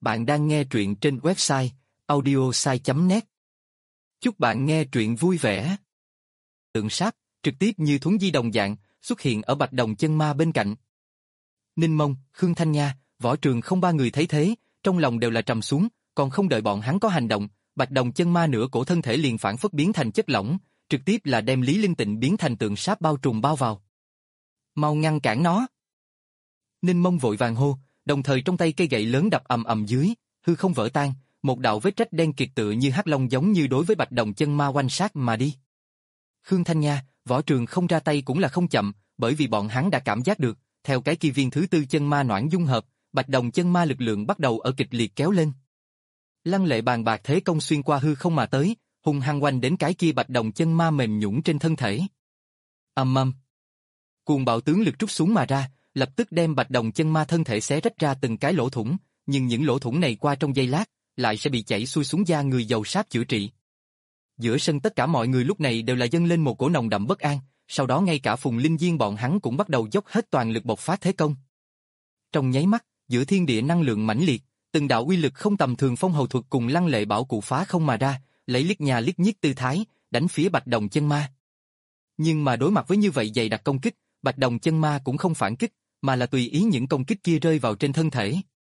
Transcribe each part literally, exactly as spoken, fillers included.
Bạn đang nghe truyện trên website audiosai chấm net. Chúc bạn nghe truyện vui vẻ. Tượng sáp, trực tiếp như thuấn di đồng dạng, xuất hiện ở Bạch Đồng Chân Ma bên cạnh. Ninh Mông, Khương Thanh Nha, Võ Trường Không ba người thấy thế, trong lòng đều là trầm xuống, còn không đợi bọn hắn có hành động, Bạch Đồng Chân Ma nửa cổ thân thể liền phản phất biến thành chất lỏng, trực tiếp là đem Lý Linh Tịnh biến thành tượng sáp bao trùm bao vào. Mau ngăn cản nó! Ninh Mông vội vàng hô, đồng thời trong tay cây gậy lớn đập ầm ầm dưới, hư không vỡ tan, một đạo vết rách đen kịt tựa như hắc long giống như đối với Bạch Đồng Chân Ma oanh sát mà đi. Khương Thanh Nha, Võ Trường Không ra tay cũng là không chậm, bởi vì bọn hắn đã cảm giác được, theo cái kỳ viên thứ tư chân ma noãn dung hợp, Bạch Đồng Chân Ma lực lượng bắt đầu ở kịch liệt kéo lên. Lăng lệ bàn bạc thế công xuyên qua hư không mà tới, hung hăng quanh đến cái kia Bạch Đồng Chân Ma mềm nhũn trên thân thể. Ầm ầm. Cuồng bạo tướng lực trút xuống mà ra, lập tức đem Bạch Đồng Chân Ma thân thể xé rách ra từng cái lỗ thủng, nhưng những lỗ thủng này qua trong giây lát, lại sẽ bị chảy xuôi xuống da người dầu sáp chữa trị. Giữa sân tất cả mọi người lúc này đều là dâng lên một cổ nồng đậm bất an, sau đó ngay cả Phùng Linh Diên bọn hắn cũng bắt đầu dốc hết toàn lực bộc phát thế công. Trong nháy mắt, giữa thiên địa năng lượng mãnh liệt, từng đạo uy lực không tầm thường phong hầu thuật cùng lăng lệ bảo cụ phá không mà ra, lấy liếc nhà liếc nhiếc tư thái, đánh phía Bạch Đồng Chân Ma. Nhưng mà đối mặt với như vậy dày đặc công kích, Bạch Đồng Chân Ma cũng không phản kích, mà là tùy ý những công kích kia rơi vào trên thân thể.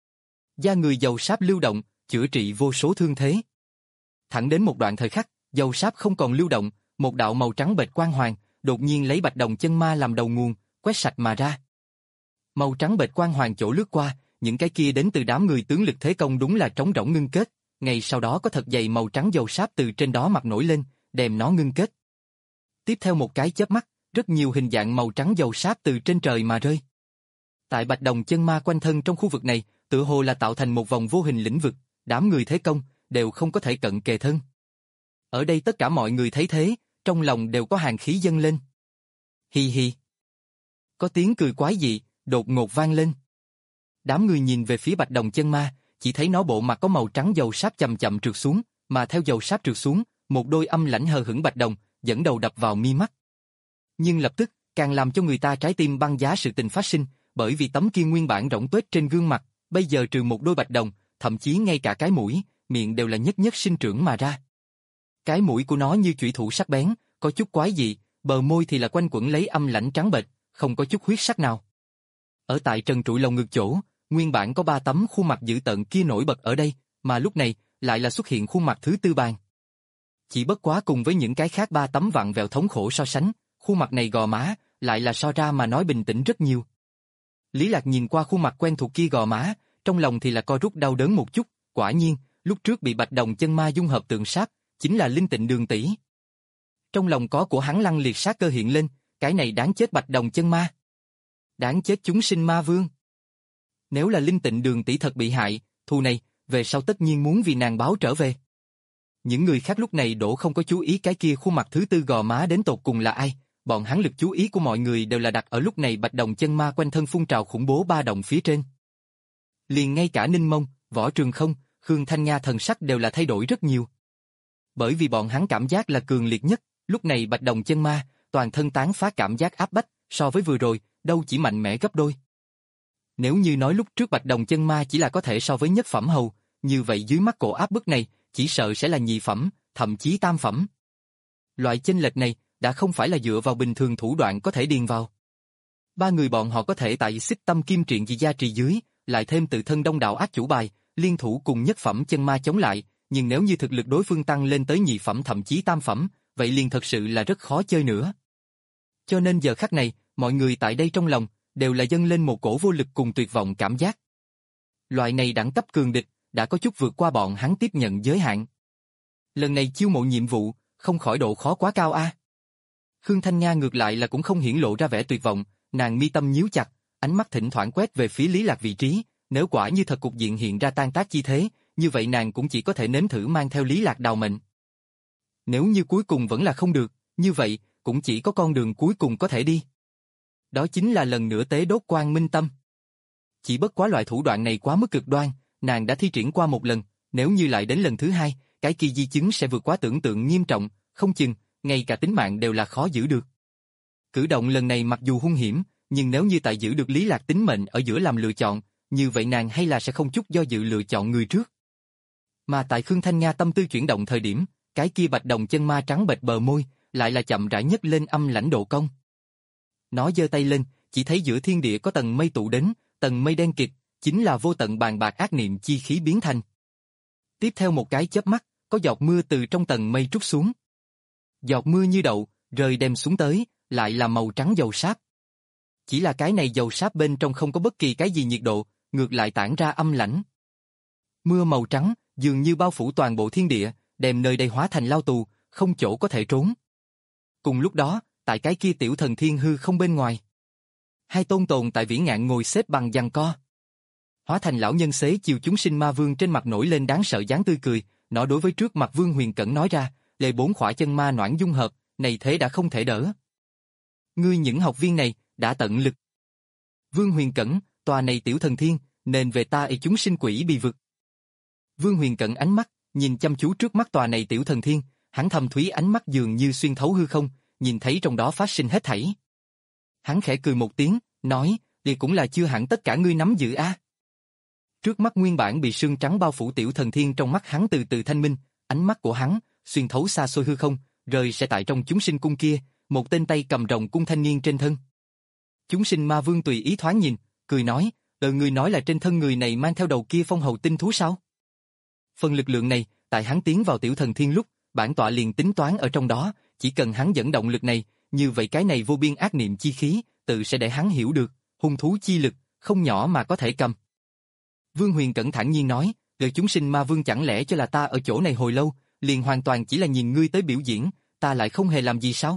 Da người dầu sáp lưu động, chữa trị vô số thương thế. Thẳng đến một đoạn thời khắc, dầu sáp không còn lưu động, một đạo màu trắng bệch quang hoàng, đột nhiên lấy Bạch Đồng Chân Ma làm đầu nguồn, quét sạch mà ra. Màu trắng bệch quang hoàng chỗ lướt qua, những cái kia đến từ đám người tướng lực thế công đúng là trống rỗng ngưng kết, ngay sau đó có thật dày màu trắng dầu sáp từ trên đó mặt nổi lên, đem nó ngưng kết. Tiếp theo một cái chớp mắt, rất nhiều hình dạng màu trắng dầu sáp từ trên trời mà rơi. Tại Bạch Đồng Chân Ma quanh thân trong khu vực này, tựa hồ là tạo thành một vòng vô hình lĩnh vực, đám người thế công đều không có thể cận kề thân. Ở đây tất cả mọi người thấy thế, trong lòng đều có hàn khí dâng lên. Hi hi. Có tiếng cười quái dị đột ngột vang lên. Đám người nhìn về phía Bạch Đồng Chân Ma, chỉ thấy nó bộ mặt có màu trắng dầu sáp chậm chậm trượt xuống, mà theo dầu sáp trượt xuống, một đôi âm lãnh hờ hững bạch đồng dẫn đầu đập vào mi mắt. Nhưng lập tức, càng làm cho người ta trái tim băng giá sự tình phát sinh, bởi vì tấm kia nguyên bản rỗng tuếch trên gương mặt, bây giờ trừ một đôi bạch đồng, thậm chí ngay cả cái mũi, miệng đều là nhất nhất sinh trưởng mà ra. Cái mũi của nó như chủy thủ sắc bén, có chút quái dị, bờ môi thì là quanh quẩn lấy âm lãnh trắng bệch, không có chút huyết sắc nào. Ở tại trần trụi lồng ngực chỗ, nguyên bản có ba tấm khuôn mặt dữ tợn kia nổi bật ở đây, mà lúc này lại là xuất hiện khuôn mặt thứ tư bàn. Chỉ bất quá cùng với những cái khác ba tấm vặn vẹo thống khổ so sánh, khuôn mặt này gò má lại là so ra mà nói bình tĩnh rất nhiều. Lý Lạc nhìn qua khuôn mặt quen thuộc kia gò má, trong lòng thì là co rút đau đớn một chút, quả nhiên, lúc trước bị Bạch Đồng Chân Ma dung hợp tượng sáp, chính là Linh Tịnh Đường tỷ. Trong lòng có của hắn lăng liệt sát cơ hiện lên, cái này đáng chết Bạch Đồng Chân Ma. Đáng chết chúng sinh ma vương. Nếu là Linh Tịnh Đường tỷ thật bị hại, thù này, về sau tất nhiên muốn vì nàng báo trở về. Những người khác lúc này đổ không có chú ý cái kia khuôn mặt thứ tư gò má đến tột cùng là ai, bọn hắn lực chú ý của mọi người đều là đặt ở lúc này Bạch Đồng Chân Ma quanh thân phun trào khủng bố ba động phía trên. Liền ngay cả Ninh Mông, Võ Trường Không, Khương Thanh Nha thần sắc đều là thay đổi rất nhiều. Bởi vì bọn hắn cảm giác là cường liệt nhất, lúc này Bạch Đồng Chân Ma, toàn thân tán phá cảm giác áp bách, so với vừa rồi, đâu chỉ mạnh mẽ gấp đôi. Nếu như nói lúc trước Bạch Đồng Chân Ma chỉ là có thể so với nhất phẩm hầu, như vậy dưới mắt cổ áp bức này, chỉ sợ sẽ là nhị phẩm, thậm chí tam phẩm. Loại chênh lệch này đã không phải là dựa vào bình thường thủ đoạn có thể điền vào. Ba người bọn họ có thể tại xích tâm kim triện gì gia trì dưới, lại thêm tự thân đông đạo ác chủ bài, liên thủ cùng nhất phẩm chân ma chống lại, nhưng nếu như thực lực đối phương tăng lên tới nhị phẩm thậm chí tam phẩm, vậy liền thật sự là rất khó chơi nữa. Cho nên giờ khắc này, mọi người tại đây trong lòng, đều là dâng lên một cổ vô lực cùng tuyệt vọng cảm giác. Loại này đẳng cấp cường địch, đã có chút vượt qua bọn hắn tiếp nhận giới hạn. Lần này chiêu mộ nhiệm vụ, không khỏi độ khó quá cao a. À? Khương Thanh Nga ngược lại là cũng không hiển lộ ra vẻ tuyệt vọng, nàng mi tâm nhíu chặt, ánh mắt thỉnh thoảng quét về phía Lý Lạc vị trí, nếu quả như thật cục diện hiện ra tan tác chi thế, như vậy nàng cũng chỉ có thể nếm thử mang theo Lý Lạc đào mệnh. Nếu như cuối cùng vẫn là không được, như vậy, cũng chỉ có con đường cuối cùng có thể đi. Đó chính là lần nữa tế đốt Quang Minh Tâm. Chỉ bất quá loại thủ đoạn này quá mức cực đoan, nàng đã thi triển qua một lần, nếu như lại đến lần thứ hai, cái kỳ di chứng sẽ vượt quá tưởng tượng nghiêm trọng, không chừng, ngay cả tính mạng đều là khó giữ được. Cử động lần này mặc dù hung hiểm, nhưng nếu như tại giữ được Lý Lạc tính mệnh ở giữa làm lựa chọn, như vậy nàng hay là sẽ không chút do dự lựa chọn người trước. Mà tại Khương Thanh Nga tâm tư chuyển động thời điểm, cái kia bạch đồng chân ma trắng bệch bờ môi, lại là chậm rãi nhấc lên âm lãnh độ cong. Nó giơ tay lên, chỉ thấy giữa thiên địa có tầng mây tụ đến, tầng mây đen kịt, chính là vô tận bàn bạc ác niệm chi khí biến thành. Tiếp theo một cái chớp mắt, có giọt mưa từ trong tầng mây trút xuống. Giọt mưa như đậu, rơi đem xuống tới, lại là màu trắng dầu sáp. Chỉ là cái này dầu sáp bên trong không có bất kỳ cái gì nhiệt độ, ngược lại tản ra âm lãnh. Mưa màu trắng, dường như bao phủ toàn bộ thiên địa, đem nơi đây hóa thành lao tù, không chỗ có thể trốn. Cùng lúc đó, tại cái kia tiểu thần thiên hư không bên ngoài, hai tôn tồn tại vĩ ngạn ngồi xếp bằng giằng co. Hóa thành lão nhân xế chiều chúng sinh ma vương trên mặt nổi lên đáng sợ dáng tươi cười, nó đối với trước mặt Vương Huyền Cẩn nói ra, lệ bốn khỏa chân ma noãn dung hợp, này thế đã không thể đỡ. Ngươi những học viên này, đã tận lực. Vương Huyền Cẩn, tòa này tiểu thần thiên, nên về ta ấy chúng sinh quỷ bị vực. Vương Huyền Cẩn ánh mắt, nhìn chăm chú trước mắt tòa này tiểu thần thiên, hắn thầm thúy ánh mắt dường như xuyên thấu hư không, nhìn thấy trong đó phát sinh hết thảy. Hắn khẽ cười một tiếng, nói, đây cũng là chưa hẳn tất cả ngươi nắm giữ a. Trước mắt nguyên bản bị sương trắng bao phủ tiểu thần thiên trong mắt hắn từ từ thanh minh, ánh mắt của hắn, xuyên thấu xa xôi hư không, rơi sẽ tại trong chúng sinh cung kia, một tên tay cầm rồng cung thanh niên trên thân. Chúng sinh ma vương tùy ý thoáng nhìn, cười nói, ờ người nói là trên thân người này mang theo đầu kia phong hầu tinh thú sao? Phần lực lượng này, tại hắn tiến vào tiểu thần thiên lúc, bản tọa liền tính toán ở trong đó, chỉ cần hắn dẫn động lực này, như vậy cái này vô biên ác niệm chi khí, tự sẽ để hắn hiểu được, hung thú chi lực, không nhỏ mà có thể cầm. Vương Huyền Cẩn thản nhiên nói, lời chúng sinh ma vương chẳng lẽ cho là ta ở chỗ này hồi lâu, liền hoàn toàn chỉ là nhìn ngươi tới biểu diễn, ta lại không hề làm gì sao?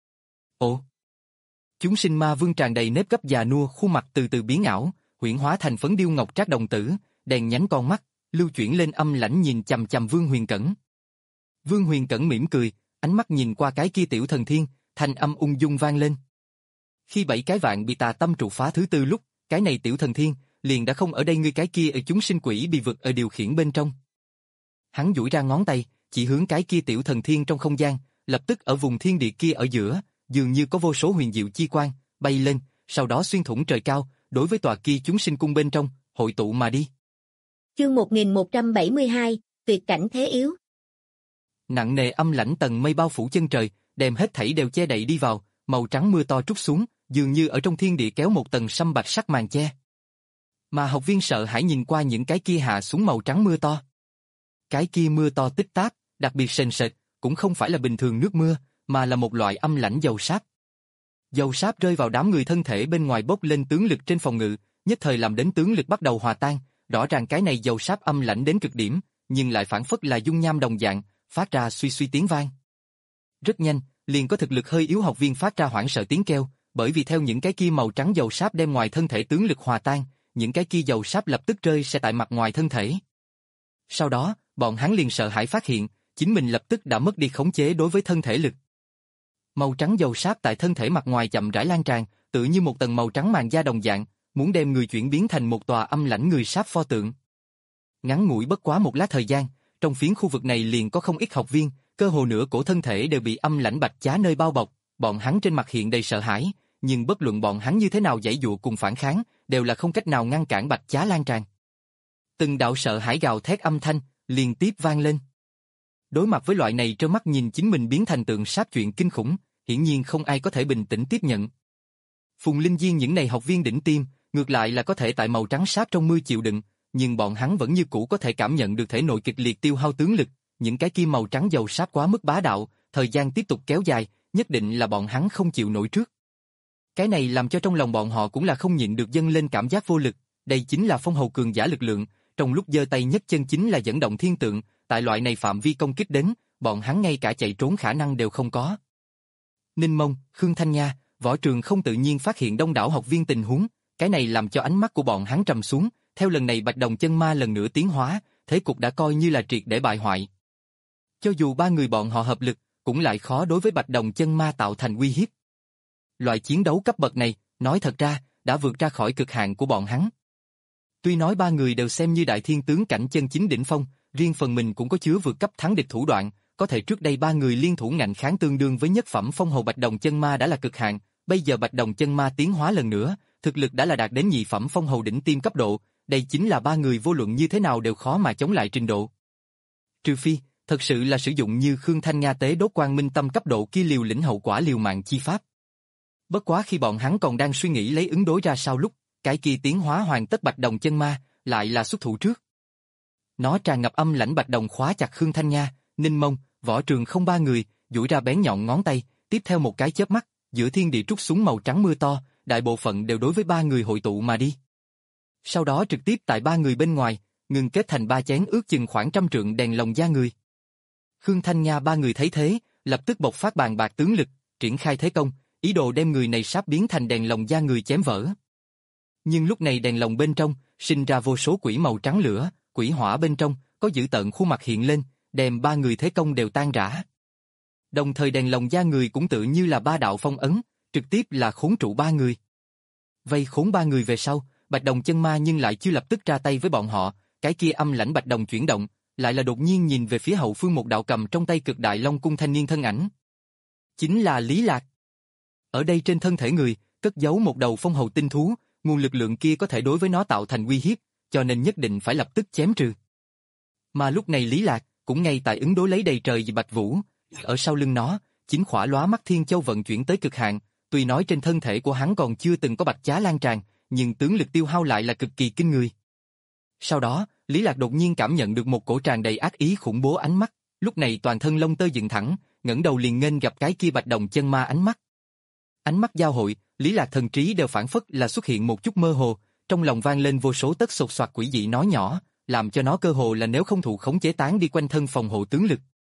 Ồ! Chúng sinh ma vương tràn đầy nếp gấp già nua, khuôn mặt từ từ biến ảo, huyễn hóa thành phấn điêu ngọc trác đồng tử, đèn nhánh con mắt, lưu chuyển lên âm lãnh nhìn chằm chằm Vương Huyền Cẩn. Vương Huyền Cẩn mỉm cười, ánh mắt nhìn qua cái kia tiểu thần thiên, thanh âm ung dung vang lên. Khi bảy cái vạn bị tà tâm trụ phá thứ tư lúc, cái này tiểu thần thiên liền đã không ở đây, ngươi cái kia ở chúng sinh quỷ bị vực ở điều khiển bên trong. Hắn duỗi ra ngón tay, chỉ hướng cái kia tiểu thần thiên trong không gian, lập tức ở vùng thiên địa kia ở giữa, dường như có vô số huyền diệu chi quang bay lên, sau đó xuyên thủng trời cao, đối với tòa kia chúng sinh cung bên trong hội tụ mà đi. Chương một nghìn một trăm bảy mươi hai, tuyệt cảnh thế yếu. Nặng nề âm lãnh tầng mây bao phủ chân trời, đem hết thảy đều che đậy đi vào, màu trắng mưa to trút xuống, dường như ở trong thiên địa kéo một tầng sâm bạch sắc màn che. Mà học viên sợ hãi nhìn qua những cái kia hạ xuống màu trắng mưa to. Cái kia mưa to tích táp, đặc biệt sền sệt, cũng không phải là bình thường nước mưa, mà là một loại âm lãnh dầu sáp. Dầu sáp rơi vào đám người thân thể bên ngoài bốc lên tướng lực trên phòng ngự, nhất thời làm đến tướng lực bắt đầu hòa tan, rõ ràng cái này dầu sáp âm lãnh đến cực điểm, nhưng lại phản phất là dung nham đồng dạng, phát ra suy suy tiếng vang. Rất nhanh, liền có thực lực hơi yếu học viên phát ra hoảng sợ tiếng kêu, bởi vì theo những cái kia màu trắng dầu sáp đem ngoài thân thể tướng lực hòa tan, những cái kia dầu sáp lập tức rơi sẽ tại mặt ngoài thân thể. Sau đó, bọn hắn liền sợ hãi phát hiện, chính mình lập tức đã mất đi khống chế đối với thân thể lực. Màu trắng dầu sáp tại thân thể mặt ngoài chậm rãi lan tràn, tự như một tầng màu trắng màn da đồng dạng, muốn đem người chuyển biến thành một tòa âm lãnh người sáp pho tượng. Ngắn ngủi bất quá một lát thời gian, trong phiến khu vực này liền có không ít học viên, cơ hồ nửa cổ thân thể đều bị âm lãnh bạch chá nơi bao bọc, bọn hắn trên mặt hiện đầy sợ hãi, nhưng bất luận bọn hắn như thế nào giãy giụa cùng phản kháng, đều là không cách nào ngăn cản bạch chá lan tràn. Từng đạo sợ hãi gào thét âm thanh liên tiếp vang lên. Đối mặt với loại này trơ mắt nhìn chính mình biến thành tượng sáp chuyện kinh khủng, hiển nhiên không ai có thể bình tĩnh tiếp nhận. Phùng Linh Diên những này học viên đỉnh tiêm, ngược lại là có thể tại màu trắng sáp trong mưa chịu đựng, nhưng bọn hắn vẫn như cũ có thể cảm nhận được thể nội kịch liệt tiêu hao tướng lực, những cái kim màu trắng dầu sáp quá mức bá đạo, thời gian tiếp tục kéo dài, nhất định là bọn hắn không chịu nổi trước. Cái này làm cho trong lòng bọn họ cũng là không nhịn được dâng lên cảm giác vô lực, đây chính là phong hầu cường giả lực lượng, trong lúc giơ tay nhấc chân chính là dẫn động thiên tượng, tại loại này phạm vi công kích đến, bọn hắn ngay cả chạy trốn khả năng đều không có. Ninh Mông, Khương Thanh Nha, Võ Trường không tự nhiên phát hiện đông đảo học viên tình huống, cái này làm cho ánh mắt của bọn hắn trầm xuống, theo lần này Bạch Đồng chân ma lần nữa tiến hóa, thế cục đã coi như là triệt để bại hoại. Cho dù ba người bọn họ hợp lực, cũng lại khó đối với Bạch Đồng chân ma tạo thành uy hiếp. Loại chiến đấu cấp bậc này, nói thật ra, đã vượt ra khỏi cực hạn của bọn hắn. Tuy nói ba người đều xem như đại thiên tướng cảnh chân chính đỉnh phong, riêng phần mình cũng có chứa vượt cấp thắng địch thủ đoạn, có thể trước đây ba người liên thủ ngạnh kháng tương đương với nhất phẩm phong hầu Bạch Đồng chân ma đã là cực hạn, bây giờ Bạch Đồng chân ma tiến hóa lần nữa, thực lực đã là đạt đến nhị phẩm phong hầu đỉnh tiêm cấp độ, đây chính là ba người vô luận như thế nào đều khó mà chống lại trình độ. Trừ phi, thật sự là sử dụng như Khương Thanh Nga tế đốt quang minh tâm cấp độ kia liều lĩnh hậu quả liều mạng chi pháp. Bất quá khi bọn hắn còn đang suy nghĩ lấy ứng đối ra sao lúc, cái kia tiến hóa hoàn tất bạch đồng chân ma, lại là xuất thủ trước. Nó tràn ngập âm lãnh bạch đồng khóa chặt Khương Thanh Nga, Ninh Mông, Võ Trường Không ba người, duỗi ra bén nhọn ngón tay, tiếp theo một cái chớp mắt, giữa thiên địa trút xuống màu trắng mưa to, đại bộ phận đều đối với ba người hội tụ mà đi. Sau đó trực tiếp tại ba người bên ngoài, ngừng kết thành ba chén ước chừng khoảng trăm trượng đèn lồng da người. Khương Thanh Nga ba người thấy thế, lập tức bộc phát bàn bạc tướng lực, triển khai thế công, ý đồ đem người này sáp biến thành đèn lồng da người chém vỡ. Nhưng lúc này đèn lồng bên trong, sinh ra vô số quỷ màu trắng lửa, quỷ hỏa bên trong, có dữ tợn khuôn mặt hiện lên, đem ba người thế công đều tan rã. Đồng thời đèn lồng da người cũng tự như là ba đạo phong ấn, trực tiếp là khốn trụ ba người. Vây khốn ba người về sau, bạch đồng chân ma nhưng lại chưa lập tức ra tay với bọn họ, cái kia âm lãnh bạch đồng chuyển động, lại là đột nhiên nhìn về phía hậu phương một đạo cầm trong tay cực đại long cung thanh niên thân ảnh. Chính là Lý Lạc. Ở đây trên thân thể người, cất giấu một đầu phong hầu tinh thú, nguồn lực lượng kia có thể đối với nó tạo thành uy hiếp, cho nên nhất định phải lập tức chém trừ. Mà lúc này Lý Lạc, cũng ngay tại ứng đối lấy đầy trời bạch vũ, ở sau lưng nó, chính khỏa lóa mắt thiên châu vận chuyển tới cực hạn, tuy nói trên thân thể của hắn còn chưa từng có bạch chá lan tràn, nhưng tướng lực tiêu hao lại là cực kỳ kinh người. Sau đó, Lý Lạc đột nhiên cảm nhận được một cổ tràn đầy ác ý khủng bố ánh mắt, lúc này toàn thân lông tơ dựng thẳng, ngẩng đầu liền nghênh gặp cái kia bạch đồng chân ma ánh mắt. Ánh mắt giao hội, Lý Lạc thần trí đều phản phất là xuất hiện một chút mơ hồ, trong lòng vang lên vô số tất sột soạt quỷ dị nói nhỏ, làm cho nó cơ hồ là nếu không thụ khống chế tán đi quanh thân phòng hộ tướng lực.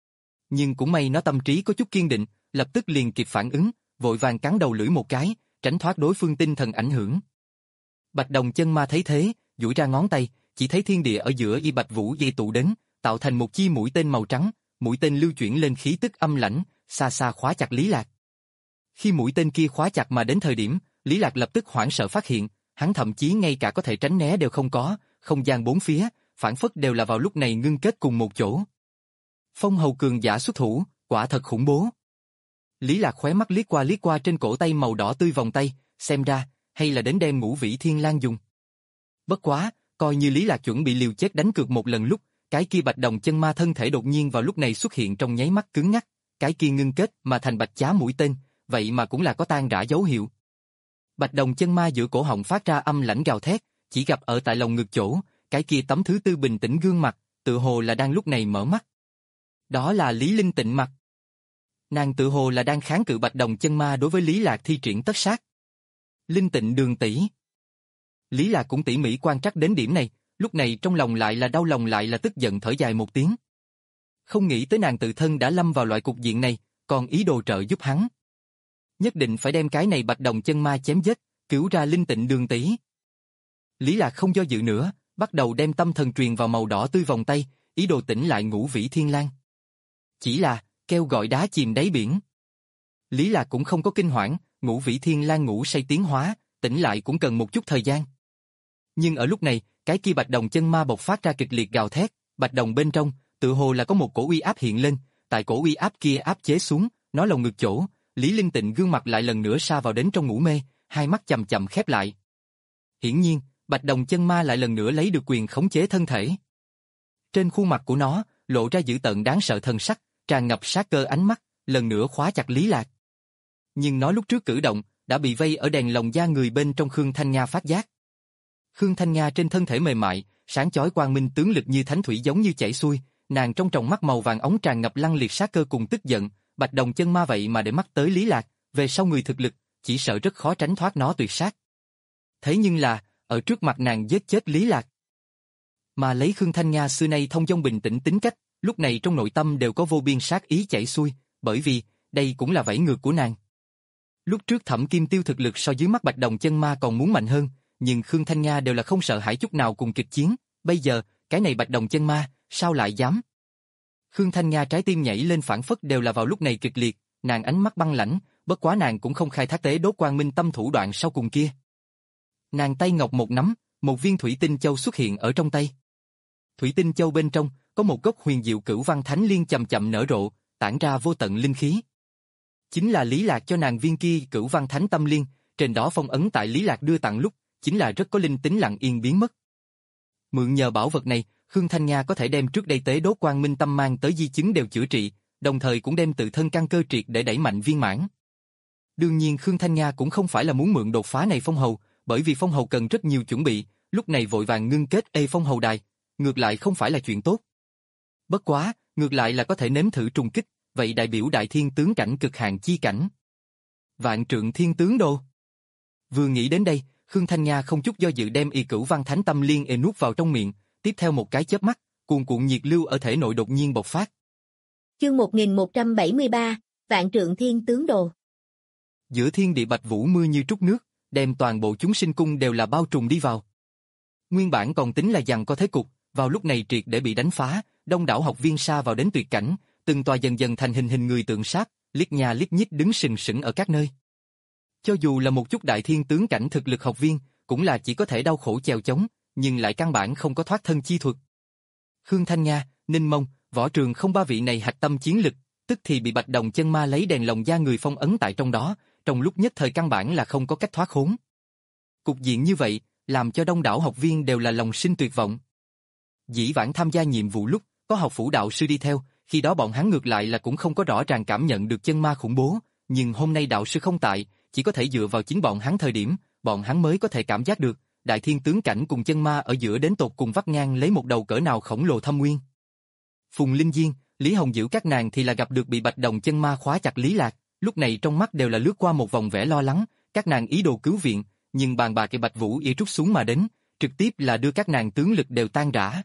Nhưng cũng may nó tâm trí có chút kiên định, lập tức liền kịp phản ứng, vội vàng cắn đầu lưỡi một cái, tránh thoát đối phương tinh thần ảnh hưởng. Bạch đồng chân ma thấy thế, duỗi ra ngón tay, chỉ thấy thiên địa ở giữa y bạch vũ dây tụ đến, tạo thành một chi mũi tên màu trắng, mũi tên lưu chuyển lên khí tức âm lãnh, xa xa khóa chặt Lý Lạc. Khi mũi tên kia khóa chặt mà đến thời điểm, Lý Lạc lập tức hoảng sợ phát hiện, hắn thậm chí ngay cả có thể tránh né đều không có, không gian bốn phía, phản phất đều là vào lúc này ngưng kết cùng một chỗ. Phong hầu cường giả xuất thủ, quả thật khủng bố. Lý Lạc khóe mắt liếc qua liếc qua trên cổ tay màu đỏ tươi vòng tay, xem ra, hay là đến đem Ngũ Vĩ Thiên Lang dùng. Bất quá, coi như Lý Lạc chuẩn bị liều chết đánh cược một lần lúc, cái kia bạch đồng chân ma thân thể đột nhiên vào lúc này xuất hiện trong nháy mắt cứng ngắc, cái kia ngưng kết mà thành bạch chá mũi tên, vậy mà cũng là có tan rã dấu hiệu. Bạch đồng chân ma giữa cổ họng phát ra âm lãnh gào thét, chỉ gặp ở tại lồng ngực chỗ, cái kia tấm thứ tư bình tĩnh gương mặt, tự hồ là đang lúc này mở mắt. Đó là Lý Linh Tịnh mặt. Nàng tự hồ là đang kháng cự bạch đồng chân ma đối với Lý Lạc thi triển tất sát. Linh Tịnh đường tỷ. Lý Lạc cũng tỉ mỉ quan trắc đến điểm này, lúc này trong lòng lại là đau lòng lại là tức giận thở dài một tiếng. Không nghĩ tới nàng tự thân đã lâm vào loại cục diện này, còn ý đồ trợ giúp hắn. Nhất định phải đem cái này bạch đồng chân ma chém giết, cứu ra Linh Tịnh đường tỷ. Lý Lạc không do dự nữa, bắt đầu đem tâm thần truyền vào màu đỏ tươi vòng tay, ý đồ tỉnh lại Ngũ Vĩ Thiên Lang. Chỉ là, kêu gọi đá chìm đáy biển. Lý Lạc cũng không có kinh hoảng, Ngũ Vĩ Thiên Lang ngủ say tiến hóa, tỉnh lại cũng cần một chút thời gian. Nhưng ở lúc này, cái kia bạch đồng chân ma bộc phát ra kịch liệt gào thét, bạch đồng bên trong, tự hồ là có một cổ uy áp hiện lên, tại cổ uy áp kia áp chế xuống, nó lồng ngực chỗ, Lý Linh Tịnh gương mặt lại lần nữa sa vào đến trong ngủ mê, hai mắt chậm chậm khép lại. Hiển nhiên, bạch đồng chân ma lại lần nữa lấy được quyền khống chế thân thể. Trên khuôn mặt của nó, lộ ra dữ tợn đáng sợ thần sắc, tràn ngập sát cơ ánh mắt, lần nữa khóa chặt Lý Lạc. Nhưng nó lúc trước cử động, đã bị vây ở đèn lồng da người bên trong Khương Thanh Nga phát giác. Khương Thanh Nga trên thân thể mềm mại, sáng chói quang minh tướng lực như thánh thủy giống như chảy xuôi, nàng trong tròng mắt màu vàng óng tràn ngập lăng liệt sát cơ cùng tức giận, bạch đồng chân ma vậy mà để mắt tới Lý Lạc, về sau người thực lực, chỉ sợ rất khó tránh thoát nó tuyệt sát. Thế nhưng là, ở trước mặt nàng giết chết Lý Lạc. Mà lấy Khương Thanh Nga xưa nay thông dong bình tĩnh tính cách, lúc này trong nội tâm đều có vô biên sát ý chảy xuôi, bởi vì, đây cũng là vảy ngược của nàng. Lúc trước Thẩm Kim Tiêu thực lực so dưới mắt bạch đồng chân ma còn muốn mạnh hơn, nhưng Khương Thanh Nga đều là không sợ hãi chút nào cùng kịch chiến, bây giờ, cái này bạch đồng chân ma, sao lại dám? Khương Thanh Nga trái tim nhảy lên phản phất đều là vào lúc này kịch liệt, nàng ánh mắt băng lãnh, bất quá nàng cũng không khai thác tế đốt quang minh tâm thủ đoạn sau cùng kia. Nàng tay ngọc một nắm, một viên thủy tinh châu xuất hiện ở trong tay. Thủy tinh châu bên trong, có một gốc huyền diệu cửu văn thánh liên chậm chậm nở rộ, tản ra vô tận linh khí. Chính là Lý Lạc cho nàng viên kia cửu văn thánh tâm liên, trên đó phong ấn tại Lý Lạc đưa tặng lúc, chính là rất có linh tính lặng yên biến mất. Mượn nhờ bảo vật này, Khương Thanh Nga có thể đem trước đây tế đốt quang minh tâm mang tới di chứng đều chữa trị, đồng thời cũng đem tự thân căn cơ triệt để đẩy mạnh viên mãn. Đương nhiên Khương Thanh Nga cũng không phải là muốn mượn đột phá này phong hầu, bởi vì phong hầu cần rất nhiều chuẩn bị, lúc này vội vàng ngưng kết ê phong hầu đài, ngược lại không phải là chuyện tốt. Bất quá, ngược lại là có thể nếm thử trùng kích, vậy đại biểu đại thiên tướng cảnh cực hạn chi cảnh. Vạn trượng thiên tướng đô. Vừa nghĩ đến đây, Khương Thanh Nga không chút do dự đem y cửu văn thánh tâm liên ê nuốt vào trong miệng, tiếp theo một cái chớp mắt, cuồn cuộn nhiệt lưu ở thể nội đột nhiên bộc phát. Chương một nghìn một trăm bảy mươi ba, Vạn trượng thiên tướng đồ. Giữa thiên địa bạch vũ mưa như trút nước, đem toàn bộ chúng sinh cung đều là bao trùm đi vào. Nguyên bản còn tính là giằng có thế cục, vào lúc này triệt để bị đánh phá, đông đảo học viên sa vào đến tuyệt cảnh, từng tòa dần dần thành hình hình người tượng sáp, liếc nhà liếc nhích đứng sừng sững ở các nơi. Cho dù là một chút đại thiên tướng cảnh thực lực học viên, cũng là chỉ có thể đau khổ chèo chống, nhưng lại căn bản không có thoát thân chi thuật. Khương Thanh Nga, Ninh Mông, Võ Trường không ba vị này hạch tâm chiến lực, tức thì bị Bạch Đồng chân ma lấy đèn lồng da người phong ấn tại trong đó, trong lúc nhất thời căn bản là không có cách thoát khốn. Cục diện như vậy, làm cho đông đảo học viên đều là lòng sinh tuyệt vọng. Dĩ vãng tham gia nhiệm vụ lúc, có học phủ đạo sư đi theo, khi đó bọn hắn ngược lại là cũng không có rõ ràng cảm nhận được chân ma khủng bố, nhưng hôm nay đạo sư không tại, chỉ có thể dựa vào chính bọn hắn thời điểm, bọn hắn mới có thể cảm giác được, đại thiên tướng cảnh cùng chân ma ở giữa đến tột cùng vắt ngang lấy một đầu cỡ nào khổng lồ thâm nguyên. Phùng Linh Diên, Lý Hồng Diệu các nàng thì là gặp được bị Bạch Đồng chân ma khóa chặt Lý Lạc, lúc này trong mắt đều là lướt qua một vòng vẻ lo lắng, các nàng ý đồ cứu viện, nhưng bàn bạc cái Bạch Vũ y trút xuống mà đến, trực tiếp là đưa các nàng tướng lực đều tan rã.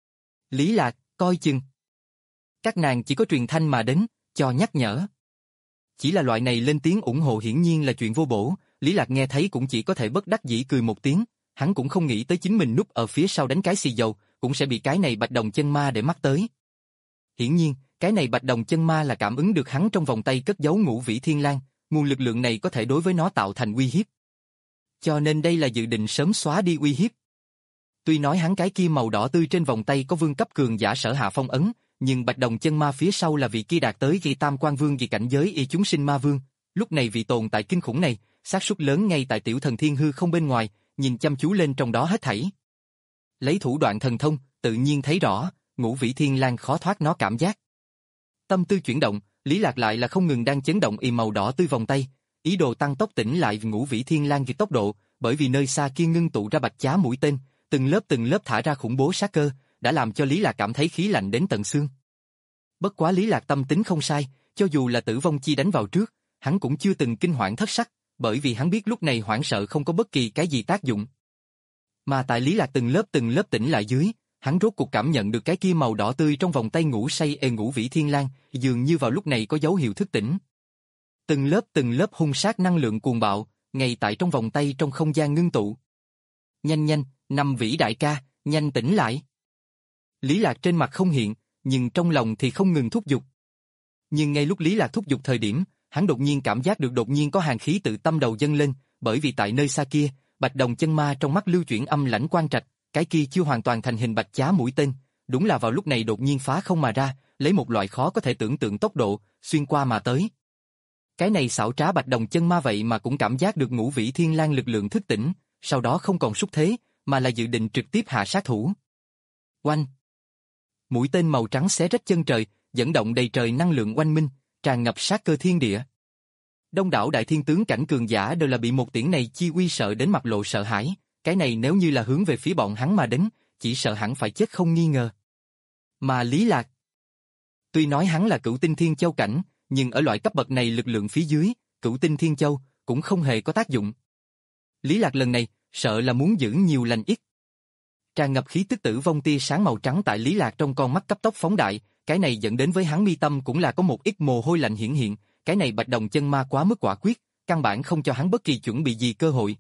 Lý Lạc, coi chừng. Các nàng chỉ có truyền thanh mà đến, cho nhắc nhở. Chỉ là loại này lên tiếng ủng hộ hiển nhiên là chuyện vô bổ, Lý Lạc nghe thấy cũng chỉ có thể bất đắc dĩ cười một tiếng, hắn cũng không nghĩ tới chính mình núp ở phía sau đánh cái xì dầu, cũng sẽ bị cái này Bạch Đồng chân ma để mắt tới. Hiển nhiên, cái này Bạch Đồng chân ma là cảm ứng được hắn trong vòng tay cất giấu Ngũ Vĩ Thiên Lang, nguồn lực lượng này có thể đối với nó tạo thành uy hiếp. Cho nên đây là dự định sớm xóa đi uy hiếp. Tuy nói hắn cái kia màu đỏ tươi trên vòng tay có vương cấp cường giả sở hạ phong ấn, nhưng Bạch Đồng chân ma phía sau là vị kia đạt tới ghi tam quan vương vì cảnh giới y chúng sinh ma vương, lúc này vị tồn tại kinh khủng này, xác suất lớn ngay tại tiểu thần thiên hư không bên ngoài, nhìn chăm chú lên trong đó hết thảy. Lấy thủ đoạn thần thông, tự nhiên thấy rõ, Ngũ Vĩ Thiên Lang khó thoát nó cảm giác. Tâm tư chuyển động, Lý Lạc lại là không ngừng đang chấn động y màu đỏ tươi vòng tay, ý đồ tăng tốc tỉnh lại Ngũ Vĩ Thiên Lang vì tốc độ, bởi vì nơi xa kia ngưng tụ ra bạch chá mũi tên, từng lớp từng lớp thả ra khủng bố sát cơ, đã làm cho Lý Lạc cảm thấy khí lạnh đến tận xương. Bất quá Lý Lạc tâm tính không sai, cho dù là Tử Vong Chi đánh vào trước, hắn cũng chưa từng kinh hoảng thất sắc, bởi vì hắn biết lúc này hoảng sợ không có bất kỳ cái gì tác dụng. Mà tại Lý Lạc từng lớp từng lớp tỉnh lại dưới, hắn rốt cuộc cảm nhận được cái kia màu đỏ tươi trong vòng tay ngủ say ê Ngũ Vĩ Thiên Lang, dường như vào lúc này có dấu hiệu thức tỉnh. Từng lớp từng lớp hung sát năng lượng cuồng bạo, ngay tại trong vòng tay trong không gian ngưng tụ. Nhanh nhanh, Năm Vĩ đại ca, nhanh tỉnh lại. Lý Lạc trên mặt không hiện, nhưng trong lòng thì không ngừng thúc giục. Nhưng ngay lúc Lý Lạc thúc giục thời điểm, hắn đột nhiên cảm giác được đột nhiên có hàn khí tự tâm đầu dâng lên, bởi vì tại nơi xa kia, Bạch Đồng chân ma trong mắt lưu chuyển âm lãnh quang trạch, cái kia chưa hoàn toàn thành hình bạch chá mũi tên, đúng là vào lúc này đột nhiên phá không mà ra, lấy một loại khó có thể tưởng tượng tốc độ, xuyên qua mà tới. Cái này xảo trá Bạch Đồng chân ma vậy mà cũng cảm giác được Ngũ Vĩ Thiên Lang lực lượng thức tỉnh, sau đó không còn xúc thế, mà là dự định trực tiếp hạ sát thủ. Oanh! Mũi tên màu trắng xé rách chân trời, dẫn động đầy trời năng lượng oanh minh, tràn ngập sát cơ thiên địa. Đông đảo đại thiên tướng cảnh cường giả đều là bị một tiễn này chi uy sợ đến mặt lộ sợ hãi, cái này nếu như là hướng về phía bọn hắn mà đến, chỉ sợ hẳn phải chết không nghi ngờ. Mà Lý Lạc, tuy nói hắn là Cửu Tinh Thiên Châu cảnh, nhưng ở loại cấp bậc này lực lượng phía dưới, Cửu Tinh Thiên Châu cũng không hề có tác dụng. Lý Lạc lần này, sợ là muốn giữ nhiều lành ít. Tràn ngập khí tức tử vong tia sáng màu trắng tại Lý Lạc trong con mắt cấp tốc phóng đại, cái này dẫn đến với hắn mi tâm cũng là có một ít mồ hôi lạnh hiển hiện, cái này Bạch Đồng chân ma quá mức quả quyết, căn bản không cho hắn bất kỳ chuẩn bị gì cơ hội.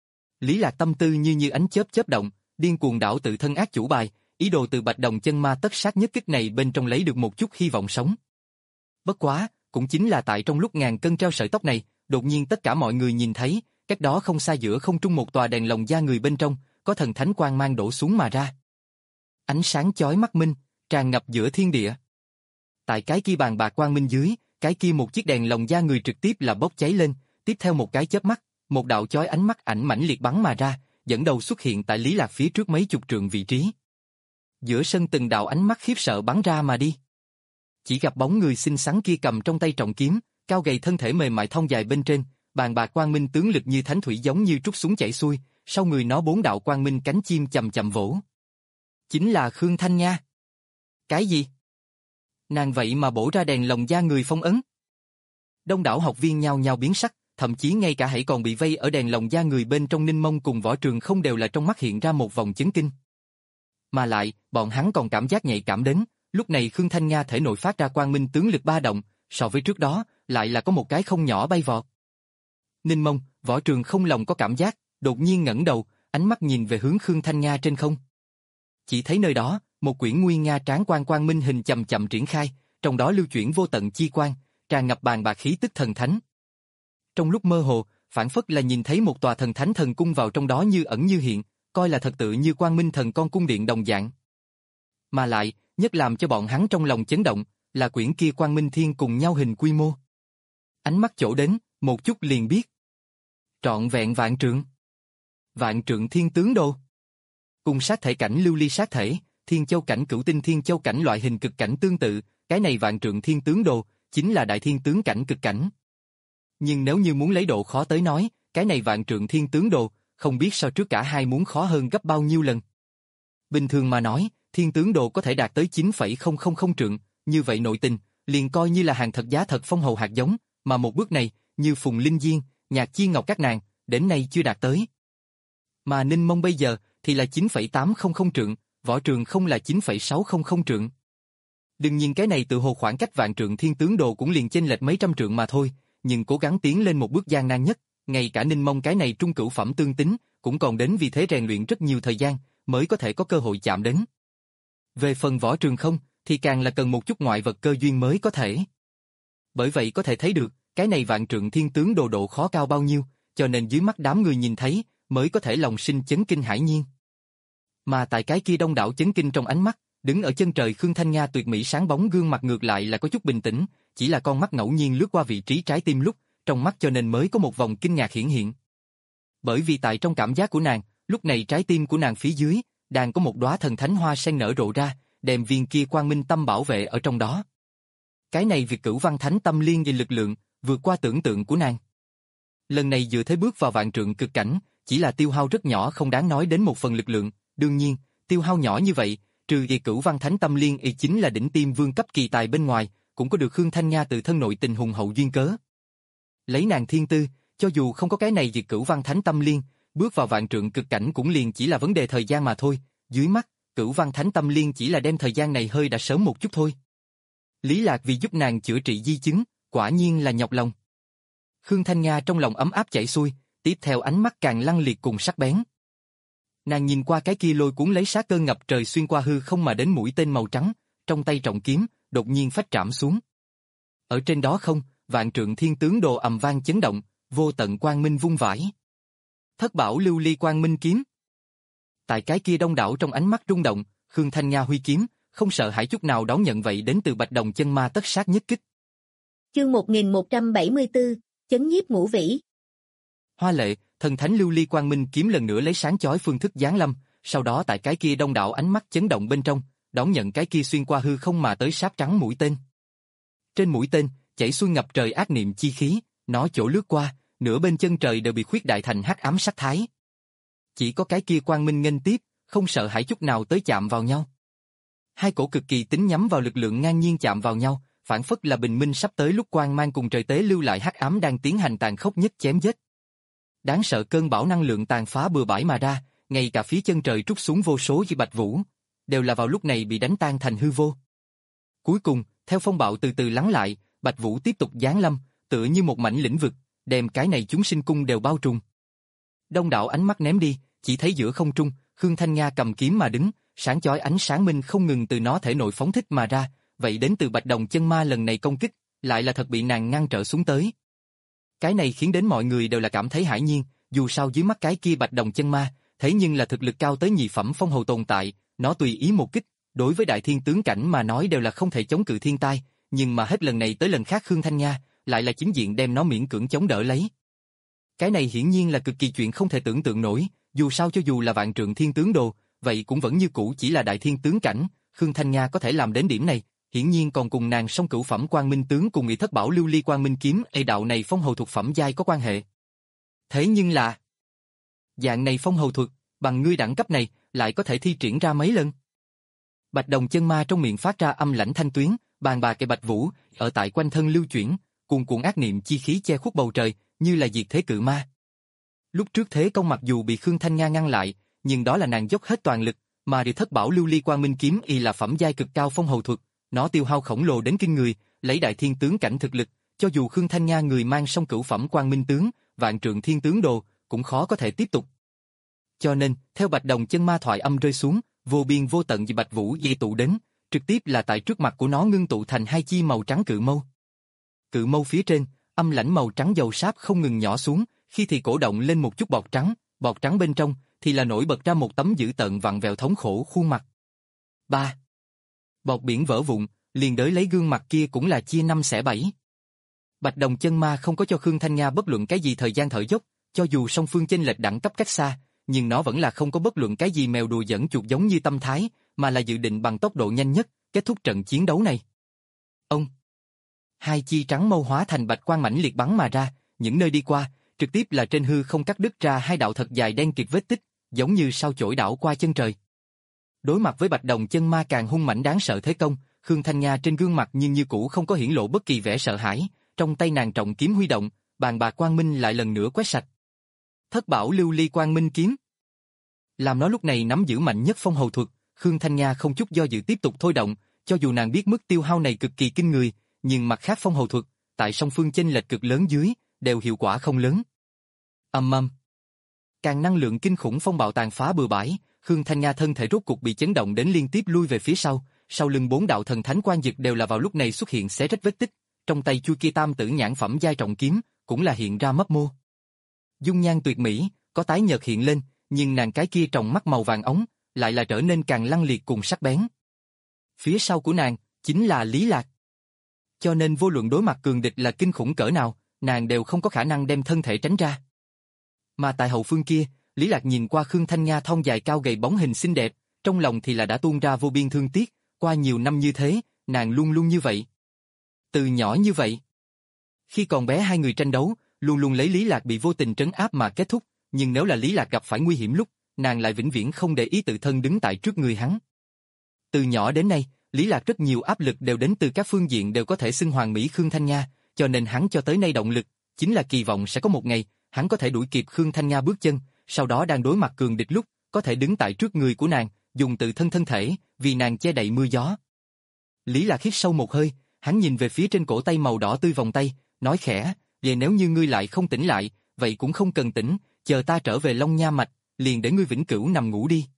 Lý Lạc tâm tư như như ánh chớp chớp động, điên cuồng đảo tự thân ác chủ bài, ý đồ từ Bạch Đồng chân ma tất sát nhất kích này bên trong lấy được một chút hy vọng sống. Bất quá, cũng chính là tại trong lúc ngàn cân treo sợi tóc này, đột nhiên tất cả mọi người nhìn thấy, cách đó không xa giữa không trung một tòa đèn lồng da người bên trong, có thần thánh quang mang đổ xuống mà ra. Ánh sáng chói mắt minh, tràn ngập giữa thiên địa. Tại cái kia bàn bạc quang minh dưới, cái kia một chiếc đèn lồng da người trực tiếp là bốc cháy lên, tiếp theo một cái chớp mắt, một đạo chói ánh mắt ảnh mãnh liệt bắn mà ra, dẫn đầu xuất hiện tại Lý Lạc phía trước mấy chục trượng vị trí. Giữa sân từng đạo ánh mắt khiếp sợ bắn ra mà đi. Chỉ gặp bóng người xinh xắn kia cầm trong tay trọng kiếm, cao gầy thân thể mềm mại thon dài bên trên, bàn bạc quang minh tướng lực như thánh thủy giống như trút xuống chảy xuôi, sau người nó bốn đạo quang minh cánh chim chầm chậm vỗ. Chính là Khương Thanh Nha. Cái gì? Nàng vậy mà bổ ra đèn lồng da người phong ấn. Đông đảo học viên nhao nhao biến sắc, thậm chí ngay cả hãy còn bị vây ở đèn lồng da người bên trong Ninh Mông cùng Võ Trường không đều là trong mắt hiện ra một vòng chấn kinh. Mà lại, bọn hắn còn cảm giác nhạy cảm đến, lúc này Khương Thanh Nha thể nội phát ra quang minh tướng lực ba động, so với trước đó, lại là có một cái không nhỏ bay vọt. Ninh Mông, Võ Trường không lòng có cảm giác, đột nhiên ngẩng đầu, ánh mắt nhìn về hướng Khương Thanh Nha trên không. Chỉ thấy nơi đó, một quyển nguy nga tráng quang quang minh hình chậm chậm triển khai, trong đó lưu chuyển vô tận chi quang, tràn ngập bàn bạc khí tức thần thánh. Trong lúc mơ hồ, phản phất là nhìn thấy một tòa thần thánh thần cung vào trong đó như ẩn như hiện, coi là thật tự như Quang Minh Thần Con cung điện đồng dạng. Mà lại, nhất làm cho bọn hắn trong lòng chấn động, là quyển kia Quang Minh Thiên cùng nhau hình quy mô. Ánh mắt chỗ đến, một chút liền biết. Trọn vẹn vạn trượng. Vạn trượng thiên tướng đồ. Cùng sát thể cảnh lưu ly sát thể, thiên châu cảnh cửu tinh thiên châu cảnh loại hình cực cảnh tương tự, cái này vạn trượng thiên tướng đồ, chính là đại thiên tướng cảnh cực cảnh. Nhưng nếu như muốn lấy độ khó tới nói, cái này vạn trượng thiên tướng đồ, không biết so trước cả hai muốn khó hơn gấp bao nhiêu lần. Bình thường mà nói, thiên tướng đồ có thể đạt tới chín phẩy không không không trượng, như vậy nội tình, liền coi như là hàng thật giá thật phong hầu hạt giống, mà một bước này, như Phùng Linh Diên, Nhạc Chi Ngọc các nàng, đến nay chưa đạt tới. Mà Ninh Mông bây giờ, thì là chín phẩy tám không không trượng, Võ Trường không là chín phẩy sáu không không trượng. Đương nhiên cái này tự hồ khoảng cách vạn trượng thiên tướng đồ cũng liền chênh lệch mấy trăm trượng mà thôi, nhưng cố gắng tiến lên một bước gian nan nhất, ngay cả Ninh Mông cái này trung cửu phẩm tương tính, cũng còn đến vì thế rèn luyện rất nhiều thời gian, mới có thể có cơ hội chạm đến. Về phần Võ Trường không, thì càng là cần một chút ngoại vật cơ duyên mới có thể. Bởi vậy có thể thấy được, cái này vạn trượng thiên tướng đồ độ khó cao bao nhiêu, cho nên dưới mắt đám người nhìn thấy, mới có thể lòng sinh chấn kinh hãi nhiên. Mà tại cái kia đông đảo chấn kinh trong ánh mắt, đứng ở chân trời Khương Thanh Nha tuyệt mỹ sáng bóng gương mặt ngược lại là có chút bình tĩnh, chỉ là con mắt ngẫu nhiên lướt qua vị trí trái tim lúc, trong mắt cho nên mới có một vòng kinh ngạc hiển hiện. Bởi vì tại trong cảm giác của nàng, lúc này trái tim của nàng phía dưới, đang có một đóa thần thánh hoa sen nở rộ ra, đem viên kia quang minh tâm bảo vệ ở trong đó. Cái này việc cửu văn thánh tâm liên về lực lượng, vượt qua tưởng tượng của nàng. Lần này dựa thế bước vào vạn trượng cực cảnh, chỉ là tiêu hao rất nhỏ không đáng nói đến một phần lực lượng, đương nhiên, tiêu hao nhỏ như vậy, trừ về cửu văn thánh tâm liên y chính là đỉnh tiêm vương cấp kỳ tài bên ngoài, cũng có được Khương Thanh Nha tự thân nội tình hùng hậu duyên cớ. Lấy nàng thiên tư, cho dù không có cái này diệt cửu văn thánh tâm liên, bước vào vạn trượng cực cảnh cũng liền chỉ là vấn đề thời gian mà thôi, dưới mắt, cửu văn thánh tâm liên chỉ là đem thời gian này hơi đã sớm một chút thôi. Lý Lạc vì giúp nàng chữa trị di chứng, quả nhiên là nhọc lòng. Khương Thanh Nha trong lòng ấm áp chảy xuôi, tiếp theo ánh mắt càng lăng liệt cùng sắc bén. Nàng nhìn qua cái kia lôi cuốn lấy sát cơ ngập trời xuyên qua hư không mà đến mũi tên màu trắng, trong tay trọng kiếm, đột nhiên phách trảm xuống. Ở trên đó không, vạn trượng thiên tướng đồ ầm vang chấn động, vô tận quang minh vung vãi. Thất bảo lưu ly quang minh kiếm. Tại cái kia đông đảo trong ánh mắt rung động, Khương Thanh Nha huy kiếm, không sợ hãi chút nào đón nhận vậy đến từ Bạch Đồng chân ma tất sát nhất kích. Chương một nghìn một trăm bảy mươi tư, chấn nhiếp ngũ vĩ. Hoa lệ, thần thánh lưu ly quang minh kiếm lần nữa lấy sáng chói phương thức giáng lâm, sau đó tại cái kia đông đảo ánh mắt chấn động bên trong, đón nhận cái kia xuyên qua hư không mà tới sáp trắng mũi tên. Trên mũi tên, chảy xuôi ngập trời ác niệm chi khí, nó chỗ lướt qua, nửa bên chân trời đều bị khuyết đại thành hắc ám sắc thái. Chỉ có cái kia quang minh nghênh tiếp, không sợ hãi chút nào tới chạm vào nhau. Hai cổ cực kỳ tính nhắm vào lực lượng ngang nhiên chạm vào nhau, phản phất là bình minh sắp tới lúc quang mang cùng trời tế lưu lại hắc ám đang tiến hành tàn khốc nhất chém giết. Đáng sợ cơn bão năng lượng tàn phá bừa bãi mà ra, ngay cả phía chân trời trút xuống vô số như bạch vũ, đều là vào lúc này bị đánh tan thành hư vô. Cuối cùng, theo phong bạo từ từ lắng lại, bạch vũ tiếp tục giáng lâm, tựa như một mảnh lĩnh vực, đem cái này chúng sinh cung đều bao trùm. Đông đảo ánh mắt ném đi, chỉ thấy giữa không trung, Khương Thanh Nha cầm kiếm mà đứng, sáng chói ánh sáng minh không ngừng từ nó thể nội phóng thích mà ra, vậy đến từ Bạch Đồng chân ma lần này công kích, lại là thật bị nàng ngăn trở xuống tới. Cái này khiến đến mọi người đều là cảm thấy hãi nhiên, dù sao dưới mắt cái kia Bạch Đồng chân ma, thế nhưng là thực lực cao tới nhị phẩm phong hầu tồn tại, nó tùy ý một kích, đối với đại thiên tướng cảnh mà nói đều là không thể chống cự thiên tai, nhưng mà hết lần này tới lần khác Khương Thanh Nha, lại là chính diện đem nó miễn cưỡng chống đỡ lấy. Cái này hiển nhiên là cực kỳ chuyện không thể tưởng tượng nổi, dù sao cho dù là vạn trượng thiên tướng đồ, vậy cũng vẫn như cũ chỉ là đại thiên tướng cảnh, Khương Thanh Nga có thể làm đến điểm này, hiển nhiên còn cùng nàng song cửu phẩm Quang Minh tướng cùng nghị thất bảo lưu ly Quang Minh kiếm ê đạo này phong hầu thuộc phẩm giai có quan hệ. Thế nhưng là dạng này phong hầu thuật, bằng ngươi đẳng cấp này, lại có thể thi triển ra mấy lần. Bạch Đồng chân ma trong miệng phát ra âm lãnh thanh tuyến, bàn bà cây bạch vũ, ở tại quanh thân lưu chuyển, cuồn cuộn ác niệm chi khí che khuất bầu trời, như là diệt thế cự ma. Lúc trước thế công mặc dù bị Khương Thanh Nga ngăn lại, nhưng đó là nàng dốc hết toàn lực, mà đi thất bảo lưu ly Quang Minh kiếm y là phẩm giai cực cao phong hầu thuật, nó tiêu hao khổng lồ đến kinh người, lấy đại thiên tướng cảnh thực lực, cho dù Khương Thanh Nga người mang song cửu phẩm Quang Minh tướng, vạn trượng thiên tướng đồ, cũng khó có thể tiếp tục. Cho nên, theo Bạch Đồng chân ma thoại âm rơi xuống, vô biên vô tận vì bạch vũ dây tụ đến, trực tiếp là tại trước mặt của nó ngưng tụ thành hai chi màu trắng cự mâu. Cự mâu phía trên, âm lãnh màu trắng dầu sáp không ngừng nhỏ xuống, khi thì cổ động lên một chút bọt trắng, bọt trắng bên trong thì là nổi bật ra một tấm dữ tợn vặn vẹo thống khổ khuôn mặt. Ba. Bọt biển vỡ vụn, liền đới lấy gương mặt kia cũng là chia năm xẻ bảy. Bạch Đồng chân ma không có cho Khương Thanh Nga bất luận cái gì thời gian thở dốc, cho dù song phương chênh lệch đẳng cấp cách xa, nhưng nó vẫn là không có bất luận cái gì mèo đùa dẫn chuột giống như tâm thái, mà là dự định bằng tốc độ nhanh nhất, kết thúc trận chiến đấu này. Ông. Hai chi trắng mâu hóa thành bạch quang mãnh liệt bắn mà ra, những nơi đi qua, trực tiếp là trên hư không cắt đứt ra hai đạo thật dài đen kịt vết tích, giống như sao chổi đảo qua chân trời. Đối mặt với Bạch Đồng chân ma càng hung mãnh đáng sợ thế công, Khương Thanh Nga trên gương mặt nhưng như cũ không có hiển lộ bất kỳ vẻ sợ hãi, trong tay nàng trọng kiếm huy động, bàn bạc quang minh lại lần nữa quét sạch. Thất bảo lưu ly Quang Minh kiếm. Làm nó lúc này nắm giữ mạnh nhất phong hầu thuật, Khương Thanh Nga không chút do dự tiếp tục thôi động, cho dù nàng biết mức tiêu hao này cực kỳ kinh người, nhưng mặt khác phong hầu thuật, tại song phương chênh lệch cực lớn dưới, đều hiệu quả không lớn. Ầm ầm. Càng năng lượng kinh khủng phong bạo tàn phá bừa bãi, Khương Thanh Nga thân thể rốt cục bị chấn động đến liên tiếp lui về phía sau, sau lưng bốn đạo thần thánh quan dực đều là vào lúc này xuất hiện xé rách vết tích, trong tay chui kia tam tử nhãn phẩm giai trọng kiếm, cũng là hiện ra mấp mô. Dung nhan tuyệt mỹ, có tái nhợt hiện lên, nhưng nàng cái kia tròng mắt màu vàng ống, lại là trở nên càng lăng liệt cùng sắc bén. Phía sau của nàng, chính là Lý Lạc. Cho nên vô luận đối mặt cường địch là kinh khủng cỡ nào, nàng đều không có khả năng đem thân thể tránh ra. Mà tại hậu phương kia, Lý Lạc nhìn qua Khương Thanh Nga thon dài cao gầy bóng hình xinh đẹp, trong lòng thì là đã tuôn ra vô biên thương tiếc, qua nhiều năm như thế, nàng luôn luôn như vậy. Từ nhỏ như vậy. Khi còn bé hai người tranh đấu, luôn luôn lấy Lý Lạc bị vô tình trấn áp mà kết thúc, nhưng nếu là Lý Lạc gặp phải nguy hiểm lúc, nàng lại vĩnh viễn không để ý tự thân đứng tại trước người hắn. Từ nhỏ đến nay, Lý Lạc rất nhiều áp lực đều đến từ các phương diện đều có thể xưng hoàng mỹ Khương Thanh Nga, cho nên hắn cho tới nay động lực, chính là kỳ vọng sẽ có một ngày, hắn có thể đuổi kịp Khương Thanh Nga bước chân, sau đó đang đối mặt cường địch lúc, có thể đứng tại trước người của nàng, dùng tự thân thân thể, vì nàng che đậy mưa gió. Lý Lạc hít sâu một hơi, hắn nhìn về phía trên cổ tay màu đỏ tươi vòng tay, nói khẽ, vậy nếu như ngươi lại không tỉnh lại, vậy cũng không cần tỉnh, chờ ta trở về Long Nha Mạch, liền để ngươi vĩnh cửu nằm ngủ đi.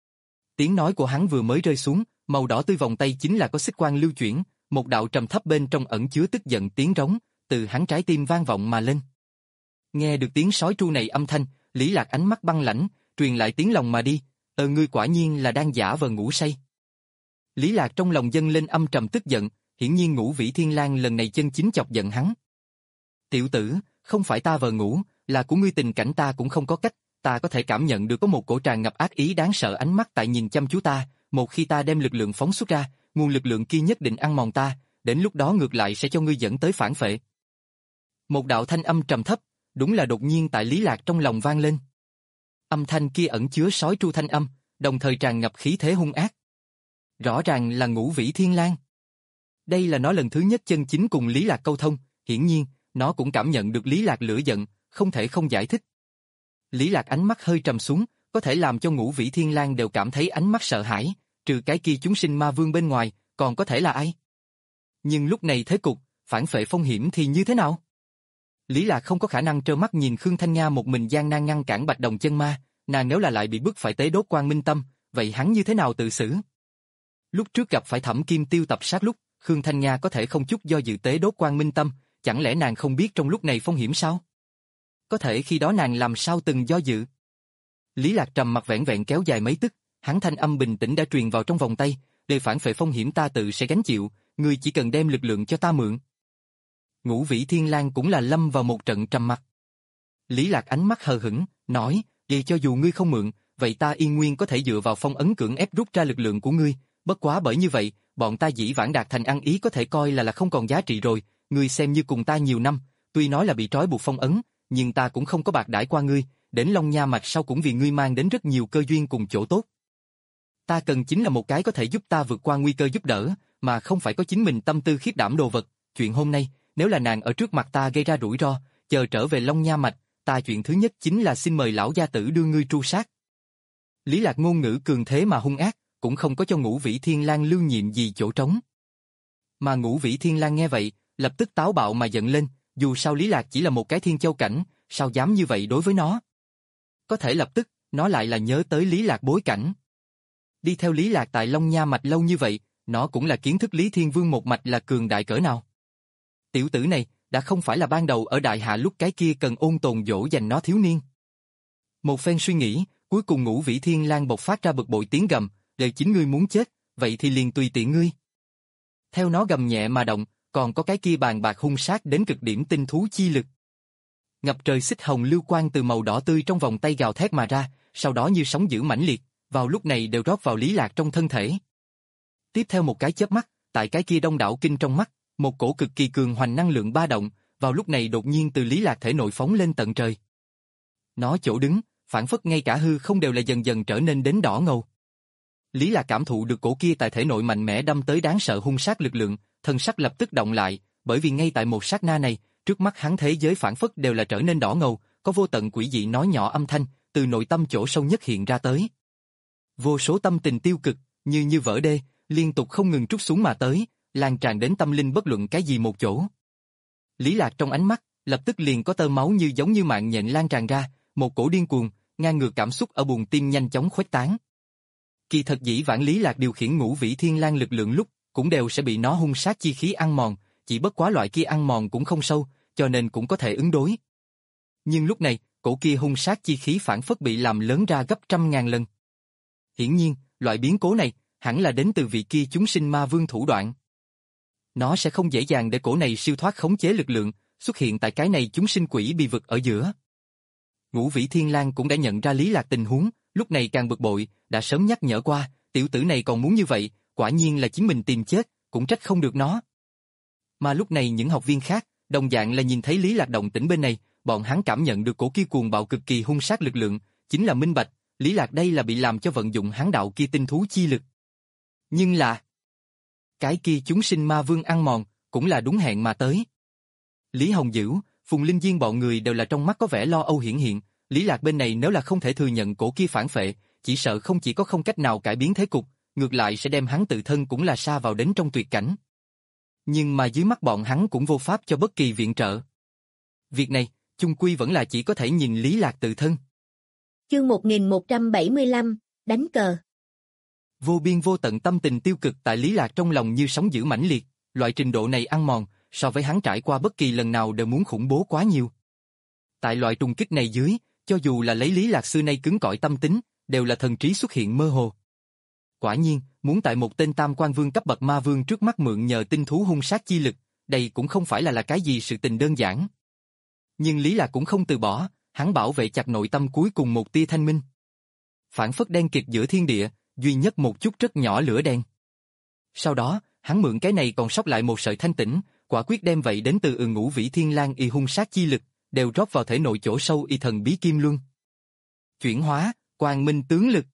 Tiếng nói của hắn vừa mới rơi xuống, màu đỏ tươi vòng tay chính là có xích quang lưu chuyển, một đạo trầm thấp bên trong ẩn chứa tức giận tiếng rống, từ hắn trái tim vang vọng mà lên. Nghe được tiếng sói tru này âm thanh, Lý Lạc ánh mắt băng lãnh, truyền lại tiếng lòng mà đi, ờ ngươi quả nhiên là đang giả vờ ngủ say. Lý Lạc trong lòng dâng lên âm trầm tức giận, hiển nhiên Ngũ Vĩ Thiên Lang lần này chân chính chọc giận hắn. Tiểu tử, không phải ta vờ ngủ, là của ngươi tình cảnh ta cũng không có cách, ta có thể cảm nhận được có một cổ tràn ngập ác ý đáng sợ ánh mắt tại nhìn chăm chú ta, một khi ta đem lực lượng phóng xuất ra, nguồn lực lượng kia nhất định ăn mòn ta, đến lúc đó ngược lại sẽ cho ngươi dẫn tới phản phệ. Một đạo thanh âm trầm thấp, đúng là đột nhiên tại Lý Lạc trong lòng vang lên. Âm thanh kia ẩn chứa sói tru thanh âm, đồng thời tràn ngập khí thế hung ác. Rõ ràng là Ngũ Vĩ Thiên Lang. Đây là nó lần thứ nhất chân chính cùng Lý Lạc câu thông, hiển nhiên, nó cũng cảm nhận được Lý Lạc lửa giận, không thể không giải thích. Lý Lạc ánh mắt hơi trầm xuống, có thể làm cho Ngũ Vĩ Thiên Lang đều cảm thấy ánh mắt sợ hãi, trừ cái kia chúng sinh ma vương bên ngoài, còn có thể là ai? Nhưng lúc này thế cục, phản phệ phong hiểm thì như thế nào? Lý Lạc không có khả năng trơ mắt nhìn Khương Thanh Nga một mình gian nan ngăn cản Bạch Đồng chân ma, nàng nếu là lại bị bức phải tế đốt Quang Minh Tâm, vậy hắn như thế nào tự xử? Lúc trước gặp phải Thẩm Kim Tiêu tập sát lúc, Khương Thanh Nga có thể không chút do dự tế đốt Quang Minh Tâm, chẳng lẽ nàng không biết trong lúc này phong hiểm sao? Có thể khi đó nàng làm sao từng do dự? Lý Lạc trầm mặt vẻn vẹn kéo dài mấy tức, hắn thanh âm bình tĩnh đã truyền vào trong vòng tay, để phản phệ phong hiểm ta tự sẽ gánh chịu, ngươi chỉ cần đem lực lượng cho ta mượn. Ngũ Vĩ Thiên Lang cũng là lâm vào một trận trầm mặc. Lý Lạc ánh mắt hờ hững, nói, vậy cho dù ngươi không mượn, vậy ta yên nguyên có thể dựa vào phong ấn cưỡng ép rút ra lực lượng của ngươi, bất quá bởi như vậy, bọn ta dĩ vãng đạt thành ăn ý có thể coi là là không còn giá trị rồi, ngươi xem như cùng ta nhiều năm, tuy nói là bị trói buộc phong ấn, nhưng ta cũng không có bạc đãi qua ngươi, đến Long Nha Mạch sau cũng vì ngươi mang đến rất nhiều cơ duyên cùng chỗ tốt. Ta cần chính là một cái có thể giúp ta vượt qua nguy cơ giúp đỡ, mà không phải có chính mình tâm tư khiếp đảm đồ vật, chuyện hôm nay, nếu là nàng ở trước mặt ta gây ra rủi ro, chờ trở về Long Nha Mạch, ta chuyện thứ nhất chính là xin mời lão gia tử đưa ngươi tru sát. Lý Lạc ngôn ngữ cường thế mà hung ác, cũng không có cho Ngũ Vĩ Thiên Lang lưu nhiệm gì chỗ trống. Mà Ngũ Vĩ Thiên Lang nghe vậy, lập tức táo bạo mà giận lên, dù sao Lý Lạc chỉ là một cái thiên châu cảnh, sao dám như vậy đối với nó. Có thể lập tức, nó lại là nhớ tới Lý Lạc bối cảnh. Đi theo Lý Lạc tại Long Nha Mạch lâu như vậy, nó cũng là kiến thức Lý Thiên Vương một mạch là cường đại cỡ nào. Tiểu tử này, đã không phải là ban đầu ở Đại Hạ lúc cái kia cần ôn tồn dỗ dành nó thiếu niên. Một phen suy nghĩ, cuối cùng Ngũ Vĩ Thiên Lang bộc phát ra bực bội tiếng gầm, đều chính ngươi muốn chết, vậy thì liền tùy tiện ngươi. Theo nó gầm nhẹ mà động, còn có cái kia bàn bạc hung sát đến cực điểm tinh thú chi lực. Ngập trời xích hồng lưu quang từ màu đỏ tươi trong vòng tay gào thét mà ra, sau đó như sóng dữ mãnh liệt, vào lúc này đều rót vào Lý Lạc trong thân thể. Tiếp theo một cái chớp mắt, tại cái kia đông đảo kinh trong mắt, một cổ cực kỳ cường hoành năng lượng ba động, vào lúc này đột nhiên từ Lý Lạc thể nội phóng lên tận trời. Nó chỗ đứng, phản phất ngay cả hư không đều là dần dần trở nên đến đỏ ngầu. Lý Lạc cảm thụ được cổ kia tại thể nội mạnh mẽ đâm tới đáng sợ hung sát lực lượng, thân sắc lập tức động lại, bởi vì ngay tại một sát na này, trước mắt hắn thế giới phản phất đều là trở nên đỏ ngầu, có vô tận quỷ dị nói nhỏ âm thanh, từ nội tâm chỗ sâu nhất hiện ra tới. Vô số tâm tình tiêu cực, như như vỡ đê, liên tục không ngừng trút xuống mà tới, lan tràn đến tâm linh bất luận cái gì một chỗ. Lý Lạc trong ánh mắt, lập tức liền có tơ máu như giống như mạng nhện lan tràn ra, một cổ điên cuồng, ngang ngược cảm xúc ở buồng tim nhanh chóng khuếch tán. Kỳ thật dĩ vãng Lý Lạc điều khiển Ngũ Vĩ Thiên Lang lực lượng lúc, cũng đều sẽ bị nó hung sát chi khí ăn mòn, chỉ bất quá loại kia ăn mòn cũng không sâu, cho nên cũng có thể ứng đối. Nhưng lúc này, cổ kia hung sát chi khí phản phất bị làm lớn ra gấp trăm ngàn lần. Hiển nhiên, loại biến cố này, hẳn là đến từ vị kia chúng sinh ma vương thủ đoạn. Nó sẽ không dễ dàng để cổ này siêu thoát khống chế lực lượng, xuất hiện tại cái này chúng sinh quỷ bi vực ở giữa. Ngũ Vĩ Thiên Lang cũng đã nhận ra Lý Lạc tình huống, lúc này càng bực bội, đã sớm nhắc nhở qua, tiểu tử này còn muốn như vậy, quả nhiên là chính mình tìm chết, cũng trách không được nó. Mà lúc này những học viên khác, đồng dạng là nhìn thấy Lý Lạc động tĩnh bên này, bọn hắn cảm nhận được cổ kia cuồng bạo cực kỳ hung sát lực lượng, chính là minh bạch, Lý Lạc đây là bị làm cho vận dụng hắn đạo kia tinh thú chi lực. Nhưng là, cái kia chúng sinh ma vương ăn mòn, cũng là đúng hẹn mà tới. Lý Hồng Dữ, Phùng Linh Diên bọn người đều là trong mắt có vẻ lo âu hiển hiện, Lý Lạc bên này nếu là không thể thừa nhận cổ kia phản phệ, chỉ sợ không chỉ có không cách nào cải biến thế cục, ngược lại sẽ đem hắn tự thân cũng là sa vào đến trong tuyệt cảnh. Nhưng mà dưới mắt bọn hắn cũng vô pháp cho bất kỳ viện trợ. Việc này, chung quy vẫn là chỉ có thể nhìn Lý Lạc tự thân. Chương một nghìn một trăm bảy mươi lăm, đánh cờ. Vô biên vô tận tâm tình tiêu cực tại Lý Lạc trong lòng như sóng dữ mãnh liệt, loại trình độ này ăn mòn, so với hắn trải qua bất kỳ lần nào đều muốn khủng bố quá nhiều. Tại loại trùng kích này dưới, cho dù là lấy Lý Lạc xưa nay cứng cỏi tâm tính, đều là thần trí xuất hiện mơ hồ. Quả nhiên, muốn tại một tên tam quan vương cấp bậc ma vương trước mắt mượn nhờ tinh thú hung sát chi lực, đây cũng không phải là là cái gì sự tình đơn giản. Nhưng Lý Lạc cũng không từ bỏ, hắn bảo vệ chặt nội tâm cuối cùng một tia thanh minh. Phản phất đen kịt giữa thiên địa, duy nhất một chút rất nhỏ lửa đen. Sau đó, hắn mượn cái này còn sót lại một sợi thanh tĩnh, quả quyết đem vậy đến từ ừ Ngũ Vĩ Thiên Lang y hung sát chi lực, đều rót vào thể nội chỗ sâu y thần bí kim luân. Chuyển hóa, quang minh tướng lực.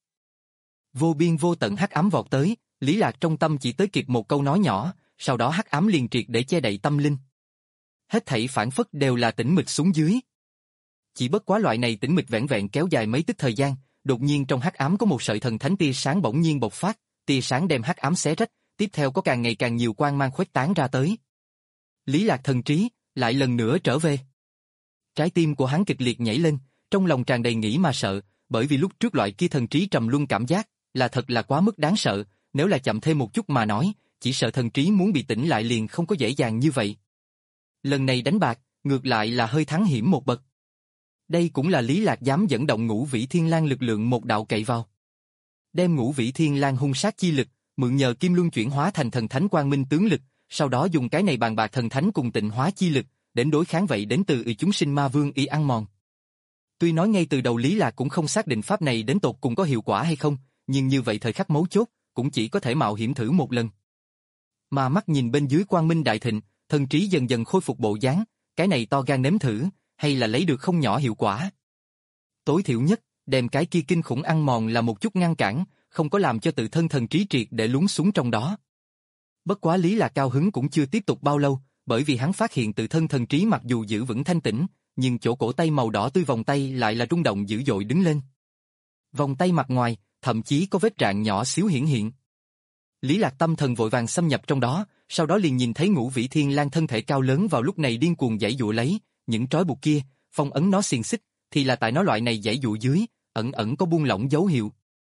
Vô biên vô tận hắc ám vọt tới, Lý Lạc trong tâm chỉ tới kịp một câu nói nhỏ, sau đó hắc ám liền triệt để che đậy tâm linh. Hết thảy phản phất đều là tĩnh mịch xuống dưới. Chỉ bất quá loại này tĩnh mịch vẻn vẹn kéo dài mấy tức thời gian, đột nhiên trong hắc ám có một sợi thần thánh tia sáng bỗng nhiên bộc phát, tia sáng đem hắc ám xé rách, tiếp theo có càng ngày càng nhiều quang mang khuếch tán ra tới. Lý Lạc thần trí lại lần nữa trở về. Trái tim của hắn kịch liệt nhảy lên, trong lòng tràn đầy nghĩ mà sợ, bởi vì lúc trước loại kia thần trí trầm luân cảm giác là thật là quá mức đáng sợ, nếu là chậm thêm một chút mà nói, chỉ sợ thần trí muốn bị tỉnh lại liền không có dễ dàng như vậy. Lần này đánh bạc, ngược lại là hơi thắng hiểm một bậc. Đây cũng là Lý Lạc dám dẫn động Ngũ Vĩ Thiên Lang lực lượng một đạo cậy vào. Đem Ngũ Vĩ Thiên Lang hung sát chi lực, mượn nhờ kim luân chuyển hóa thành thần thánh quang minh tướng lực, sau đó dùng cái này bàn bạc thần thánh cùng tịnh hóa chi lực, đến đối kháng vậy đến từ y chúng sinh ma vương y ăn mòn. Tuy nói ngay từ đầu Lý Lạc cũng không xác định pháp này đến tột cùng có hiệu quả hay không, nhưng như vậy thời khắc mấu chốt, cũng chỉ có thể mạo hiểm thử một lần. Mà mắt nhìn bên dưới quang minh đại thịnh, thần trí dần dần khôi phục bộ dáng, cái này to gan nếm thử, hay là lấy được không nhỏ hiệu quả. Tối thiểu nhất, đem cái kia kinh khủng ăn mòn là một chút ngăn cản, không có làm cho tự thân thần trí triệt để lún xuống trong đó. Bất quá Lý Lạc cao hứng cũng chưa tiếp tục bao lâu, bởi vì hắn phát hiện tự thân thần trí mặc dù giữ vững thanh tĩnh, nhưng chỗ cổ tay màu đỏ tươi vòng tay lại là rung động dữ dội đứng lên. Vòng tay mặt ngoài, thậm chí có vết rạn nhỏ xíu hiển hiện. Lý Lạc tâm thần vội vàng xâm nhập trong đó, sau đó liền nhìn thấy Ngũ Vĩ Thiên Lang thân thể cao lớn vào lúc này điên cuồng giãy giụa lấy, những trói buộc kia, phong ấn nó xiềng xích, thì là tại nó loại này giãy giụa dưới, ẩn ẩn có buông lỏng dấu hiệu.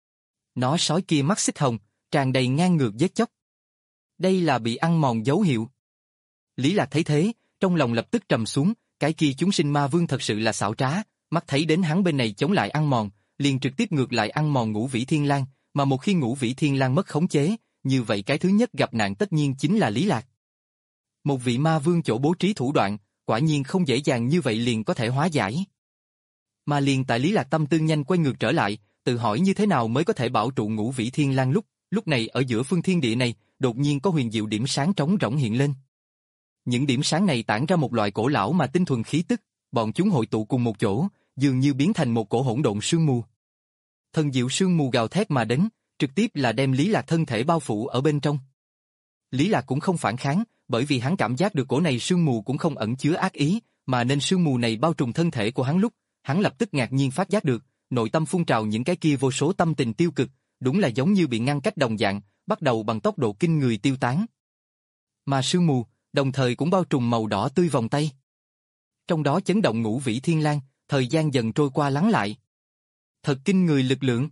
Nó sói kia mắt xích hồng, tràn đầy ngang ngược giết chóc. Đây là bị ăn mòn dấu hiệu. Lý Lạc thấy thế, trong lòng lập tức trầm xuống, cái kia chúng sinh ma vương thật sự là xảo trá, mắt thấy đến hắn bên này chống lại ăn mòn, liền trực tiếp ngược lại ăn mòn Ngũ Vĩ Thiên Lang, mà một khi Ngũ Vĩ Thiên Lang mất khống chế, như vậy cái thứ nhất gặp nạn tất nhiên chính là Lý Lạc. Một vị ma vương chỗ bố trí thủ đoạn, quả nhiên không dễ dàng như vậy liền có thể hóa giải. Mà liền tại Lý Lạc tâm tư nhanh quay ngược trở lại, tự hỏi như thế nào mới có thể bảo trụ Ngũ Vĩ Thiên Lang lúc, lúc này ở giữa phương thiên địa này, đột nhiên có huyền diệu điểm sáng trống rỗng hiện lên. Những điểm sáng này tản ra một loại cổ lão mà tinh thuần khí tức, bọn chúng hội tụ cùng một chỗ, dường như biến thành một cổ hỗn độn sương mù. Thần diệu sương mù gào thét mà đến, trực tiếp là đem Lý Lạc thân thể bao phủ ở bên trong. Lý Lạc cũng không phản kháng, bởi vì hắn cảm giác được cổ này sương mù cũng không ẩn chứa ác ý, mà nên sương mù này bao trùm thân thể của hắn lúc, hắn lập tức ngạc nhiên phát giác được, nội tâm phun trào những cái kia vô số tâm tình tiêu cực, đúng là giống như bị ngăn cách đồng dạng, bắt đầu bằng tốc độ kinh người tiêu tán. Mà sương mù, đồng thời cũng bao trùm màu đỏ tươi vòng tay. Trong đó chấn động Ngũ Vĩ Thiên Lang, thời gian dần trôi qua lắng lại. Thật kinh người lực lượng.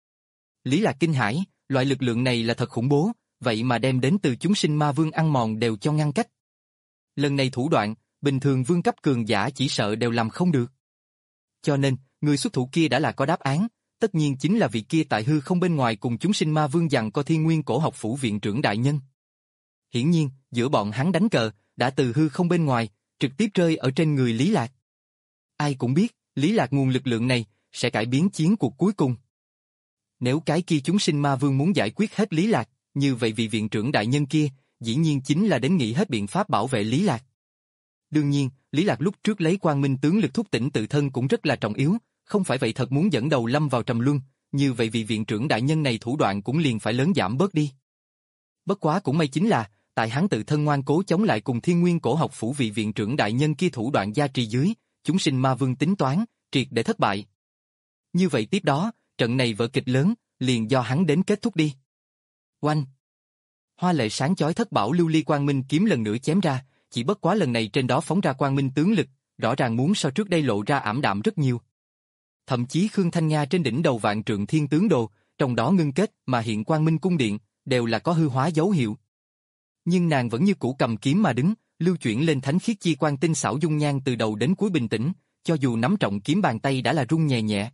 Lý Lạc kinh hãi, loại lực lượng này là thật khủng bố, vậy mà đem đến từ chúng sinh ma vương ăn mòn đều cho ngăn cách. Lần này thủ đoạn, bình thường vương cấp cường giả chỉ sợ đều làm không được. Cho nên, người xuất thủ kia đã là có đáp án, tất nhiên chính là vị kia tại hư không bên ngoài cùng chúng sinh ma vương giằng co Thiên Nguyên Cổ Học Phủ viện trưởng đại nhân. Hiển nhiên, giữa bọn hắn đánh cờ, đã từ hư không bên ngoài, trực tiếp rơi ở trên người Lý Lạc. Ai cũng biết, Lý Lạc nguồn lực lượng này, sẽ cải biến chiến cuộc cuối cùng. Nếu cái kia chúng sinh ma vương muốn giải quyết hết Lý Lạc, như vậy vị viện trưởng đại nhân kia, dĩ nhiên chính là đến nghĩ hết biện pháp bảo vệ Lý Lạc. Đương nhiên, Lý Lạc lúc trước lấy quang minh tướng lực thúc tỉnh tự thân cũng rất là trọng yếu, không phải vậy thật muốn dẫn đầu lâm vào trầm luân, như vậy vị viện trưởng đại nhân này thủ đoạn cũng liền phải lớn giảm bớt đi. Bất quá cũng may chính là, tại hắn tự thân ngoan cố chống lại cùng Thiên Nguyên Cổ Học Phủ vị viện trưởng đại nhân kia thủ đoạn gia trì dưới, chúng sinh ma vương tính toán, triệt để thất bại. Như vậy tiếp đó, trận này vở kịch lớn, liền do hắn đến kết thúc đi. Oanh! Hoa lệ sáng chói thất bảo lưu ly quang minh kiếm lần nữa chém ra, chỉ bất quá lần này trên đó phóng ra quang minh tướng lực, rõ ràng muốn so trước đây lộ ra ảm đạm rất nhiều. Thậm chí Khương Thanh Nga trên đỉnh đầu vạn trượng thiên tướng đồ, trong đó ngưng kết mà hiện quang minh cung điện, đều là có hư hóa dấu hiệu. Nhưng nàng vẫn như cũ cầm kiếm mà đứng, lưu chuyển lên thánh khiết chi quang tinh xảo dung nhan từ đầu đến cuối bình tĩnh, cho dù nắm trọng kiếm bàn tay đã là run nhẹ nhẹ.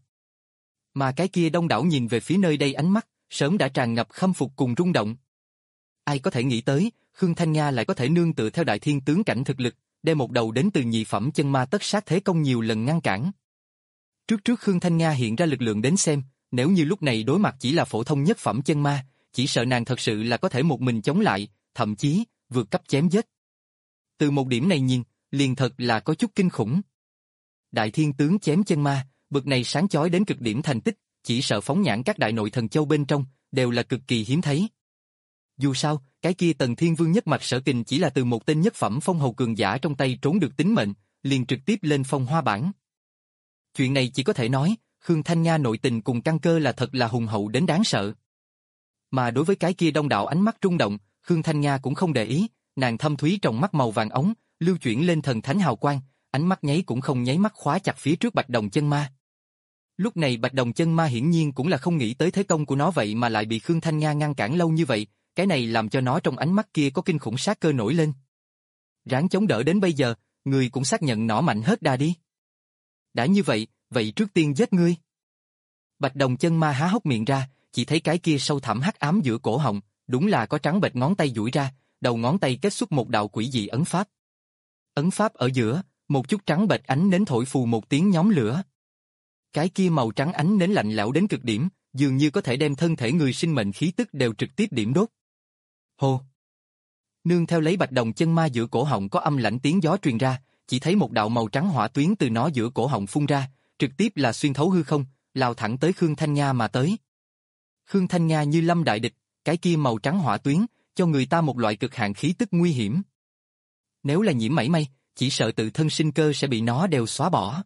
Mà cái kia đông đảo nhìn về phía nơi đây ánh mắt, sớm đã tràn ngập khâm phục cùng rung động. Ai có thể nghĩ tới, Khương Thanh Nga lại có thể nương tựa theo đại thiên tướng cảnh thực lực, đem một đầu đến từ nhị phẩm chân ma tất sát thế công nhiều lần ngăn cản. Trước trước Khương Thanh Nga hiện ra lực lượng đến xem, nếu như lúc này đối mặt chỉ là phổ thông nhất phẩm chân ma, chỉ sợ nàng thật sự là có thể một mình chống lại, thậm chí, vượt cấp chém giết. Từ một điểm này nhìn, liền thật là có chút kinh khủng. Đại thiên tướng chém chân ma, bực này sáng chói đến cực điểm thành tích, chỉ sợ phóng nhãn các đại nội thần châu bên trong, đều là cực kỳ hiếm thấy. Dù sao, cái kia Tần Thiên Vương nhất mạch Sở Kình chỉ là từ một tên nhất phẩm phong hầu cường giả trong tay trốn được tính mệnh, liền trực tiếp lên phong hoa bảng. Chuyện này chỉ có thể nói, Khương Thanh Nga nội tình cùng căn cơ là thật là hùng hậu đến đáng sợ. Mà đối với cái kia đông đảo ánh mắt rung động, Khương Thanh Nga cũng không để ý, nàng thâm thúy trong mắt màu vàng ống, lưu chuyển lên thần thánh hào quang, ánh mắt nháy cũng không nháy mắt khóa chặt phía trước Bạch Đồng chân ma. Lúc này Bạch Đồng chân ma hiển nhiên cũng là không nghĩ tới thế công của nó vậy mà lại bị Khương Thanh Nga ngăn cản lâu như vậy, cái này làm cho nó trong ánh mắt kia có kinh khủng sát cơ nổi lên. Ráng chống đỡ đến bây giờ, người cũng xác nhận nó mạnh hết đà đi. Đã như vậy, vậy trước tiên giết ngươi. Bạch Đồng chân ma há hốc miệng ra, chỉ thấy cái kia sâu thẳm hắc ám giữa cổ họng, đúng là có trắng bệch ngón tay duỗi ra, đầu ngón tay kết xuất một đạo quỷ dị ấn pháp. Ấn pháp ở giữa, một chút trắng bệch ánh nến thổi phù một tiếng nhóm lửa. Cái kia màu trắng ánh nến lạnh lẽo đến cực điểm, dường như có thể đem thân thể người sinh mệnh khí tức đều trực tiếp điểm đốt. Hô! Nương theo lấy bạch đồng chân ma giữa cổ họng có âm lãnh tiếng gió truyền ra, chỉ thấy một đạo màu trắng hỏa tuyến từ nó giữa cổ họng phun ra, trực tiếp là xuyên thấu hư không, lao thẳng tới Khương Thanh Nga mà tới. Khương Thanh Nga như lâm đại địch, cái kia màu trắng hỏa tuyến, cho người ta một loại cực hạn khí tức nguy hiểm. Nếu là nhiễm mảy may, chỉ sợ tự thân sinh cơ sẽ bị nó đều xóa bỏ.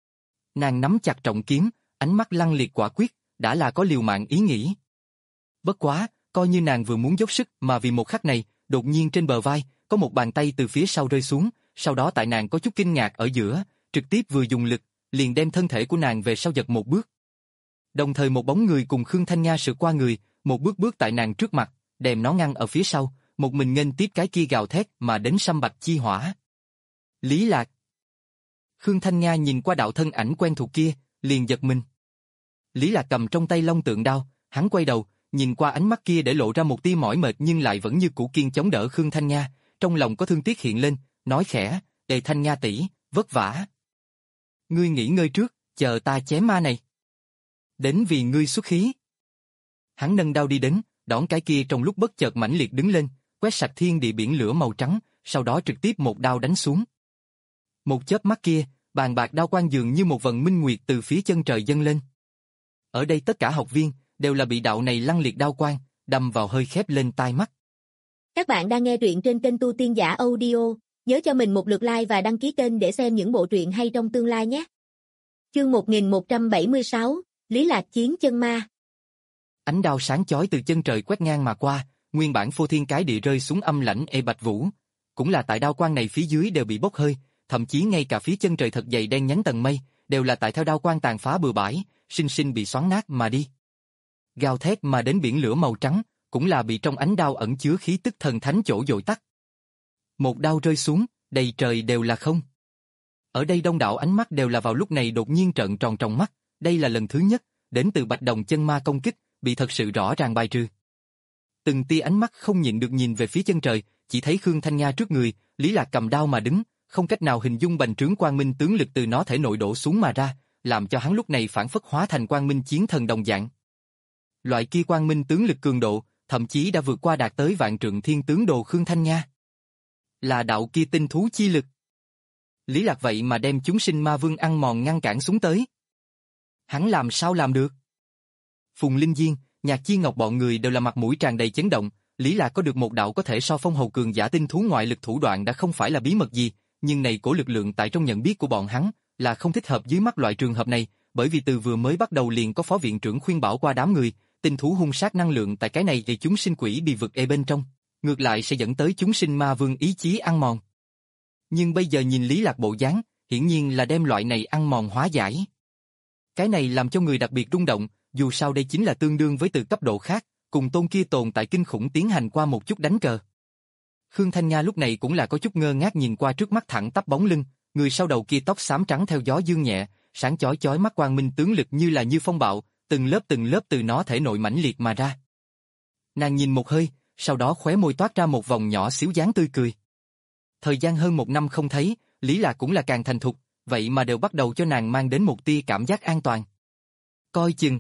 Nàng nắm chặt trọng kiếm, ánh mắt lăng liệt quả quyết, đã là có liều mạng ý nghĩ. Bất quá, coi như nàng vừa muốn dốc sức mà vì một khắc này, đột nhiên trên bờ vai, có một bàn tay từ phía sau rơi xuống, sau đó tại nàng có chút kinh ngạc ở giữa, trực tiếp vừa dùng lực, liền đem thân thể của nàng về sau giật một bước. Đồng thời một bóng người cùng Khương Thanh Nga sượt qua người, một bước bước tại nàng trước mặt, đem nó ngăn ở phía sau, một mình nghênh tiếp cái kia gào thét mà đến sâm bạch chi hỏa. Lý Lạc. Khương Thanh Nga nhìn qua đạo thân ảnh quen thuộc kia, liền giật mình. Lý Lạc cầm trong tay long tượng đao, hắn quay đầu, nhìn qua ánh mắt kia để lộ ra một tia mỏi mệt nhưng lại vẫn như cũ kiên chống đỡ Khương Thanh Nga, trong lòng có thương tiếc hiện lên, nói khẽ, "Ê Thanh Nga tỷ, vất vả. Ngươi nghỉ ngơi trước, chờ ta chém ma này. Đến vì ngươi xuất khí." Hắn nâng đao đi đến, đón cái kia trong lúc bất chợt mãnh liệt đứng lên, quét sạch thiên địa biển lửa màu trắng, sau đó trực tiếp một đao đánh xuống. Một chớp mắt kia, bàn bạc đao quang dường như một vần minh nguyệt từ phía chân trời dâng lên. Ở đây tất cả học viên đều là bị đạo này lăng liệt đao quang đâm vào hơi khép lên tai mắt. Các bạn đang nghe truyện trên kênh Tu Tiên Giả Audio, nhớ cho mình một lượt like và đăng ký kênh để xem những bộ truyện hay trong tương lai nhé. Chương một nghìn một trăm bảy mươi sáu, Lý Lạc chiến chân ma. Ánh đao sáng chói từ chân trời quét ngang mà qua, nguyên bản phô thiên cái địa rơi xuống âm lãnh ê bạch vũ, cũng là tại đao quang này phía dưới đều bị bốc hơi, thậm chí ngay cả phía chân trời thật dày đen nhánh tầng mây, đều là tại theo đao quang tàn phá bừa bãi, sinh sinh bị xoắn nát mà đi. Gào thét mà đến biển lửa màu trắng, cũng là bị trong ánh đao ẩn chứa khí tức thần thánh chỗ dội tắt. Một đao rơi xuống, đầy trời đều là không. Ở đây đông đảo ánh mắt đều là vào lúc này đột nhiên trợn tròn trong mắt, đây là lần thứ nhất, đến từ bạch đồng chân ma công kích, bị thật sự rõ ràng bài trừ. Từng tia ánh mắt không nhịn được nhìn về phía chân trời, chỉ thấy Khương Thanh Nga trước người, Lý Lạc cầm đao mà đứng, không cách nào hình dung bành trướng quang minh tướng lực từ nó thể nội đổ xuống mà ra, làm cho hắn lúc này phản phất hóa thành quang minh chiến thần đồng dạng. Loại kia quang minh tướng lực cường độ, thậm chí đã vượt qua đạt tới vạn trượng thiên tướng đồ Khương Thanh Nga. Là đạo kia tinh thú chi lực. Lý Lạc vậy mà đem chúng sinh ma vương ăn mòn ngăn cản xuống tới. Hắn làm sao làm được? Phùng Linh Diên, Nhạc Chi Ngọc bọn người đều là mặt mũi tràn đầy chấn động, Lý Lạc có được một đạo có thể so phong hầu cường giả tinh thú ngoại lực thủ đoạn đã không phải là bí mật gì, nhưng này cổ lực lượng tại trong nhận biết của bọn hắn là không thích hợp dưới mắt loại trường hợp này, bởi vì từ vừa mới bắt đầu liền có phó viện trưởng khuyên bảo qua đám người, tinh thú hung sát năng lượng tại cái này thì chúng sinh quỷ bị vực ê bên trong, ngược lại sẽ dẫn tới chúng sinh ma vương ý chí ăn mòn. Nhưng bây giờ nhìn Lý Lạc bộ dáng, hiển nhiên là đem loại này ăn mòn hóa giải. Cái này làm cho người đặc biệt rung động, dù sao đây chính là tương đương với từ cấp độ khác, cùng tôn kia tồn tại kinh khủng tiến hành qua một chút đánh cờ. Khương Thanh Nga lúc này cũng là có chút ngơ ngác nhìn qua trước mắt thẳng tắp bóng lưng, người sau đầu kia tóc xám trắng theo gió dương nhẹ, sáng chói chói mắt quang minh tướng lực như là như phong bạo, từng lớp từng lớp từ nó thể nội mãnh liệt mà ra. Nàng nhìn một hơi, sau đó khóe môi toát ra một vòng nhỏ xíu dáng tươi cười. Thời gian hơn một năm không thấy, Lý Lạc cũng là càng thành thục, vậy mà đều bắt đầu cho nàng mang đến một tia cảm giác an toàn. Coi chừng.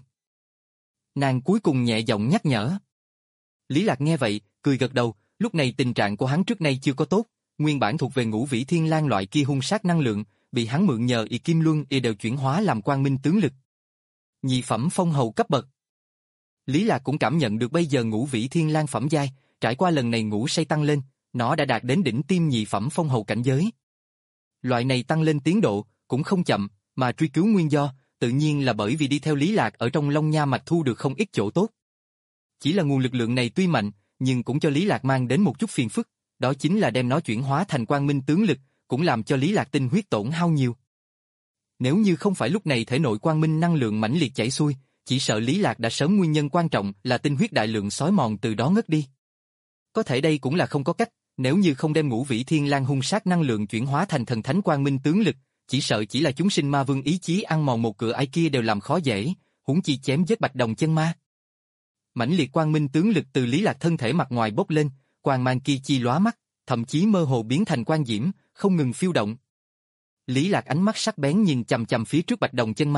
Nàng cuối cùng nhẹ giọng nhắc nhở. Lý Lạc nghe vậy, cười gật đầu, lúc này tình trạng của hắn trước nay chưa có tốt, nguyên bản thuộc về ngũ vĩ thiên lang loại kia hung sát năng lượng, bị hắn mượn nhờ y kim luân y đều chuyển hóa làm quang minh tướng lực. Nhị phẩm phong hầu cấp bậc. Lý Lạc cũng cảm nhận được bây giờ ngũ vĩ thiên lang phẩm giai, trải qua lần này ngũ say tăng lên, nó đã đạt đến đỉnh tiêm nhị phẩm phong hầu cảnh giới. Loại này tăng lên tiến độ cũng không chậm, mà truy cứu nguyên do, tự nhiên là bởi vì đi theo Lý Lạc ở trong Long Nha mạch thu được không ít chỗ tốt. Chỉ là nguồn lực lượng này tuy mạnh, nhưng cũng cho Lý Lạc mang đến một chút phiền phức, đó chính là đem nó chuyển hóa thành quang minh tướng lực, cũng làm cho Lý Lạc tinh huyết tổn hao nhiều. Nếu như không phải lúc này thể nội quang minh năng lượng mãnh liệt chảy xuôi, chỉ sợ Lý Lạc đã sớm nguyên nhân quan trọng là tinh huyết đại lượng xói mòn từ đó ngất đi. Có thể đây cũng là không có cách, nếu như không đem ngũ vĩ thiên lang hung sát năng lượng chuyển hóa thành thần thánh quang minh tướng lực, chỉ sợ chỉ là chúng sinh ma vương ý chí ăn mòn một cửa ải kia đều làm khó dễ, huống chi chém giết bạch đồng chân ma. Mãnh liệt quang minh tướng lực từ Lý Lạc thân thể mặt ngoài bốc lên, quang mang kia chi lóa mắt, thậm chí mơ hồ biến thành quang diễm, không ngừng phiêu động. Lý Lạc ánh mắt sắc bén nhìn chằm chằm phía trước bạch đồng chân ma,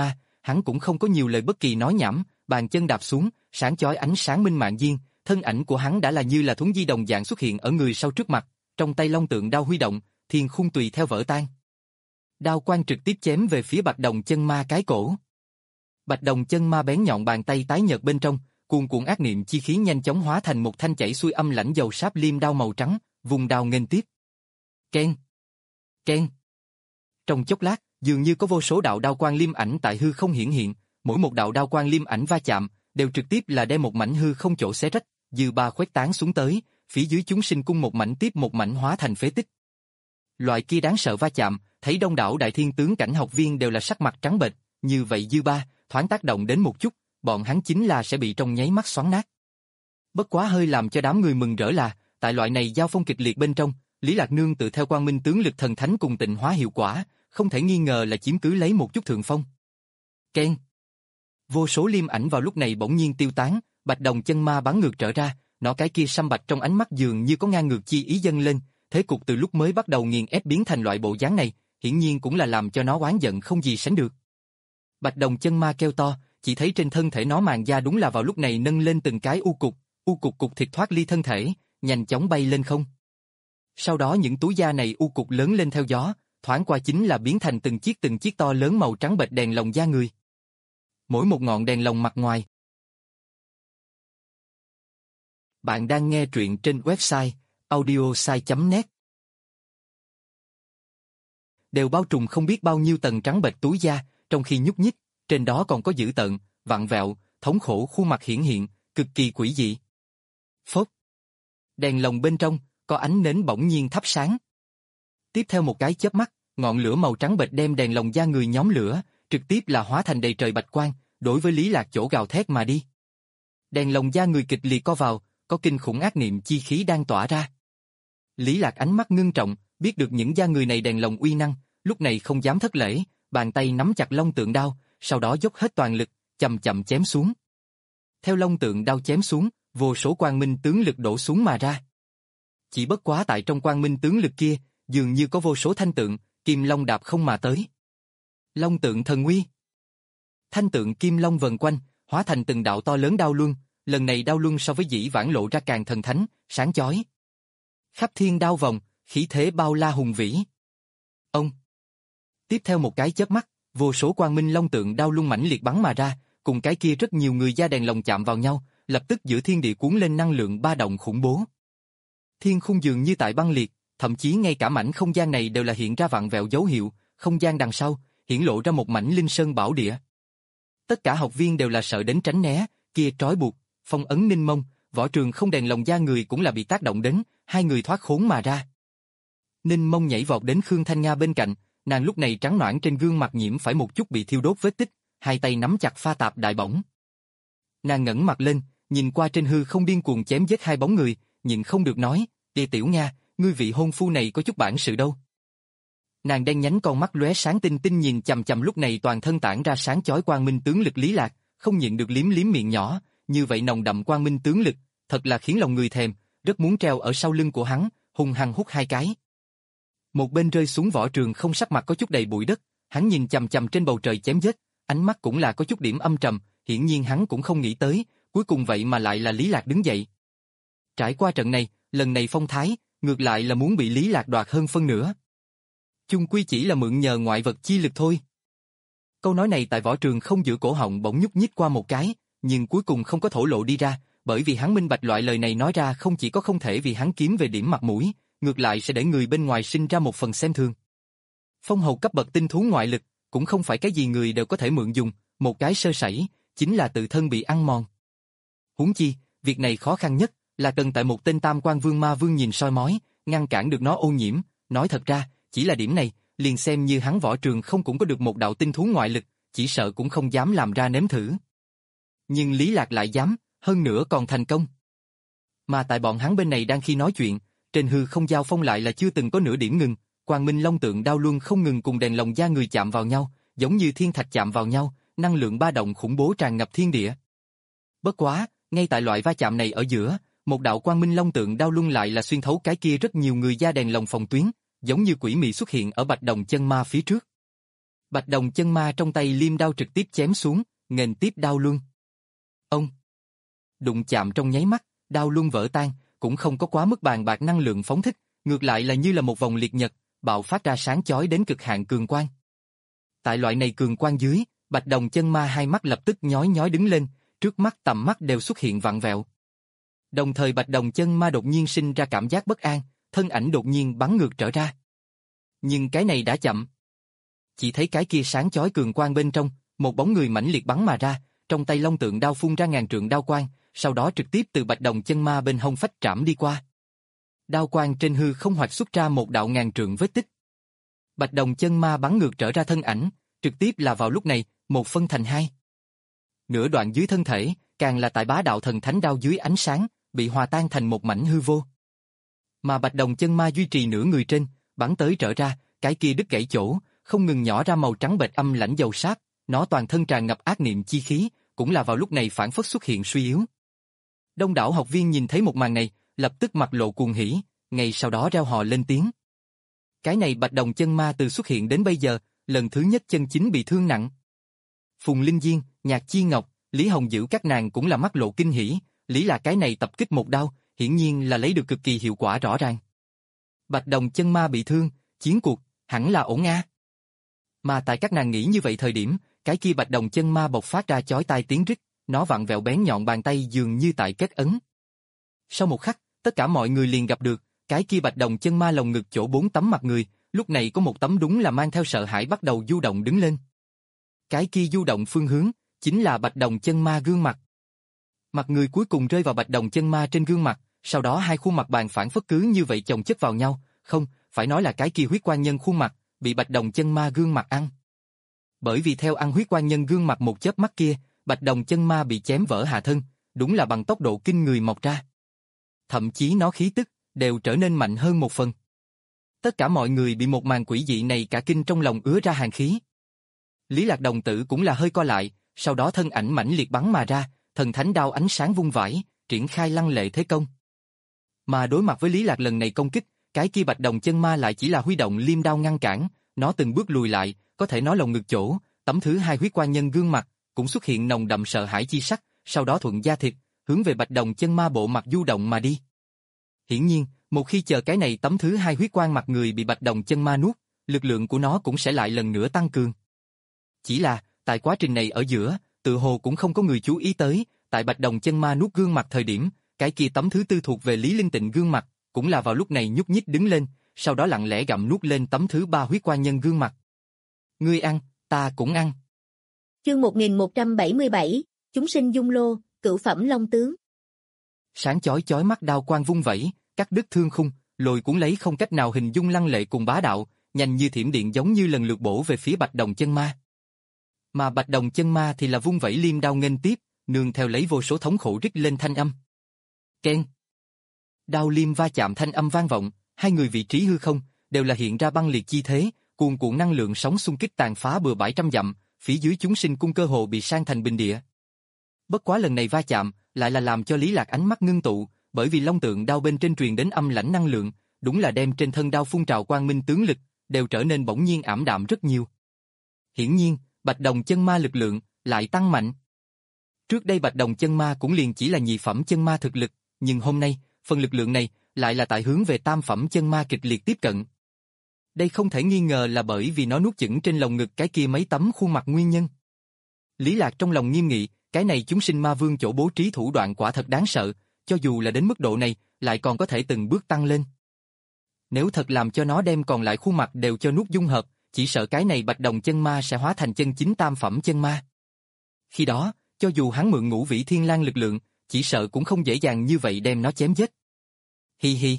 hắn cũng không có nhiều lời bất kỳ nói nhảm, bàn chân đạp xuống, sáng chói ánh sáng minh mạng diên, thân ảnh của hắn đã là như là thuấn di đồng dạng xuất hiện ở người sau trước mặt, trong tay long tượng đao huy động, thiên khung tùy theo vỡ tan. Đao quang trực tiếp chém về phía Bạch Đồng chân ma cái cổ. Bạch Đồng chân ma bén nhọn bàn tay tái nhợt bên trong, cuồn cuộn ác niệm chi khí nhanh chóng hóa thành một thanh chảy xuôi âm lãnh dầu sáp liêm đao màu trắng, vùng đao nghênh tiếp. Keng, keng. Trong chốc lát, dường như có vô số đạo đao quang liêm ảnh tại hư không hiển hiện, mỗi một đạo đao quang liêm ảnh va chạm, đều trực tiếp là đem một mảnh hư không chỗ xé rách, dư ba khuếch tán xuống tới, phía dưới chúng sinh cung một mảnh tiếp một mảnh hóa thành phế tích. Loại kia đáng sợ va chạm, thấy đông đảo đại thiên tướng cảnh học viên đều là sắc mặt trắng bệch, như vậy dư ba, thoáng tác động đến một chút, bọn hắn chính là sẽ bị trong nháy mắt xoắn nát. Bất quá hơi làm cho đám người mừng rỡ là, tại loại này giao phong kịch liệt bên trong, Lý Lạc Nương tự theo quang minh tướng lực thần thánh cùng tịnh hóa hiệu quả, không thể nghi ngờ là chiếm cứ lấy một chút thượng phong. Keng. Vô số liêm ảnh vào lúc này bỗng nhiên tiêu tán, Bạch Đồng chân ma bắn ngược trở ra, nó cái kia săm bạch trong ánh mắt dường như có ngang ngược chi ý dâng lên, thế cục từ lúc mới bắt đầu nghiền ép biến thành loại bộ dáng này, hiển nhiên cũng là làm cho nó oán giận không gì sánh được. Bạch Đồng chân ma kêu to, chỉ thấy trên thân thể nó màng da đúng là vào lúc này nâng lên từng cái u cục, u cục cục thịt thoát ly thân thể, nhanh chóng bay lên không. Sau đó những túi da này u cục lớn lên theo gió, thoáng qua chính là biến thành từng chiếc từng chiếc to lớn màu trắng bệch đèn lồng da người. Mỗi một ngọn đèn lồng mặt ngoài. Bạn đang nghe truyện trên website audiosai chấm net. Đều bao trùm không biết bao nhiêu tầng trắng bệch túi da, trong khi nhúc nhích, trên đó còn có dữ tợn, vặn vẹo, thống khổ khuôn mặt hiển hiện, cực kỳ quỷ dị. Phốt. Đèn lồng bên trong, có ánh nến bỗng nhiên thắp sáng. Tiếp theo một cái chớp mắt, ngọn lửa màu trắng bệch đem đèn lồng da người nhóm lửa, trực tiếp là hóa thành đầy trời bạch quang, đối với Lý Lạc chỗ gào thét mà đi. Đèn lồng da người kịch liệt co vào, có kinh khủng ác niệm chi khí đang tỏa ra. Lý Lạc ánh mắt ngưng trọng, biết được những da người này đèn lồng uy năng, lúc này không dám thất lễ, bàn tay nắm chặt long tượng đao, sau đó dốc hết toàn lực, chậm chậm chém xuống. Theo long tượng đao chém xuống, vô số quang minh tướng lực đổ xuống mà ra. Chỉ bất quá tại trong quang minh tướng lực kia, dường như có vô số thanh tượng, kim long đạp không mà tới. Long tượng thần uy. Thanh tượng kim long vần quanh, hóa thành từng đạo to lớn đao luân, lần này đao luân so với dĩ vãng lộ ra càng thần thánh, sáng chói. Khắp thiên đao vòng, khí thế bao la hùng vĩ. Ông. Tiếp theo một cái chớp mắt, vô số quang minh long tượng đao luân mãnh liệt bắn mà ra, cùng cái kia rất nhiều người da đèn lồng chạm vào nhau, lập tức giữa thiên địa cuốn lên năng lượng ba động khủng bố. Thiên khung dường như tại băng liệt, thậm chí ngay cả mảnh không gian này đều là hiện ra vặn vẹo dấu hiệu, không gian đằng sau hiển lộ ra một mảnh linh sơn bảo địa. Tất cả học viên đều là sợ đến tránh né, kia trói buộc, phong ấn Ninh Mông, Võ Trường không đèn lồng da người cũng là bị tác động đến, hai người thoát khốn mà ra. Ninh Mông nhảy vọt đến Khương Thanh Nga bên cạnh, nàng lúc này trắng nõn trên gương mặt nhiễm phải một chút bị thiêu đốt vết tích, hai tay nắm chặt pha tạp đại bổng. Nàng ngẩng mặt lên, nhìn qua trên hư không điên cuồng chém giết hai bóng người, nhịn không được nói, "Địa Tiểu Nga, ngươi vị hôn phu này có chút bản sự đâu." Nàng đen nhánh con mắt lóe sáng tinh tinh nhìn chằm chằm lúc này toàn thân tản ra sáng chói quang minh tướng lực Lý Lạc, không nhịn được liếm liếm miệng nhỏ, như vậy nồng đậm quang minh tướng lực, thật là khiến lòng người thèm, rất muốn treo ở sau lưng của hắn, hung hăng hút hai cái. Một bên rơi xuống Võ Trường không sắc mặt có chút đầy bụi đất, hắn nhìn chằm chằm trên bầu trời chém giết, ánh mắt cũng là có chút điểm âm trầm, hiển nhiên hắn cũng không nghĩ tới, cuối cùng vậy mà lại là Lý Lạc đứng dậy. Trải qua trận này, lần này phong thái, ngược lại là muốn bị Lý Lạc đoạt hơn phân nửa. Chung quy chỉ là mượn nhờ ngoại vật chi lực thôi. Câu nói này tại Võ Trường không giữa cổ họng bỗng nhúc nhích qua một cái, nhưng cuối cùng không có thổ lộ đi ra, bởi vì hắn minh bạch loại lời này nói ra không chỉ có không thể vì hắn kiếm về điểm mặt mũi, ngược lại sẽ để người bên ngoài sinh ra một phần xem thường. Phong hầu cấp bậc tinh thú ngoại lực, cũng không phải cái gì người đều có thể mượn dùng, một cái sơ sẩy, chính là tự thân bị ăn mòn. Huống chi, việc này khó khăn nhất, là cần tại một tên tam quan vương ma vương nhìn soi mói, ngăn cản được nó ô nhiễm, nói thật ra, chỉ là điểm này, liền xem như hắn Võ Trường không cũng có được một đạo tinh thú ngoại lực, chỉ sợ cũng không dám làm ra nếm thử. Nhưng Lý Lạc lại dám, hơn nữa còn thành công. Mà tại bọn hắn bên này đang khi nói chuyện, trên hư không giao phong lại là chưa từng có nửa điểm ngừng, quang minh long tượng đao luân không ngừng cùng đèn lồng da người chạm vào nhau, giống như thiên thạch chạm vào nhau, năng lượng ba động khủng bố tràn ngập thiên địa. Bất quá, ngay tại loại va chạm này ở giữa, một đạo quang minh long tượng đao luân lại là xuyên thấu cái kia rất nhiều người da đèn lồng phòng tuyến, giống như quỷ mị xuất hiện ở Bạch Đồng chân ma phía trước. Bạch đồng chân ma trong tay liêm đao trực tiếp chém xuống, nghênh tiếp đao luân. Ông! Đụng chạm trong nháy mắt, đao luân vỡ tan, cũng không có quá mức bàn bạc năng lượng phóng thích, ngược lại là như là một vòng liệt nhật, bạo phát ra sáng chói đến cực hạn cường quang. Tại loại này cường quang dưới, Bạch đồng chân ma hai mắt lập tức nhói nhói đứng lên, trước mắt tầm mắt đều xuất hiện vặn vẹo. Đồng thời Bạch đồng chân ma đột nhiên sinh ra cảm giác bất an, thân ảnh đột nhiên bắn ngược trở ra. Nhưng cái này đã chậm. Chỉ thấy cái kia sáng chói cường quang bên trong, một bóng người mãnh liệt bắn mà ra, trong tay long tượng đao phun ra ngàn trượng đao quang, sau đó trực tiếp từ Bạch đồng chân ma bên hông phách trảm đi qua. Đao quang trên hư không hoạch xuất ra một đạo ngàn trượng vết tích. Bạch đồng chân ma bắn ngược trở ra thân ảnh, trực tiếp là vào lúc này, một phân thành hai. Nửa đoạn dưới thân thể, càng là tại bá đạo thần thánh đao dưới ánh sáng, bị hòa tan thành một mảnh hư vô. Mà Bạch đồng chân ma duy trì nửa người trên, bắn tới trở ra, cái kia đứt gãy chỗ, không ngừng nhỏ ra màu trắng bệch âm lãnh dầu sáp, nó toàn thân tràn ngập ác niệm chi khí, cũng là vào lúc này phản phất xuất hiện suy yếu. Đông đảo học viên nhìn thấy một màn này, lập tức mặt lộ cuồng hỉ, ngay sau đó reo hò lên tiếng. Cái này Bạch đồng chân ma từ xuất hiện đến bây giờ, lần thứ nhất chân chính bị thương nặng. Phùng Linh Diên, Nhạc Chi Ngọc, Lý Hồng Dữ các nàng cũng là mắt lộ kinh hỉ, lý là cái này tập kích một đao, hiển nhiên là lấy được cực kỳ hiệu quả rõ ràng. Bạch đồng chân ma bị thương, chiến cuộc, hẳn là ổn a. Mà tại các nàng nghĩ như vậy thời điểm, cái kia Bạch đồng chân ma bộc phát ra chói tai tiếng rít, nó vặn vẹo bén nhọn bàn tay dường như tại kết ấn. Sau một khắc, tất cả mọi người liền gặp được, cái kia Bạch đồng chân ma lồng ngực chỗ bốn tấm mặt người, lúc này có một tấm đúng là mang theo sợ hãi bắt đầu du động đứng lên. Cái kia du động phương hướng, chính là Bạch đồng chân ma gương mặt. Mặt người cuối cùng rơi vào Bạch đồng chân ma trên gương mặt, sau đó hai khuôn mặt bàn phản phất cứ như vậy chồng chất vào nhau, không, phải nói là cái kia huyết quan nhân khuôn mặt, bị Bạch đồng chân ma gương mặt ăn. Bởi vì theo ăn huyết quan nhân gương mặt một chớp mắt kia, Bạch đồng chân ma bị chém vỡ hạ thân, đúng là bằng tốc độ kinh người mọc ra. Thậm chí nó khí tức, đều trở nên mạnh hơn một phần. Tất cả mọi người bị một màn quỷ dị này cả kinh trong lòng ứa ra hàn khí. Lý Lạc đồng tử cũng là hơi co lại, sau đó thân ảnh mãnh liệt bắn mà ra, thần thánh đao ánh sáng vung vãi, triển khai lăng lệ thế công. Mà đối mặt với Lý Lạc lần này công kích, cái kia Bạch đồng chân ma lại chỉ là huy động liêm đao ngăn cản, nó từng bước lùi lại, có thể nói lồng ngực chỗ, tấm thứ hai huyết quan nhân gương mặt, cũng xuất hiện nồng đậm sợ hãi chi sắc, sau đó thuận da thịt, hướng về Bạch đồng chân ma bộ mặt du động mà đi. Hiển nhiên, một khi chờ cái này tấm thứ hai huyết quan mặt người bị Bạch đồng chân ma nuốt, lực lượng của nó cũng sẽ lại lần nữa tăng cường. Chỉ là, tại quá trình này ở giữa, tự hồ cũng không có người chú ý tới, tại Bạch đồng chân ma nuốt gương mặt thời điểm, cái kia tấm thứ tư thuộc về Lý Linh Tịnh gương mặt, cũng là vào lúc này nhúc nhích đứng lên, sau đó lặng lẽ gặm nuốt lên tấm thứ ba huyết quan nhân gương mặt. Ngươi ăn, ta cũng ăn. Chương một nghìn một trăm bảy mươi bảy, chúng sinh dung lô, cửu phẩm long tướng. Sáng chói chói mắt đao quang vung vẩy, cắt đứt thương khung, lôi cuốn lấy không cách nào hình dung lăng lệ cùng bá đạo, nhanh như thiểm điện giống như lần lượt bổ về phía Bạch đồng chân ma. Mà Bạch đồng chân ma thì là vung vẩy liêm đao nghênh tiếp, nương theo lấy vô số thống khổ rít lên thanh âm. Keng. Đao liêm va chạm thanh âm vang vọng, hai người vị trí hư không đều là hiện ra băng liệt chi thế, cuồn cuộn năng lượng sóng xung kích tàn phá bừa bãi trăm dặm, phía dưới chúng sinh cung cơ hồ bị san thành bình địa. Bất quá lần này va chạm lại là làm cho Lý Lạc ánh mắt ngưng tụ, bởi vì long tượng đao bên trên truyền đến âm lãnh năng lượng, đúng là đem trên thân đao phun trào quang minh tướng lực, đều trở nên bỗng nhiên ảm đạm rất nhiều. Hiển nhiên, Bạch đồng chân ma lực lượng lại tăng mạnh. Trước đây Bạch đồng chân ma cũng liền chỉ là nhị phẩm chân ma thực lực, nhưng hôm nay, phần lực lượng này lại là tại hướng về tam phẩm chân ma kịch liệt tiếp cận. Đây không thể nghi ngờ là bởi vì nó nuốt chửng trên lồng ngực cái kia mấy tấm khuôn mặt nguyên nhân. Lý Lạc trong lòng nghiêm nghị, cái này chúng sinh ma vương chỗ bố trí thủ đoạn quả thật đáng sợ, cho dù là đến mức độ này, lại còn có thể từng bước tăng lên. Nếu thật làm cho nó đem còn lại khuôn mặt đều cho nuốt dung hợp, chỉ sợ cái này Bạch đồng chân ma sẽ hóa thành chân chính tam phẩm chân ma. Khi đó, cho dù hắn mượn ngũ vĩ thiên lang lực lượng, chỉ sợ cũng không dễ dàng như vậy đem nó chém giết. Hi hi.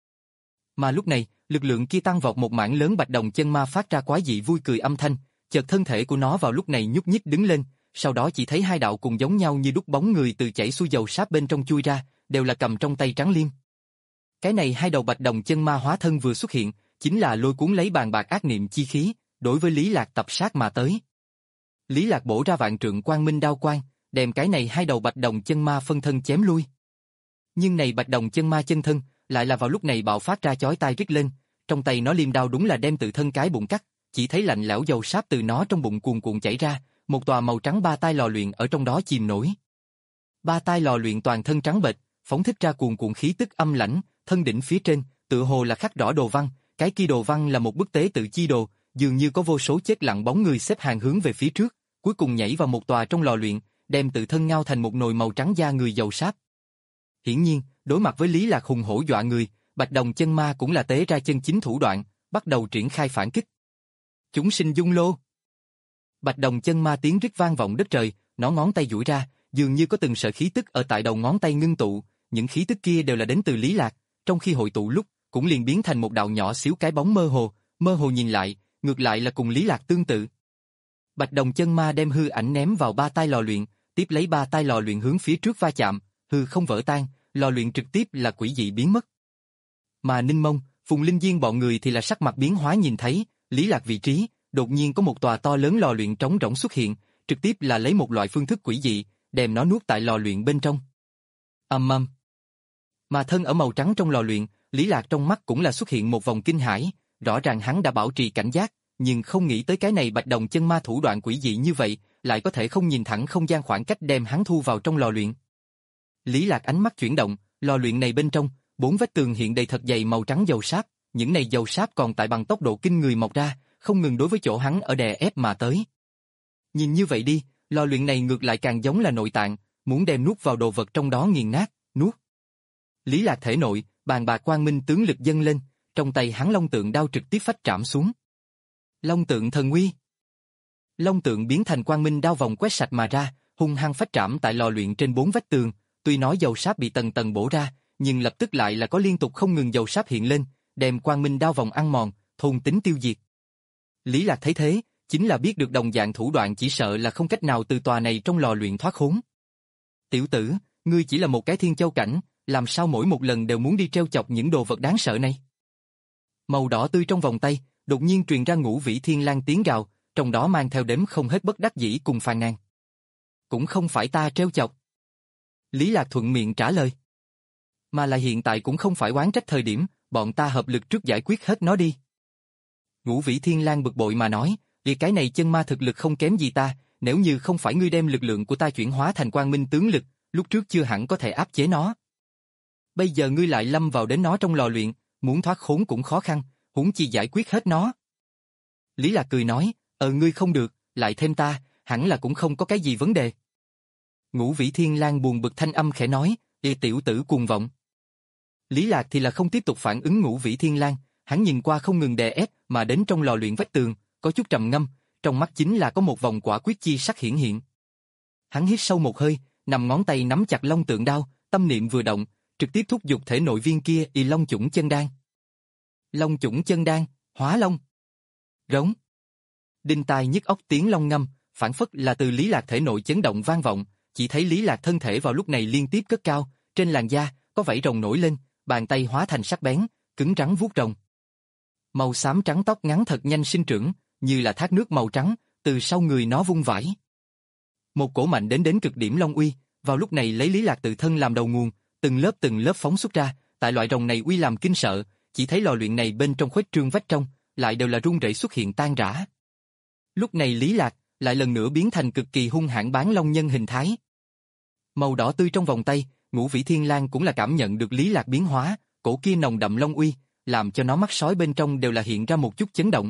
Mà lúc này, lực lượng kia tăng vọt một mảng lớn Bạch đồng chân ma phát ra quái dị vui cười âm thanh, chợt thân thể của nó vào lúc này nhúc nhích đứng lên, sau đó chỉ thấy hai đạo cùng giống nhau như đúc bóng người từ chảy xuôi dầu sáp bên trong chui ra, đều là cầm trong tay trắng liêm. Cái này hai đầu Bạch đồng chân ma hóa thân vừa xuất hiện, chính là lôi cuốn lấy bàn bạc ác niệm chi khí, đối với Lý Lạc tập sát mà tới. Lý Lạc bổ ra vạn trượng quang minh đao quang, đem cái này hai đầu Bạch đồng chân ma phân thân chém lui. Nhưng này Bạch đồng chân ma chân thân, lại là vào lúc này bạo phát ra chói tai rít lên, trong tay nó liêm đao đúng là đem tự thân cái bụng cắt, chỉ thấy lạnh lẽo dầu sáp từ nó trong bụng cuồn cuộn chảy ra, một tòa màu trắng ba tai lò luyện ở trong đó chìm nổi. Ba tai lò luyện toàn thân trắng bệch, phóng thích ra cuồn cuộn khí tức âm lãnh, thân đỉnh phía trên, tựa hồ là khắc rõ đồ văn, cái kia đồ văn là một bức tế tự chi đồ, dường như có vô số chết lặng bóng người xếp hàng hướng về phía trước, cuối cùng nhảy vào một tòa trong lò luyện, đem tự thân ngao thành một nồi màu trắng da người dầu sáp. Hiển nhiên, đối mặt với Lý Lạc hùng hổ dọa người, Bạch Đồng chân ma cũng là tế ra chân chính thủ đoạn, bắt đầu triển khai phản kích. Chúng sinh dung lô. Bạch Đồng chân ma tiếng rít vang vọng đất trời, nó ngón tay duỗi ra, dường như có từng sợi khí tức ở tại đầu ngón tay ngưng tụ, những khí tức kia đều là đến từ Lý Lạc, trong khi hội tụ lúc, cũng liền biến thành một đạo nhỏ xíu cái bóng mơ hồ, mơ hồ nhìn lại, ngược lại là cùng Lý Lạc tương tự. Bạch Đồng chân ma đem hư ảnh ném vào ba tai lò luyện, tiếp lấy ba tai lò luyện hướng phía trước va chạm, hư không vỡ tan, lò luyện trực tiếp là quỷ dị biến mất. Mà Ninh Mông, Phùng Linh Diên bọn người thì là sắc mặt biến hóa nhìn thấy, Lý Lạc vị trí, đột nhiên có một tòa to lớn lò luyện trống rỗng xuất hiện, trực tiếp là lấy một loại phương thức quỷ dị, đem nó nuốt tại lò luyện bên trong. Ầm ầm. Mà thân ở màu trắng trong lò luyện, Lý Lạc trong mắt cũng là xuất hiện một vòng kinh hãi, rõ ràng hắn đã bảo trì cảnh giác, nhưng không nghĩ tới cái này Bạch Đồng chân ma thủ đoạn quỷ dị như vậy, lại có thể không nhìn thẳng không gian khoảng cách đem hắn thu vào trong lò luyện. Lý Lạc ánh mắt chuyển động, lò luyện này bên trong, bốn vách tường hiện đầy thật dày màu trắng dầu sáp, những này dầu sáp còn tại bằng tốc độ kinh người mọc ra, không ngừng đối với chỗ hắn ở đè ép mà tới. Nhìn như vậy đi, lò luyện này ngược lại càng giống là nội tạng, muốn đem nuốt vào đồ vật trong đó nghiền nát, nuốt. Lý Lạc thể nội, bàn bạc quang minh tướng lực dâng lên, trong tay hắn long tượng đao trực tiếp phách trảm xuống. Long tượng thần uy. Long tượng biến thành quang minh đao vòng quét sạch mà ra, hung hăng phách trảm tại lò luyện trên bốn vách tường, tuy nói dầu sáp bị tầng tầng bổ ra, nhưng lập tức lại là có liên tục không ngừng dầu sáp hiện lên, đem quang minh đao vòng ăn mòn, thôn tính tiêu diệt. Lý Lạc thấy thế, chính là biết được đồng dạng thủ đoạn chỉ sợ là không cách nào từ tòa này trong lò luyện thoát khốn. Tiểu tử, ngươi chỉ là một cái thiên châu cảnh, làm sao mỗi một lần đều muốn đi treo chọc những đồ vật đáng sợ này? Màu đỏ tươi trong vòng tay, đột nhiên truyền ra Ngũ Vĩ Thiên Lang tiếng gào, trong đó mang theo đếm không hết bất đắc dĩ cùng phàn nàn. Cũng không phải ta treo chọc. Lý Lạc thuận miệng trả lời. Mà là hiện tại cũng không phải oán trách thời điểm, bọn ta hợp lực trước giải quyết hết nó đi. Ngũ Vĩ Thiên Lang bực bội mà nói, vì cái này chân ma thực lực không kém gì ta, nếu như không phải ngươi đem lực lượng của ta chuyển hóa thành quang minh tướng lực, lúc trước chưa hẳn có thể áp chế nó. Bây giờ ngươi lại lâm vào đến nó trong lò luyện, muốn thoát khốn cũng khó khăn, huống chi giải quyết hết nó. Lý Lạc cười nói, ờ ngươi không được, lại thêm ta, hẳn là cũng không có cái gì vấn đề. Ngũ Vĩ Thiên Lang buồn bực thanh âm khẽ nói, ê tiểu tử cuồng vọng. Lý Lạc thì là không tiếp tục phản ứng Ngũ Vĩ Thiên Lang, hắn nhìn qua không ngừng đè ép mà đến trong lò luyện vách tường, có chút trầm ngâm, trong mắt chính là có một vòng quả quyết chi sắc hiển hiện. Hắn hít sâu một hơi, nằm ngón tay nắm chặt long tượng đao, tâm niệm vừa động, trực tiếp thúc giục thể nội viên kia y long chủng chân đan. Long chủng chân đan, hóa long. Rống. Đinh tai nhức óc tiếng long ngâm, phản phất là từ Lý Lạc thể nội chấn động vang vọng, chỉ thấy Lý Lạc thân thể vào lúc này liên tiếp cất cao, trên làn da có vảy rồng nổi lên, bàn tay hóa thành sắc bén, cứng rắn vuốt rồng. Màu xám trắng tóc ngắn thật nhanh sinh trưởng, như là thác nước màu trắng, từ sau người nó vung vãi. Một cổ mạnh đến đến cực điểm long uy, vào lúc này lấy Lý Lạc tự thân làm đầu nguồn, từng lớp từng lớp phóng xuất ra, tại loại rồng này uy làm kinh sợ, chỉ thấy lò luyện này bên trong khuếch trương vách trong, lại đều là rung rẩy xuất hiện tan rã. Lúc này Lý Lạc lại lần nữa biến thành cực kỳ hung hãn bán long nhân hình thái. Màu đỏ tươi trong vòng tay, Ngũ Vĩ Thiên Lang cũng là cảm nhận được Lý Lạc biến hóa, cổ kia nồng đậm long uy, làm cho nó mắt sói bên trong đều là hiện ra một chút chấn động.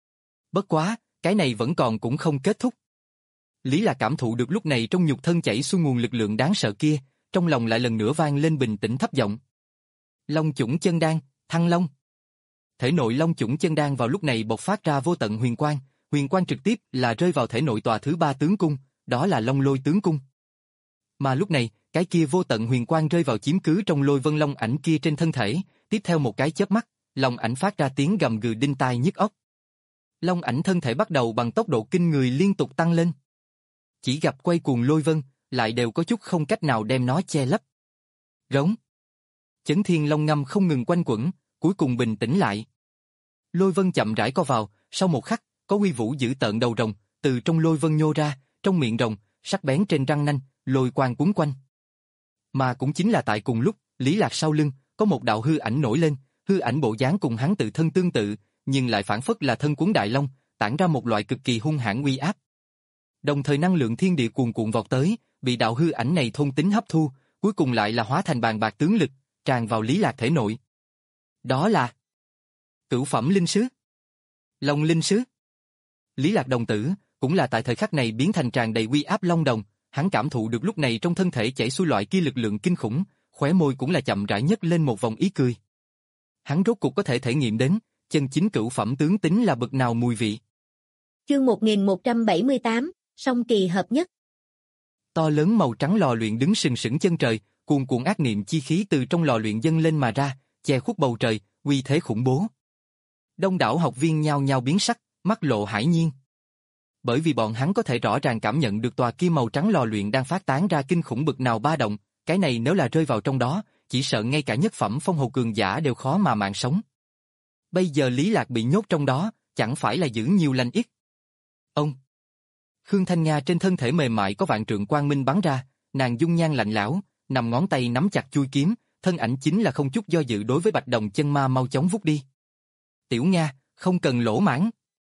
Bất quá, cái này vẫn còn cũng không kết thúc. Lý Lạc cảm thụ được lúc này trong nhục thân chảy xuôi nguồn lực lượng đáng sợ kia, trong lòng lại lần nữa vang lên bình tĩnh thấp giọng. Long chủng chân đan, thăng long. Thể nội long chủng chân đan vào lúc này bộc phát ra vô tận huyền quang, huyền quang trực tiếp là rơi vào thể nội tòa thứ ba tướng cung, đó là Long Lôi tướng cung. Mà lúc này, cái kia vô tận huyền quang rơi vào chiếm cứ trong Lôi Vân Long ảnh kia trên thân thể, tiếp theo một cái chớp mắt, long ảnh phát ra tiếng gầm gừ đinh tai nhức óc. Long ảnh thân thể bắt đầu bằng tốc độ kinh người liên tục tăng lên. Chỉ gặp quay cuồng lôi vân, lại đều có chút không cách nào đem nó che lấp. Rống. Chấn thiên long ngâm không ngừng quanh quẩn, cuối cùng bình tĩnh lại. Lôi vân chậm rãi co vào, sau một khắc, có uy vũ dữ tợn đầu rồng, từ trong lôi vân nhô ra, trong miệng rồng, sắc bén trên răng nanh, lôi quang quấn quanh. Mà cũng chính là tại cùng lúc, Lý Lạc sau lưng, có một đạo hư ảnh nổi lên, hư ảnh bộ dáng cùng hắn tự thân tương tự, nhưng lại phản phất là thân cuốn đại long, tản ra một loại cực kỳ hung hãn uy áp. Đồng thời năng lượng thiên địa cuồn cuộn vọt tới, bị đạo hư ảnh này thôn tính hấp thu, cuối cùng lại là hóa thành bàn bạc tướng lực, tràn vào Lý Lạc thể nội. Đó là cửu phẩm linh sứ. Long linh sứ. Lý Lạc đồng tử, cũng là tại thời khắc này biến thành tràn đầy uy áp long đồng, hắn cảm thụ được lúc này trong thân thể chảy xuôi loại kia lực lượng kinh khủng, khóe môi cũng là chậm rãi nhếch lên một vòng ý cười. Hắn rốt cuộc có thể thể nghiệm đến, chân chính cửu phẩm tướng tính là bậc nào mùi vị. Chương một nghìn một trăm bảy mươi tám, song kỳ hợp nhất. To lớn màu trắng lò luyện đứng sừng sững chân trời, cuồn cuộn ác niệm chi khí từ trong lò luyện dâng lên mà ra, che khuất bầu trời, uy thế khủng bố. Đông đảo học viên nhao nhao biến sắc, mắt lộ hải nhiên. Bởi vì bọn hắn có thể rõ ràng cảm nhận được tòa kia màu trắng lò luyện đang phát tán ra kinh khủng bực nào ba động, cái này nếu là rơi vào trong đó, chỉ sợ ngay cả nhất phẩm phong hầu cường giả đều khó mà mạng sống. Bây giờ Lý Lạc bị nhốt trong đó, chẳng phải là giữ nhiều lành ít. Ông Khương Thanh Nga trên thân thể mềm mại có vạn trượng quang minh bắn ra, nàng dung nhan lạnh lẽo, nằm ngón tay nắm chặt chui kiếm, thân ảnh chính là không chút do dự đối với Bạch Đồng chân ma mau chóng vút đi. Tiểu Nga, không cần lỗ mãng.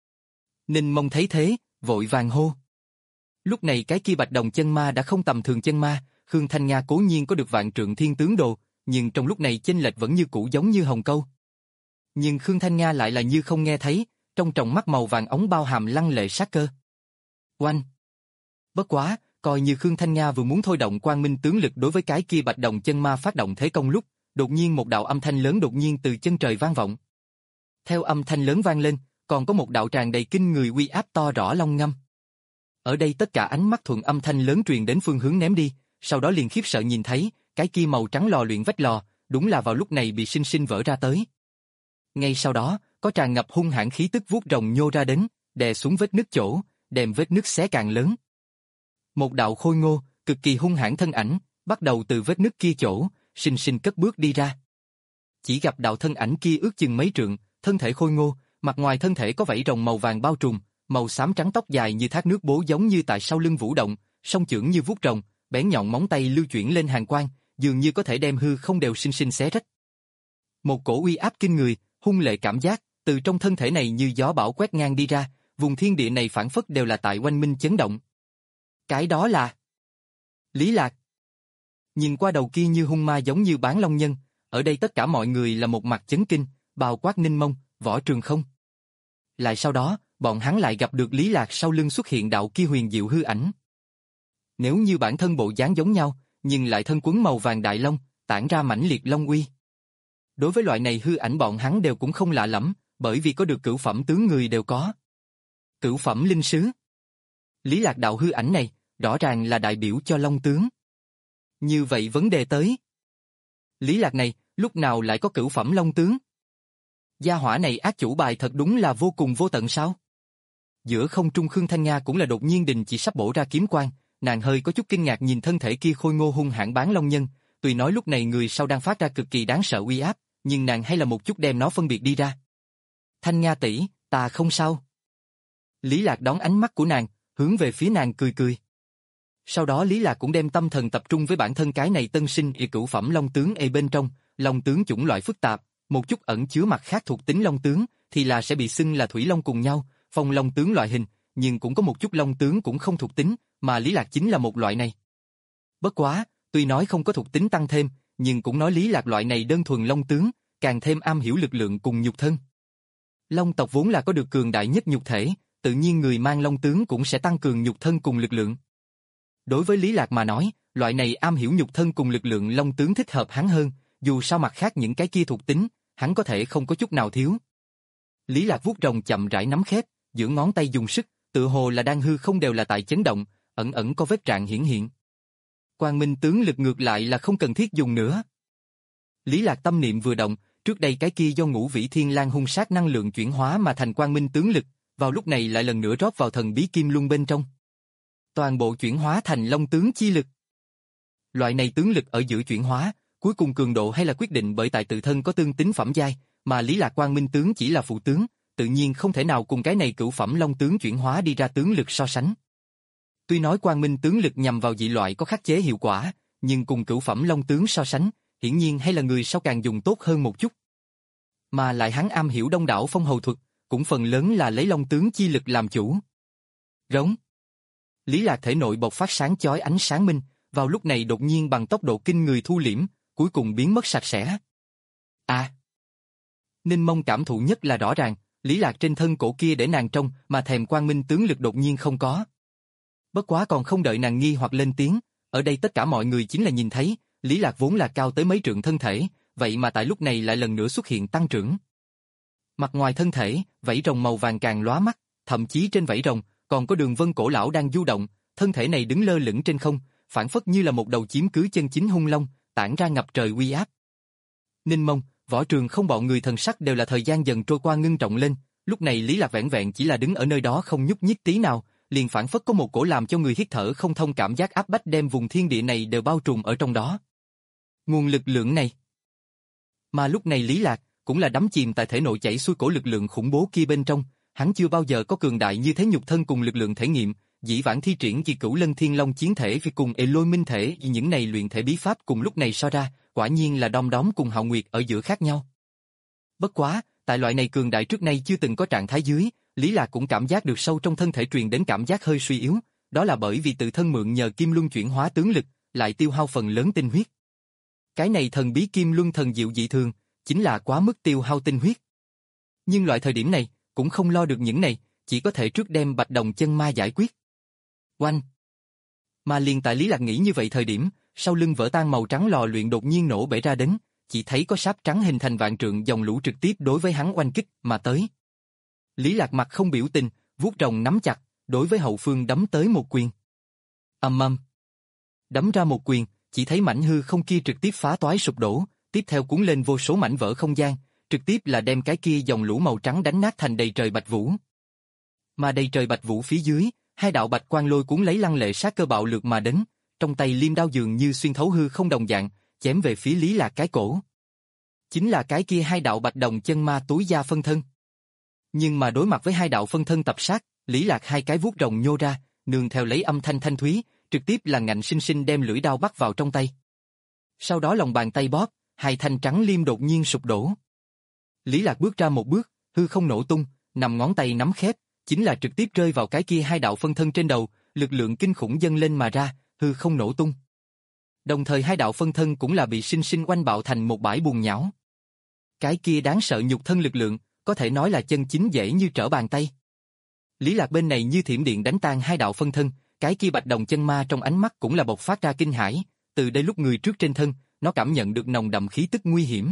Ninh Mông thấy thế, vội vàng hô. Lúc này cái kia Bạch Đồng chân ma đã không tầm thường chân ma, Khương Thanh Nga cố nhiên có được vạn trượng thiên tướng đồ, nhưng trong lúc này chênh lệch vẫn như cũ giống như hồng câu. Nhưng Khương Thanh Nga lại là như không nghe thấy, trong tròng mắt màu vàng ống bao hàm lăng lệ sát cơ. Oanh! Bất quá, coi như Khương Thanh Nga vừa muốn thôi động quang minh tướng lực đối với cái kia Bạch Đồng chân ma phát động thế công lúc, đột nhiên một đạo âm thanh lớn đột nhiên từ chân trời vang vọng. Theo âm thanh lớn vang lên, còn có một đạo tràn đầy kinh người uy áp to rõ long ngâm. Ở đây tất cả ánh mắt thuận âm thanh lớn truyền đến phương hướng ném đi, sau đó liền khiếp sợ nhìn thấy, cái kia màu trắng lò luyện vách lò, đúng là vào lúc này bị sinh sinh vỡ ra tới. Ngay sau đó, có tràn ngập hung hãn khí tức vuốt rồng nhô ra đến, đè xuống vết nứt chỗ, đem vết nứt xé càng lớn. Một đạo khôi ngô, cực kỳ hung hãn thân ảnh, bắt đầu từ vết nứt kia chỗ, sinh sinh cất bước đi ra. Chỉ gặp đạo thân ảnh kia ước chừng mấy trượng, thân thể khôi ngô, mặt ngoài thân thể có vảy rồng màu vàng bao trùm, màu xám trắng tóc dài như thác nước bố giống như tại sau lưng vũ động, song chưởng như vuốt rồng, bén nhọn móng tay lưu chuyển lên hàng quang, dường như có thể đem hư không đều sinh sinh xé rách. Một cổ uy áp kinh người, hung lệ cảm giác, từ trong thân thể này như gió bão quét ngang đi ra, vùng thiên địa này phản phất đều là tại oanh minh chấn động. Cái đó là Lý Lạc. Nhìn qua đầu kia như hung ma giống như bán long nhân, ở đây tất cả mọi người là một mặt chấn kinh, bao quát Ninh Mông, Võ Trường Không. Lại sau đó, bọn hắn lại gặp được Lý Lạc sau lưng xuất hiện đạo kia huyền diệu hư ảnh. Nếu như bản thân bộ dáng giống nhau, nhưng lại thân quấn màu vàng đại long, tản ra mãnh liệt long uy. Đối với loại này hư ảnh bọn hắn đều cũng không lạ lẫm, bởi vì có được cửu phẩm tướng người đều có. Cửu phẩm linh sứ. Lý Lạc đạo hư ảnh này, rõ ràng là đại biểu cho long tướng. Như vậy vấn đề tới. Lý Lạc này, lúc nào lại có cửu phẩm long tướng? Gia hỏa này ác chủ bài thật đúng là vô cùng vô tận sao? Giữa không trung Khương Thanh Nga cũng là đột nhiên đình chỉ sắp bổ ra kiếm quang, nàng hơi có chút kinh ngạc nhìn thân thể kia khôi ngô hung hãn bán long nhân, tuy nói lúc này người sau đang phát ra cực kỳ đáng sợ uy áp, nhưng nàng hay là một chút đem nó phân biệt đi ra. Thanh Nga tỷ, ta không sao. Lý Lạc đón ánh mắt của nàng, hướng về phía nàng cười cười. Sau đó Lý Lạc cũng đem tâm thần tập trung với bản thân cái này tân sinh y cửu phẩm long tướng e bên trong, long tướng chủng loại phức tạp, một chút ẩn chứa mặt khác thuộc tính long tướng thì là sẽ bị xưng là thủy long cùng nhau, phong long tướng loại hình, nhưng cũng có một chút long tướng cũng không thuộc tính, mà Lý Lạc chính là một loại này. Bất quá, tuy nói không có thuộc tính tăng thêm, nhưng cũng nói Lý Lạc loại này đơn thuần long tướng, càng thêm am hiểu lực lượng cùng nhục thân. Long tộc vốn là có được cường đại nhất nhục thể, tự nhiên người mang long tướng cũng sẽ tăng cường nhục thân cùng lực lượng. Đối với Lý Lạc mà nói, loại này am hiểu nhục thân cùng lực lượng long tướng thích hợp hắn hơn, dù sao mặt khác những cái kia thuộc tính, hắn có thể không có chút nào thiếu. Lý Lạc vuốt rồng chậm rãi nắm khép, giữa ngón tay dùng sức, tựa hồ là đang hư không đều là tại chấn động, ẩn ẩn có vết rạn hiển hiện. Quang minh tướng lực ngược lại là không cần thiết dùng nữa. Lý Lạc tâm niệm vừa động, trước đây cái kia do ngũ vĩ thiên lang hung sát năng lượng chuyển hóa mà thành quang minh tướng lực, vào lúc này lại lần nữa rót vào thần bí kim luân bên trong. Toàn bộ chuyển hóa thành long tướng chi lực. Loại này tướng lực ở giữa chuyển hóa, cuối cùng cường độ hay là quyết định bởi tại tự thân có tương tính phẩm giai, mà Lý Lạc quang minh tướng chỉ là phụ tướng, tự nhiên không thể nào cùng cái này cửu phẩm long tướng chuyển hóa đi ra tướng lực so sánh. Tuy nói quang minh tướng lực nhằm vào dị loại có khắc chế hiệu quả, nhưng cùng cửu phẩm long tướng so sánh, hiển nhiên hay là người sau càng dùng tốt hơn một chút. Mà lại hắn am hiểu đông đảo phong hầu thuật, cũng phần lớn là lấy long tướng chi lực làm chủ. Rống. Lý Lạc thể nội bộc phát sáng chói ánh sáng minh, vào lúc này đột nhiên bằng tốc độ kinh người thu liễm, cuối cùng biến mất sạch sẽ. À! Ninh Mông cảm thụ nhất là rõ ràng, Lý Lạc trên thân cổ kia để nàng trông mà thèm quang minh tướng lực đột nhiên không có. Bất quá còn không đợi nàng nghi hoặc lên tiếng, ở đây tất cả mọi người chính là nhìn thấy, Lý Lạc vốn là cao tới mấy trượng thân thể, vậy mà tại lúc này lại lần nữa xuất hiện tăng trưởng. Mặt ngoài thân thể, vảy rồng màu vàng càng lóa mắt, thậm chí trên vảy rồng còn có đường vân cổ lão đang du động, thân thể này đứng lơ lửng trên không, phảng phất như là một đầu chiếm cứ chân chính hung long, tản ra ngập trời uy áp. Ninh Mông, Võ Trường Không bọn người thần sắc đều là thời gian dần trôi qua ngưng trọng lên, lúc này Lý Lạc vẻn vẹn chỉ là đứng ở nơi đó không nhúc nhích tí nào, liền phảng phất có một cổ làm cho người hít thở không thông cảm giác áp bách đem vùng thiên địa này đều bao trùm ở trong đó. Nguồn lực lượng này. Mà lúc này Lý Lạc cũng là đắm chìm tại thể nội chảy xuôi cổ lực lượng khủng bố kia bên trong, hắn chưa bao giờ có cường đại như thế nhục thân cùng lực lượng thể nghiệm, dĩ vãng thi triển kỳ cửu lân thiên long chiến thể vì cùng ê lôi minh thể, những này luyện thể bí pháp cùng lúc này so ra, quả nhiên là đom đóm cùng hạo nguyệt ở giữa khác nhau. Bất quá, tại loại này cường đại trước nay chưa từng có trạng thái dưới, Lý Lạc cũng cảm giác được sâu trong thân thể truyền đến cảm giác hơi suy yếu, đó là bởi vì tự thân mượn nhờ kim luân chuyển hóa tướng lực, lại tiêu hao phần lớn tinh huyết. Cái này thần bí kim luân thần diệu dị thường, chính là quá mức tiêu hao tinh huyết. Nhưng loại thời điểm này, cũng không lo được những này, chỉ có thể trước đem Bạch Đồng chân ma giải quyết. Oanh! Mà liền tại Lý Lạc nghĩ như vậy thời điểm, sau lưng vỡ tan màu trắng lò luyện đột nhiên nổ bể ra đến, chỉ thấy có sáp trắng hình thành vạn trượng dòng lũ trực tiếp đối với hắn oanh kích mà tới. Lý Lạc mặt không biểu tình, vuốt rồng nắm chặt, đối với hậu phương đấm tới một quyền. Ầm ầm. Đấm ra một quyền, chỉ thấy mảnh hư không kia trực tiếp phá toái sụp đổ, tiếp theo cuốn lên vô số mảnh vỡ không gian, trực tiếp là đem cái kia dòng lũ màu trắng đánh nát thành đầy trời bạch vũ. Mà đầy trời bạch vũ phía dưới, hai đạo bạch quang lôi cuốn lấy lăng lệ sát cơ bạo lược mà đến, trong tay liêm đao dường như xuyên thấu hư không đồng dạng, chém về phía Lý Lạc cái cổ. Chính là cái kia hai đạo bạch đồng chân ma túi da phân thân. Nhưng mà đối mặt với hai đạo phân thân tập sát, Lý Lạc hai cái vuốt rồng nhô ra, nương theo lấy âm thanh thanh thúy, trực tiếp là ngạnh sinh sinh đem lưỡi đao bắt vào trong tay. Sau đó lòng bàn tay bóp, hai thanh trắng liêm đột nhiên sụp đổ. Lý Lạc bước ra một bước, hư không nổ tung, nằm ngón tay nắm khép, chính là trực tiếp rơi vào cái kia hai đạo phân thân trên đầu, lực lượng kinh khủng dâng lên mà ra, hư không nổ tung. Đồng thời hai đạo phân thân cũng là bị sinh sinh oanh bạo thành một bãi bùn nhão. Cái kia đáng sợ nhục thân lực lượng, có thể nói là chân chính dễ như trở bàn tay. Lý Lạc bên này như thiểm điện đánh tan hai đạo phân thân, cái kia bạch đồng chân ma trong ánh mắt cũng là bộc phát ra kinh hãi, từ đây lúc người trước trên thân, nó cảm nhận được nồng đậm khí tức nguy hiểm.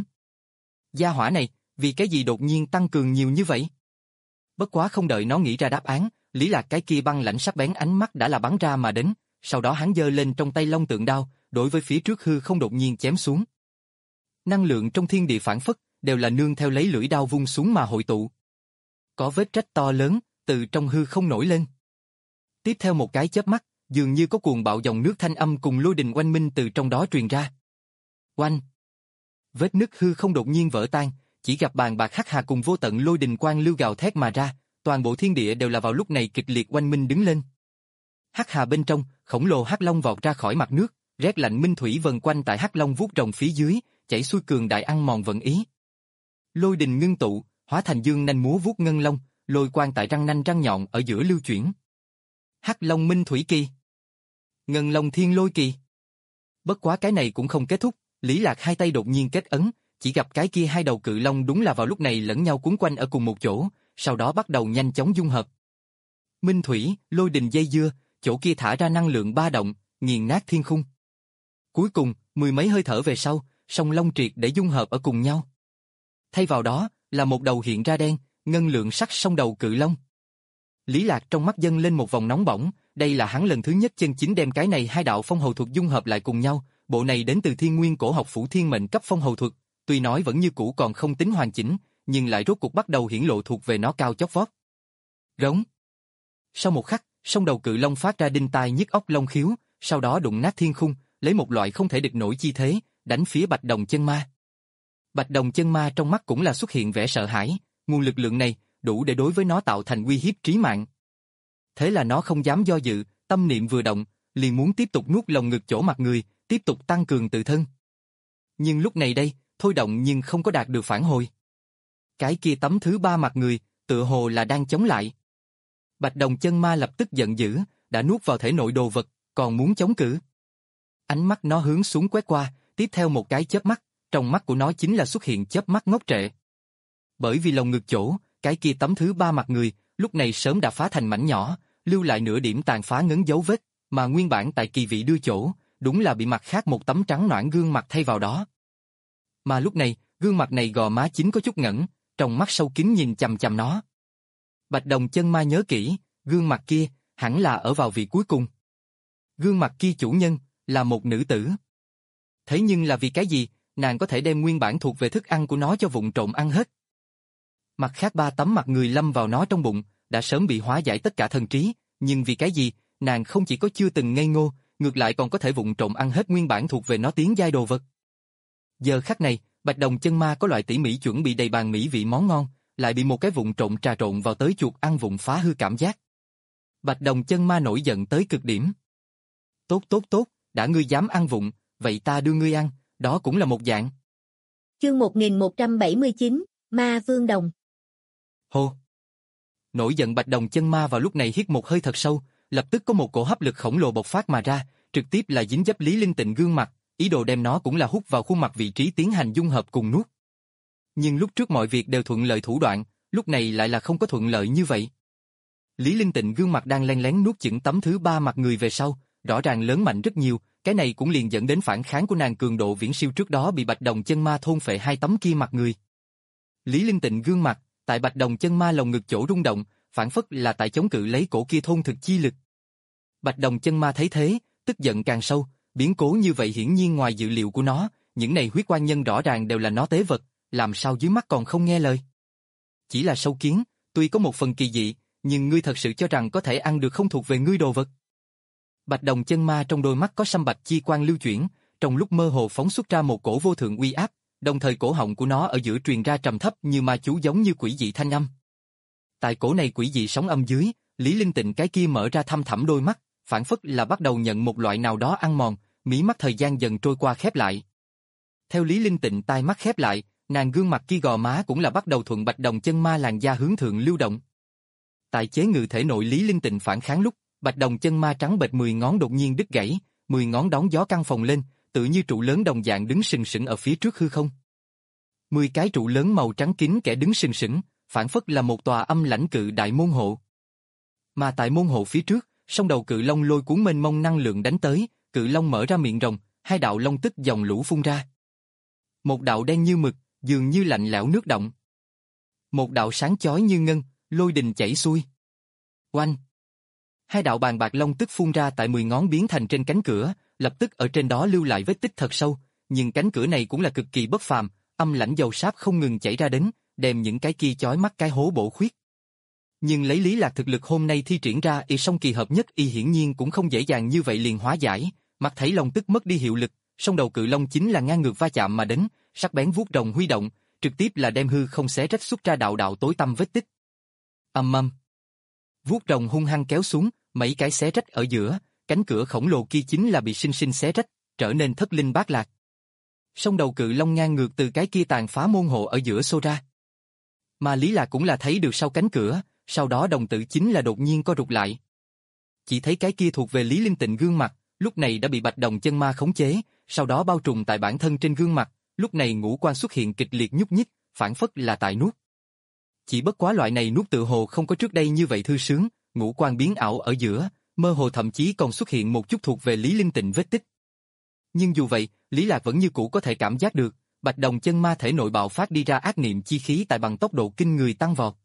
Gia hỏa này, vì cái gì đột nhiên tăng cường nhiều như vậy? Bất quá không đợi nó nghĩ ra đáp án, Lý Lạc cái kia băng lãnh sắc bén ánh mắt đã là bắn ra mà đến, sau đó hắn giơ lên trong tay long tượng đao, đối với phía trước hư không đột nhiên chém xuống. Năng lượng trong thiên địa phản phất, đều là nương theo lấy lưỡi đao vung xuống mà hội tụ. Có vết rách to lớn, từ trong hư không nổi lên. Tiếp theo một cái chớp mắt, dường như có cuồng bạo dòng nước thanh âm cùng lôi đình oanh minh từ trong đó truyền ra. Oanh! Vết nứt hư không đột nhiên vỡ tan, chỉ gặp bàn bạc hắc hà cùng vô tận lôi đình quang lưu gào thét mà ra, toàn bộ thiên địa đều là vào lúc này kịch liệt oanh minh đứng lên. Hắc hà bên trong, khổng lồ hắc long vọt ra khỏi mặt nước, rét lạnh minh thủy vần quanh tại hắc long vuốt rồng phía dưới, chảy xuôi cường đại ăn mòn vận ý. Lôi đình ngưng tụ, hóa thành dương nanh múa vuốt ngân long, lôi quang tại răng nanh răng nhọn ở giữa lưu chuyển. Hắc long minh thủy kỳ, ngân long thiên lôi kỳ. Bất quá cái này cũng không kết thúc, Lý Lạc hai tay đột nhiên kết ấn, chỉ gặp cái kia hai đầu cự long đúng là vào lúc này lẫn nhau cuốn quanh ở cùng một chỗ, sau đó bắt đầu nhanh chóng dung hợp. Minh thủy, lôi đình dây dưa, chỗ kia thả ra năng lượng ba động, nghiền nát thiên khung. Cuối cùng, mười mấy hơi thở về sau, song long triệt để dung hợp ở cùng nhau. Thay vào đó, là một đầu hiện ra đen, ngân lượng sắc song đầu cự long. Lý Lạc trong mắt dâng lên một vòng nóng bỏng, đây là hắn lần thứ nhất chân chính đem cái này hai đạo phong hầu thuật dung hợp lại cùng nhau, bộ này đến từ Thiên Nguyên cổ học phủ thiên mệnh cấp phong hầu thuật, tuy nói vẫn như cũ còn không tính hoàn chỉnh, nhưng lại rốt cuộc bắt đầu hiển lộ thuộc về nó cao chót vót. Rống. Sau một khắc, song đầu cự long phát ra đinh tai nhức óc long khiếu, sau đó đụng nát thiên khung, lấy một loại không thể địch nổi chi thế, đánh phía Bạch Đồng chân ma. Bạch Đồng chân ma trong mắt cũng là xuất hiện vẻ sợ hãi, nguồn lực lượng này đủ để đối với nó tạo thành uy hiếp trí mạng. Thế là nó không dám do dự, tâm niệm vừa động, liền muốn tiếp tục nuốt lồng ngực chỗ mặt người, tiếp tục tăng cường tự thân. Nhưng lúc này đây, thôi động nhưng không có đạt được phản hồi. Cái kia tấm thứ ba mặt người, tựa hồ là đang chống lại. Bạch Đồng Chân Ma lập tức giận dữ, đã nuốt vào thể nội đồ vật, còn muốn chống cự. Ánh mắt nó hướng xuống quét qua, tiếp theo một cái chớp mắt, trong mắt của nó chính là xuất hiện chớp mắt ngốc trệ. Bởi vì lồng ngực chỗ, cái kia tấm thứ ba mặt người, lúc này sớm đã phá thành mảnh nhỏ, lưu lại nửa điểm tàn phá ngấn dấu vết, mà nguyên bản tại kỳ vị đưa chỗ, đúng là bị mặt khác một tấm trắng nõn gương mặt thay vào đó. Mà lúc này, gương mặt này gò má chính có chút ngẩn, trong mắt sâu kín nhìn chằm chằm nó. Bạch Đồng Chân Ma nhớ kỹ, gương mặt kia, hẳn là ở vào vị cuối cùng. Gương mặt kia chủ nhân, là một nữ tử. Thế nhưng là vì cái gì, nàng có thể đem nguyên bản thuộc về thức ăn của nó cho vụng trộm ăn hết. Mặt khác ba tấm mặt người lâm vào nó trong bụng, đã sớm bị hóa giải tất cả thần trí, nhưng vì cái gì, nàng không chỉ có chưa từng ngây ngô, ngược lại còn có thể vụng trộm ăn hết nguyên bản thuộc về nó tiến giai đồ vật. Giờ khắc này, Bạch Đồng Chân Ma có loại tỉ mỉ chuẩn bị đầy bàn mỹ vị món ngon, lại bị một cái vụng trộm trà trộn vào tới chuột ăn vụng phá hư cảm giác. Bạch Đồng Chân Ma nổi giận tới cực điểm. Tốt tốt tốt, đã ngươi dám ăn vụng, vậy ta đưa ngươi ăn, đó cũng là một dạng. Chương một nghìn một trăm bảy mươi chín, Ma Vương Đồng. Hô. Nổi giận Bạch Đồng Chân Ma vào lúc này hít một hơi thật sâu, lập tức có một cổ hấp lực khổng lồ bộc phát mà ra, trực tiếp là dính dấp Lý Linh Tịnh gương mặt, ý đồ đem nó cũng là hút vào khuôn mặt vị trí tiến hành dung hợp cùng nuốt. Nhưng lúc trước mọi việc đều thuận lợi thủ đoạn, lúc này lại là không có thuận lợi như vậy. Lý Linh Tịnh gương mặt đang len lén nuốt chửng tấm thứ ba mặt người về sau, rõ ràng lớn mạnh rất nhiều, cái này cũng liền dẫn đến phản kháng của nàng cường độ viễn siêu trước đó bị Bạch Đồng Chân Ma thôn phệ hai tấm kia mặt người. Lý Linh Tịnh gương mặt, tại Bạch Đồng Chân Ma lồng ngực chỗ rung động, phản phất là tại chống cự lấy cổ kia thôn thực chi lực. Bạch Đồng Chân Ma thấy thế, tức giận càng sâu, biến cố như vậy hiển nhiên ngoài dự liệu của nó, những này huyết quan nhân rõ ràng đều là nó tế vật, làm sao dưới mắt còn không nghe lời. Chỉ là sâu kiến, tuy có một phần kỳ dị, nhưng ngươi thật sự cho rằng có thể ăn được không thuộc về ngươi đồ vật. Bạch Đồng Chân Ma trong đôi mắt có sâm bạch chi quang lưu chuyển, trong lúc mơ hồ phóng xuất ra một cổ vô thượng uy áp, đồng thời cổ họng của nó ở giữa truyền ra trầm thấp như ma chú giống như quỷ dị thanh âm. Tại cổ này quỷ dị sóng âm dưới, Lý Linh Tịnh cái kia mở ra thăm thẳm đôi mắt, phản phất là bắt đầu nhận một loại nào đó ăn mòn, mí mắt thời gian dần trôi qua khép lại. Theo Lý Linh Tịnh tai mắt khép lại, nàng gương mặt kia gò má cũng là bắt đầu thuận Bạch Đồng Chân Ma làn da hướng thượng lưu động. Tại chế ngự thể nội Lý Linh Tịnh phản kháng lúc, Bạch Đồng Chân Ma trắng bệch mười ngón đột nhiên đứt gãy, mười ngón đón gió căng phồng lên, tự như trụ lớn đồng dạng đứng sừng sững ở phía trước hư không. Mười cái trụ lớn màu trắng kín kẻ đứng sừng sững, phản phất là một tòa âm lãnh cự đại môn hộ. Mà tại môn hộ phía trước, song đầu cự long lôi cuốn mênh mông năng lượng đánh tới, cự long mở ra miệng rồng, hai đạo long tức dòng lũ phun ra. Một đạo đen như mực, dường như lạnh lẽo nước động. Một đạo sáng chói như ngân, lôi đình chảy xuôi. Oanh! Hai đạo bàn bạc long tức phun ra tại mười ngón biến thành trên cánh cửa, lập tức ở trên đó lưu lại vết tích thật sâu, nhưng cánh cửa này cũng là cực kỳ bất phàm, âm lãnh dầu sáp không ngừng chảy ra đến, đem những cái kia chói mắt cái hố bổ khuyết. Nhưng lấy Lý Lạc thực lực hôm nay thi triển ra y song kỳ hợp nhất y hiển nhiên cũng không dễ dàng như vậy liền hóa giải, mặt thấy long tức mất đi hiệu lực, song đầu cự long chính là ngang ngược va chạm mà đến, sắc bén vuốt rồng huy động, trực tiếp là đem hư không xé rách xuất ra đạo đạo tối tăm vết tích. Ầm ầm. Vuốt rồng hung hăng kéo xuống, mấy cái xé rách ở giữa, cánh cửa khổng lồ kia chính là bị sinh sinh xé rách, trở nên thất linh bát lạc. Song đầu cự long ngang ngược từ cái kia tàn phá môn hộ ở giữa xô ra. Mà Lý Lạc cũng là thấy được sau cánh cửa, sau đó đồng tử chính là đột nhiên co rụt lại. Chỉ thấy cái kia thuộc về Lý Linh Tịnh gương mặt, lúc này đã bị Bạch Đồng Chân Ma khống chế, sau đó bao trùm tại bản thân trên gương mặt, lúc này ngũ quan xuất hiện kịch liệt nhúc nhích, phản phất là tại nuốt. Chỉ bất quá loại này nuốt tự hồ không có trước đây như vậy thư sướng, ngũ quan biến ảo ở giữa, mơ hồ thậm chí còn xuất hiện một chút thuộc về Lý Linh Tịnh vết tích. Nhưng dù vậy, Lý Lạc vẫn như cũ có thể cảm giác được, Bạch Đồng Chân Ma thể nội bạo phát đi ra ác niệm chi khí tại bằng tốc độ kinh người tăng vọt.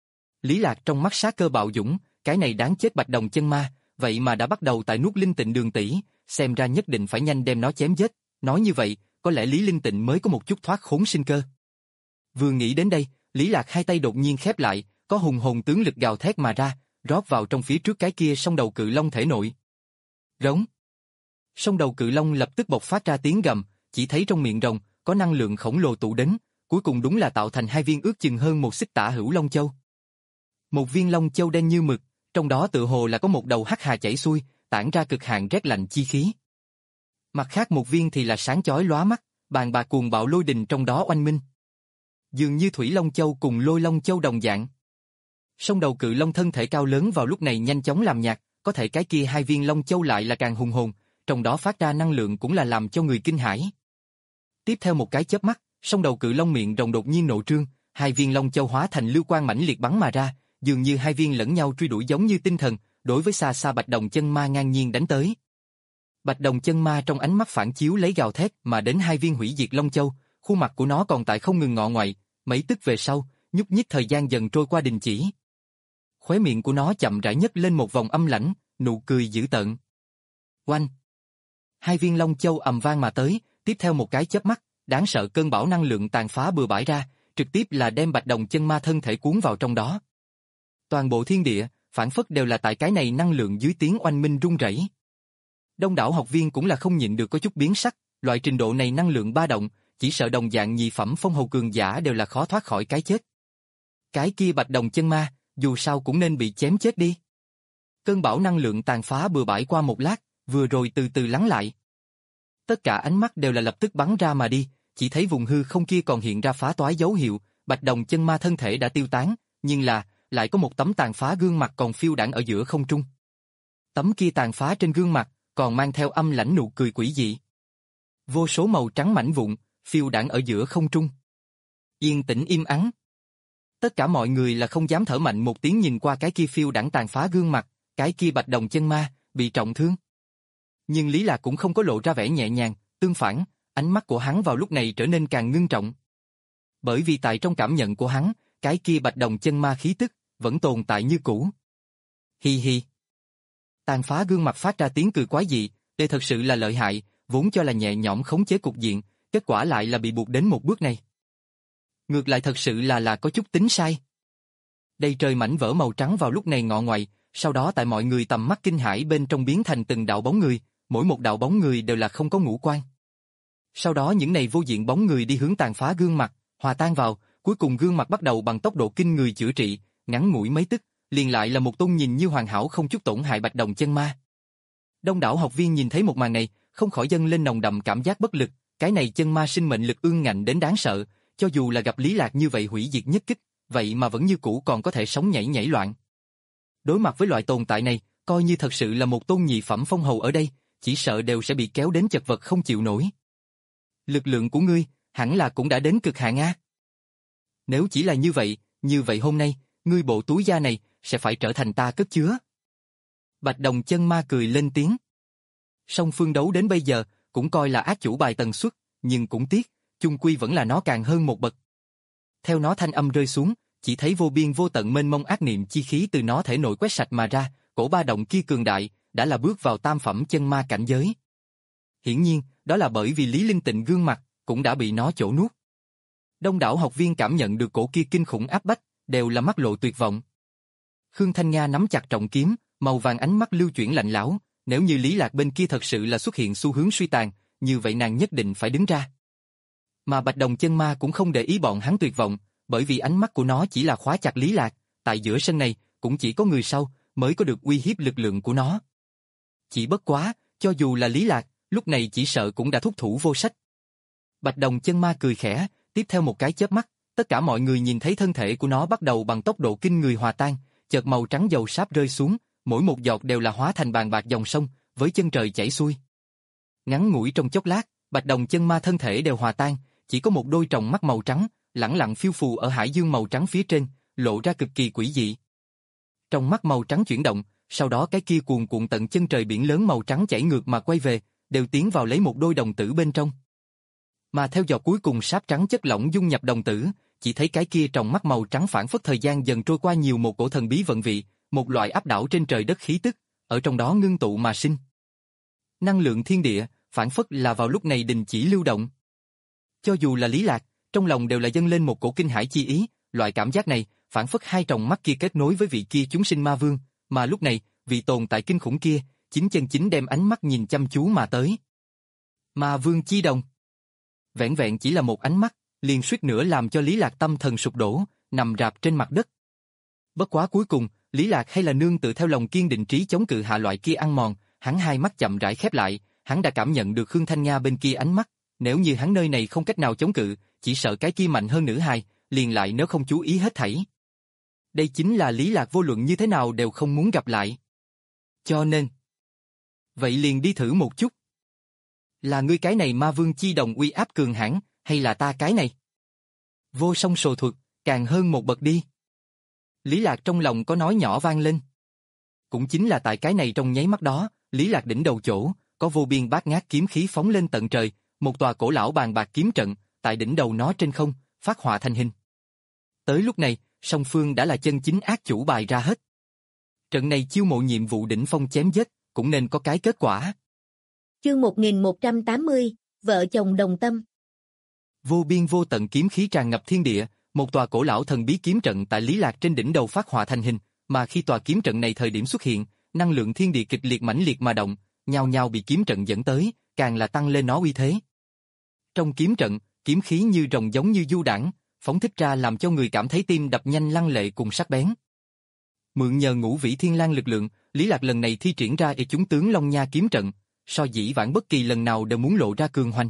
Lý Lạc trong mắt sát cơ bạo dũng, cái này đáng chết Bạch Đồng Chân Ma, vậy mà đã bắt đầu tại nuốt Linh Tịnh Đường tỷ, xem ra nhất định phải nhanh đem nó chém giết, nói như vậy, có lẽ Lý Linh Tịnh mới có một chút thoát khốn sinh cơ. Vừa nghĩ đến đây, Lý Lạc hai tay đột nhiên khép lại, có hùng hồn tướng lực gào thét mà ra, rót vào trong phía trước cái kia song đầu cự long thể nội. Rống. Song đầu cự long lập tức bộc phát ra tiếng gầm, chỉ thấy trong miệng rồng có năng lượng khổng lồ tụ đến, cuối cùng đúng là tạo thành hai viên ước chừng hơn một xích tả hữu long châu. Một viên long châu đen như mực, trong đó tự hồ là có một đầu hắc hà chảy xuôi, tản ra cực hạn rét lạnh chi khí. Mặt khác một viên thì là sáng chói lóa mắt, bàn bạc cuồng bạo lôi đình trong đó oanh minh. Dường như thủy long châu cùng lôi long châu đồng dạng. Song đầu cự long thân thể cao lớn vào lúc này nhanh chóng làm nhạt, có thể cái kia hai viên long châu lại là càng hùng hồn, trong đó phát ra năng lượng cũng là làm cho người kinh hãi. Tiếp theo một cái chớp mắt, song đầu cự long miệng rồng đột nhiên nộ trương, hai viên long châu hóa thành lưu quang mãnh liệt bắn mà ra, dường như hai viên lẫn nhau truy đuổi giống như tinh thần, đối với xa xa Bạch Đồng Chân Ma ngang nhiên đánh tới. Bạch Đồng Chân Ma trong ánh mắt phản chiếu lấy gào thét mà đến hai viên hủy diệt long châu, khuôn mặt của nó còn tại không ngừng ngọ ngoại, mấy tức về sau, nhúc nhích thời gian dần trôi qua đình chỉ. Khóe miệng của nó chậm rãi nhấc lên một vòng âm lãnh, nụ cười dữ tợn. Oanh! Hai viên long châu ầm vang mà tới, tiếp theo một cái chớp mắt, đáng sợ cơn bão năng lượng tàn phá bừa bãi ra, trực tiếp là đem Bạch Đồng Chân Ma thân thể cuốn vào trong đó. Toàn bộ thiên địa, phản phất đều là tại cái này năng lượng dưới tiếng oanh minh rung rẩy. Đông đảo học viên cũng là không nhịn được có chút biến sắc, loại trình độ này năng lượng ba động, chỉ sợ đồng dạng nhị phẩm phong hầu cường giả đều là khó thoát khỏi cái chết. Cái kia Bạch Đồng Chân Ma, dù sao cũng nên bị chém chết đi. Cơn bão năng lượng tàn phá bừa bãi qua một lát, vừa rồi từ từ lắng lại. Tất cả ánh mắt đều là lập tức bắn ra mà đi, chỉ thấy vùng hư không kia còn hiện ra phá toái dấu hiệu, Bạch Đồng Chân Ma thân thể đã tiêu tán, nhưng là, lại có một tấm tàn phá gương mặt còn phiêu đãng ở giữa không trung. Tấm kia tàn phá trên gương mặt, còn mang theo âm lãnh nụ cười quỷ dị. Vô số màu trắng mảnh vụn, phiêu đãng ở giữa không trung. Yên tĩnh im ắng. Tất cả mọi người là không dám thở mạnh một tiếng nhìn qua cái kia phiêu đãng tàn phá gương mặt, cái kia Bạch Đồng Chân Ma, bị trọng thương. Nhưng Lý Lạc cũng không có lộ ra vẻ nhẹ nhàng, tương phản, ánh mắt của hắn vào lúc này trở nên càng ngưng trọng. Bởi vì tại trong cảm nhận của hắn, cái kia Bạch Đồng Chân Ma khí tức, vẫn tồn tại như cũ. Hi hi. Tàn phá gương mặt phát ra tiếng cười quái dị, đây thật sự là lợi hại, vốn cho là nhẹ nhõm khống chế cục diện, kết quả lại là bị buộc đến một bước này. Ngược lại thật sự là là có chút tính sai. Đây trời mảnh vỡ màu trắng vào lúc này ngọ ngoại, sau đó tại mọi người tầm mắt kinh hãi bên trong biến thành từng đạo bóng người, mỗi một đạo bóng người đều là không có ngũ quan. Sau đó những này vô diện bóng người đi hướng tàn phá gương mặt, hòa tan vào, cuối cùng gương mặt bắt đầu bằng tốc độ kinh người chữa trị, ngắn ngủi mấy tức, liền lại là một tôn nhìn như hoàn hảo không chút tổn hại Bạch Đồng Chân Ma. Đông đảo học viên nhìn thấy một màn này, không khỏi dâng lên nồng đậm cảm giác bất lực, cái này chân ma sinh mệnh lực ương ngạnh đến đáng sợ, cho dù là gặp Lý Lạc như vậy hủy diệt nhất kích, vậy mà vẫn như cũ còn có thể sống nhảy nhảy loạn. Đối mặt với loại tồn tại này, coi như thật sự là một tôn nhị phẩm phong hầu ở đây, chỉ sợ đều sẽ bị kéo đến chật vật không chịu nổi. Lực lượng của ngươi, hẳn là cũng đã đến cực hạn a. Nếu chỉ là như vậy, như vậy hôm nay, ngươi bộ túi da này, sẽ phải trở thành ta cất chứa. Bạch Đồng Chân Ma cười lên tiếng. Song phương đấu đến bây giờ, cũng coi là ác chủ bài tần suất, nhưng cũng tiếc, chung quy vẫn là nó càng hơn một bậc. Theo nó thanh âm rơi xuống, chỉ thấy vô biên vô tận mênh mông ác niệm chi khí từ nó thể nội quét sạch mà ra, cổ ba động kia cường đại, đã là bước vào tam phẩm chân ma cảnh giới. Hiển nhiên, đó là bởi vì Lý Linh Tịnh gương mặt, cũng đã bị nó chỗ nuốt. Đông đảo học viên cảm nhận được cổ kia kinh khủng áp bách, đều là mắt lộ tuyệt vọng. Khương Thanh Nga nắm chặt trọng kiếm, màu vàng ánh mắt lưu chuyển lạnh lẽo, nếu như Lý Lạc bên kia thật sự là xuất hiện xu hướng suy tàn, như vậy nàng nhất định phải đứng ra. Mà Bạch Đồng Chân Ma cũng không để ý bọn hắn tuyệt vọng, bởi vì ánh mắt của nó chỉ là khóa chặt Lý Lạc, tại giữa sân này, cũng chỉ có người sau mới có được uy hiếp lực lượng của nó. Chỉ bất quá, cho dù là Lý Lạc, lúc này chỉ sợ cũng đã thúc thủ vô sách. Bạch Đồng Chân Ma cười khẽ, tiếp theo một cái chớp mắt, tất cả mọi người nhìn thấy thân thể của nó bắt đầu bằng tốc độ kinh người hòa tan, chợt màu trắng dầu sáp rơi xuống, mỗi một giọt đều là hóa thành bàn bạc dòng sông, với chân trời chảy xuôi. Ngắn ngủi trong chốc lát, Bạch Đồng Chân Ma thân thể đều hòa tan, chỉ có một đôi tròng mắt màu trắng, lẳng lặng phiêu phù ở hải dương màu trắng phía trên, lộ ra cực kỳ quỷ dị. Trong mắt màu trắng chuyển động, sau đó cái kia cuồn cuộn tận chân trời biển lớn màu trắng chảy ngược mà quay về, đều tiến vào lấy một đôi đồng tử bên trong. Mà theo giọt cuối cùng sáp trắng chất lỏng dung nhập đồng tử, chỉ thấy cái kia trong mắt màu trắng phản phất thời gian dần trôi qua nhiều một cổ thần bí vận vị, một loại áp đảo trên trời đất khí tức, ở trong đó ngưng tụ mà sinh. Năng lượng thiên địa, phản phất là vào lúc này đình chỉ lưu động. Cho dù là Lý Lạc, trong lòng đều là dâng lên một cổ kinh hãi chi ý, loại cảm giác này, phản phất hai tròng mắt kia kết nối với vị kia chúng sinh ma vương, mà lúc này, vị tồn tại kinh khủng kia, chính chân chính đem ánh mắt nhìn chăm chú mà tới. Ma vương chi đồng. Vẹn vẹn chỉ là một ánh mắt, liền suýt nữa làm cho Lý Lạc tâm thần sụp đổ, nằm rạp trên mặt đất. Bất quá cuối cùng, Lý Lạc hay là nương tự theo lòng kiên định trí chống cự hạ loại kia ăn mòn, hắn hai mắt chậm rãi khép lại, hắn đã cảm nhận được Khương Thanh Nga bên kia ánh mắt, nếu như hắn nơi này không cách nào chống cự, chỉ sợ cái kia mạnh hơn nữ hài, liền lại nếu không chú ý hết thảy. Đây chính là Lý Lạc vô luận như thế nào đều không muốn gặp lại. Cho nên, vậy liền đi thử một chút. Là ngươi cái này ma vương chi đồng uy áp cường hãn, hay là ta cái này? Vô song sồ thuật, càng hơn một bậc đi. Lý Lạc trong lòng có nói nhỏ vang lên. Cũng chính là tại cái này trong nháy mắt đó, Lý Lạc đỉnh đầu chỗ, có vô biên bát ngát kiếm khí phóng lên tận trời, một tòa cổ lão bàn bạc kiếm trận, tại đỉnh đầu nó trên không, phát họa thành hình. Tới lúc này, song phương đã là chân chính ác chủ bài ra hết. Trận này chiêu mộ nhiệm vụ đỉnh phong chém giết, cũng nên có cái kết quả. Chương một nghìn một trăm tám mươi, vợ chồng đồng tâm. Vô biên vô tận kiếm khí tràn ngập thiên địa, một tòa cổ lão thần bí kiếm trận tại Lý Lạc trên đỉnh đầu phát họa thành hình, mà khi tòa kiếm trận này thời điểm xuất hiện, năng lượng thiên địa kịch liệt mãnh liệt mà động, nhao nhao bị kiếm trận dẫn tới, càng là tăng lên nó uy thế. Trong kiếm trận, kiếm khí như rồng giống như du đãng, phóng thích ra làm cho người cảm thấy tim đập nhanh lăng lệ cùng sắc bén. Mượn nhờ ngũ vĩ thiên lang lực lượng, Lý Lạc lần này thi triển ra y chúng tướng Long Nha kiếm trận, so dĩ vãng bất kỳ lần nào đều muốn lộ ra cường hoành.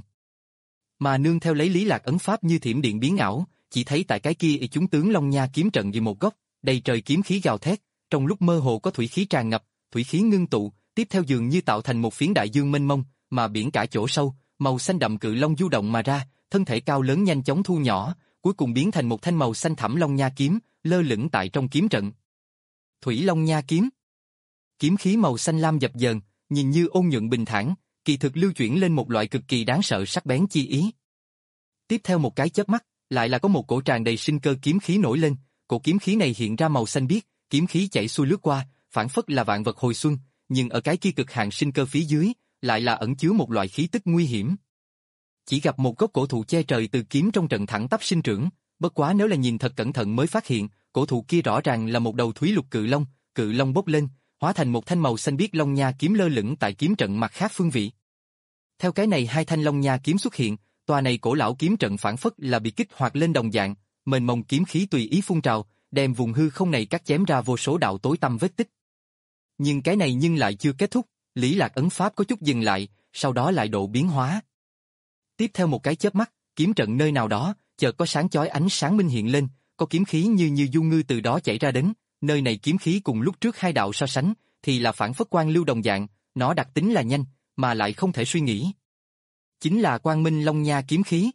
Mà nương theo lấy Lý Lạc ấn pháp như thiểm điện biến ảo, chỉ thấy tại cái kia y chúng tướng Long Nha kiếm trận như một góc, đầy trời kiếm khí gào thét, trong lúc mơ hồ có thủy khí tràn ngập, thủy khí ngưng tụ, tiếp theo dường như tạo thành một phiến đại dương mênh mông, mà biển cả chỗ sâu, màu xanh đậm cự long du động mà ra, thân thể cao lớn nhanh chóng thu nhỏ, cuối cùng biến thành một thanh màu xanh thẳm Long Nha kiếm, lơ lửng tại trong kiếm trận. Thủy Long Nha kiếm. Kiếm khí màu xanh lam dập dờn, nhìn như ôn nhuận bình thản, kỳ thực lưu chuyển lên một loại cực kỳ đáng sợ sắc bén chi ý. Tiếp theo một cái chớp mắt, lại là có một cổ tràn đầy sinh cơ kiếm khí nổi lên, cổ kiếm khí này hiện ra màu xanh biếc, kiếm khí chảy xuôi lướt qua, phản phất là vạn vật hồi xuân, nhưng ở cái kia cực hạn sinh cơ phía dưới, lại là ẩn chứa một loại khí tức nguy hiểm. Chỉ gặp một gốc cổ thụ che trời từ kiếm trong trận thẳng tắp sinh trưởng, bất quá nếu là nhìn thật cẩn thận mới phát hiện, cổ thụ kia rõ ràng là một đầu thúy lục cự long, cự long bốc lên, hóa thành một thanh màu xanh biếc Long Nha kiếm lơ lửng tại kiếm trận mặt khác phương vị. Theo cái này hai thanh Long Nha kiếm xuất hiện, tòa này cổ lão kiếm trận phản phất là bị kích hoạt lên đồng dạng, mênh mông kiếm khí tùy ý phun trào, đem vùng hư không này cắt chém ra vô số đạo tối tăm vết tích. Nhưng cái này nhưng lại chưa kết thúc, Lý Lạc ấn pháp có chút dừng lại, sau đó lại độ biến hóa. Tiếp theo một cái chớp mắt, kiếm trận nơi nào đó, chợt có sáng chói ánh sáng minh hiện lên, có kiếm khí như như du ngư từ đó chảy ra đến, nơi này kiếm khí cùng lúc trước hai đạo so sánh, thì là phản phất quang lưu đồng dạng, nó đặc tính là nhanh, mà lại không thể suy nghĩ. Chính là Quang Minh Long Nha kiếm khí.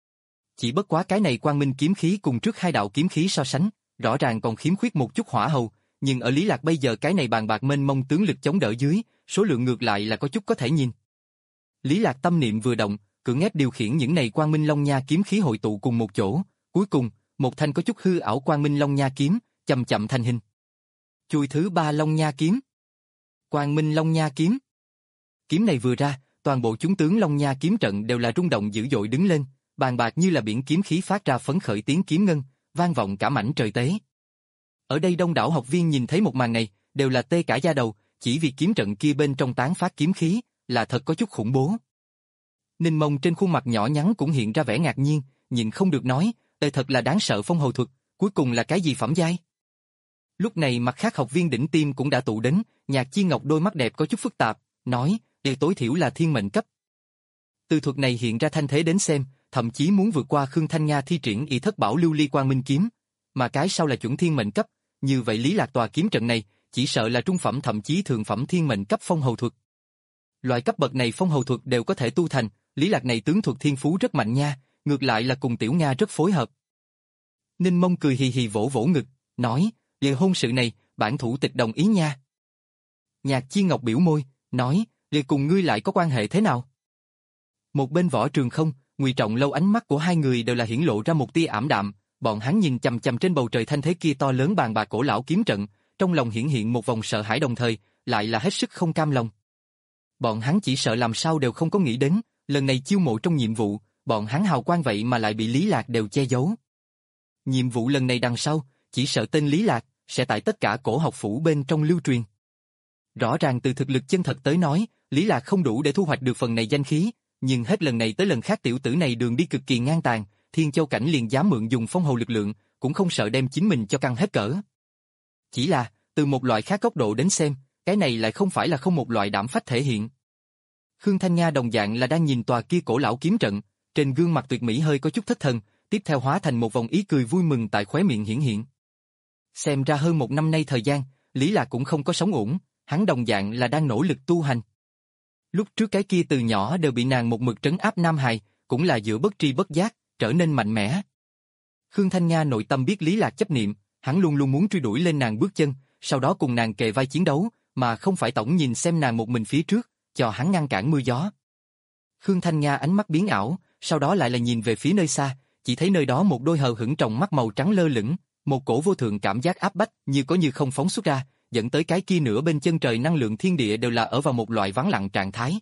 Chỉ bất quá cái này Quang Minh kiếm khí cùng trước hai đạo kiếm khí so sánh, rõ ràng còn khiếm khuyết một chút hỏa hầu, nhưng ở Lý Lạc bây giờ cái này bàn bạc mênh mông tướng lực chống đỡ dưới, số lượng ngược lại là có chút có thể nhìn. Lý Lạc tâm niệm vừa động, cưỡng ép điều khiển những này Quang Minh Long Nha kiếm khí hội tụ cùng một chỗ, cuối cùng, một thanh có chút hư ảo Quang Minh Long Nha kiếm, chậm chậm thành hình. Chuôi thứ ba Long Nha kiếm. Quang Minh Long Nha kiếm. Kiếm này vừa ra, toàn bộ chúng tướng Long Nha kiếm trận đều là rung động dữ dội đứng lên, bàn bạc như là biển kiếm khí phát ra phấn khởi tiếng kiếm ngân, vang vọng cả mảnh trời tế. Ở đây đông đảo học viên nhìn thấy một màn này, đều là tê cả da đầu, chỉ vì kiếm trận kia bên trong tán phát kiếm khí, là thật có chút khủng bố. Ninh Mông trên khuôn mặt nhỏ nhắn cũng hiện ra vẻ ngạc nhiên, nhìn không được nói, đây thật là đáng sợ phong hầu thuật, cuối cùng là cái gì phẩm giai? Lúc này mặt khác học viên đỉnh tiêm cũng đã tụ đến, Nhạc Chi Ngọc đôi mắt đẹp có chút phức tạp, nói, đây tối thiểu là thiên mệnh cấp. Từ thuật này hiện ra thanh thế đến xem, thậm chí muốn vượt qua Khương Thanh Nga thi triển y thất bảo lưu ly quang minh kiếm, mà cái sau là chuẩn thiên mệnh cấp, như vậy Lý Lạc tòa kiếm trận này, chỉ sợ là trung phẩm thậm chí thượng phẩm thiên mệnh cấp phong hầu thuật. Loại cấp bậc này phong hầu thuật đều có thể tu thành, Lý Lạc này tướng thuật thiên phú rất mạnh nha, ngược lại là cùng Tiểu Nga rất phối hợp. Ninh Mông cười hì hì vỗ vỗ ngực, nói, về hôn sự này, bản thủ tịch đồng ý nha. Nhạc Chi Ngọc biểu môi, nói, về cùng ngươi lại có quan hệ thế nào? Một bên Võ Trường Không, Ngụy Trọng Lâu ánh mắt của hai người đều là hiển lộ ra một tia ảm đạm, bọn hắn nhìn chằm chằm trên bầu trời thanh thế kia to lớn bàn bạc cổ lão kiếm trận, trong lòng hiển hiện một vòng sợ hãi đồng thời, lại là hết sức không cam lòng. Bọn hắn chỉ sợ làm sao đều không có nghĩ đến, lần này chiêu mộ trong nhiệm vụ, bọn hắn hào quang vậy mà lại bị Lý Lạc đều che giấu. Nhiệm vụ lần này đằng sau, chỉ sợ tên Lý Lạc sẽ tại tất cả cổ học phủ bên trong lưu truyền. Rõ ràng từ thực lực chân thật tới nói, Lý Lạc không đủ để thu hoạch được phần này danh khí, nhưng hết lần này tới lần khác tiểu tử này đường đi cực kỳ ngang tàn, Thiên Châu cảnh liền dám mượn dùng phong hầu lực lượng, cũng không sợ đem chính mình cho căng hết cỡ. Chỉ là, từ một loại khác góc độ đến xem, cái này lại không phải là không một loại đảm phách thể hiện. Khương Thanh Nga đồng dạng là đang nhìn tòa kia cổ lão kiếm trận, trên gương mặt tuyệt mỹ hơi có chút thất thần, tiếp theo hóa thành một vòng ý cười vui mừng tại khóe miệng hiển hiện. Xem ra hơn một năm nay thời gian, Lý Lạc cũng không có sống ổn, hắn đồng dạng là đang nỗ lực tu hành. Lúc trước cái kia từ nhỏ đều bị nàng một mực trấn áp Nam Hài, cũng là giữa bất tri bất giác, trở nên mạnh mẽ. Khương Thanh Nga nội tâm biết Lý Lạc chấp niệm, hắn luôn luôn muốn truy đuổi lên nàng bước chân, sau đó cùng nàng kề vai chiến đấu, mà không phải tổng nhìn xem nàng một mình phía trước, cho hắn ngăn cản mưa gió. Khương Thanh Nga ánh mắt biến ảo, sau đó lại là nhìn về phía nơi xa, chỉ thấy nơi đó một đôi hờ hững tròng mắt màu trắng lơ lửng, một cổ vô thượng cảm giác áp bách như có như không phóng xuất ra, dẫn tới cái kia nửa bên chân trời năng lượng thiên địa đều là ở vào một loại vắng lặng trạng thái.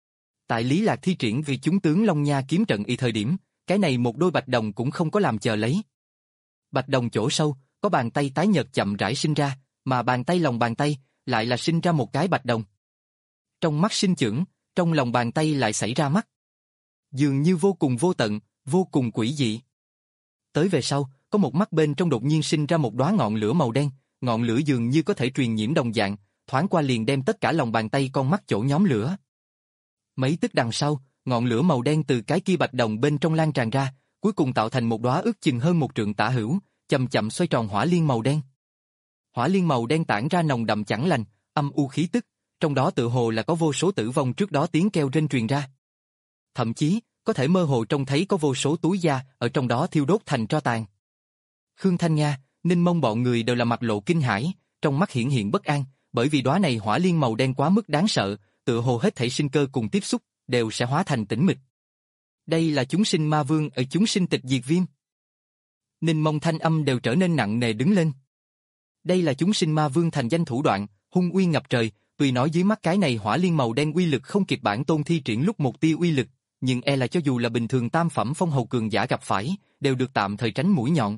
Tại Lý Lạc thi triển vì chúng tướng Long Nha kiếm trận y thời điểm, cái này một đôi bạch đồng cũng không có làm chờ lấy. Bạch đồng chỗ sâu, có bàn tay tái nhợt chậm rãi sinh ra, mà bàn tay lòng bàn tay lại là sinh ra một cái bạch đồng. Trong mắt sinh trưởng, trong lòng bàn tay lại xảy ra mắt. Dường như vô cùng vô tận, vô cùng quỷ dị. Tới về sau, có một mắt bên trong đột nhiên sinh ra một đóa ngọn lửa màu đen, ngọn lửa dường như có thể truyền nhiễm đồng dạng, thoáng qua liền đem tất cả lòng bàn tay con mắt chỗ nhóm lửa. Mấy tức đằng sau, ngọn lửa màu đen từ cái kia bạch đồng bên trong lan tràn ra, cuối cùng tạo thành một đóa ước chừng hơn một trượng tả hữu, chậm chậm xoay tròn hỏa liên màu đen. Hỏa liên màu đen tản ra nồng đậm chẳng lành, âm u khí tức, trong đó tự hồ là có vô số tử vong trước đó tiếng kêu rên truyền ra. Thậm chí, có thể mơ hồ trông thấy có vô số túi da ở trong đó thiêu đốt thành tro tàn. Khương Thanh Nga, Ninh Mông bọn người đều là mặt lộ kinh hãi, trong mắt hiển hiện bất an, bởi vì đóa này hỏa liên màu đen quá mức đáng sợ, tựa hồ hết thảy sinh cơ cùng tiếp xúc đều sẽ hóa thành tĩnh mịch. Đây là chúng sinh ma vương ở chúng sinh tịch diệt viêm. Ninh Mông thanh âm đều trở nên nặng nề đứng lên. Đây là chúng sinh ma vương thành danh thủ đoạn, hung uy ngập trời, tuy nói dưới mắt cái này hỏa liên màu đen uy lực không kịp bản tôn thi triển lúc một tia uy lực, nhưng e là cho dù là bình thường tam phẩm phong hầu cường giả gặp phải, đều được tạm thời tránh mũi nhọn.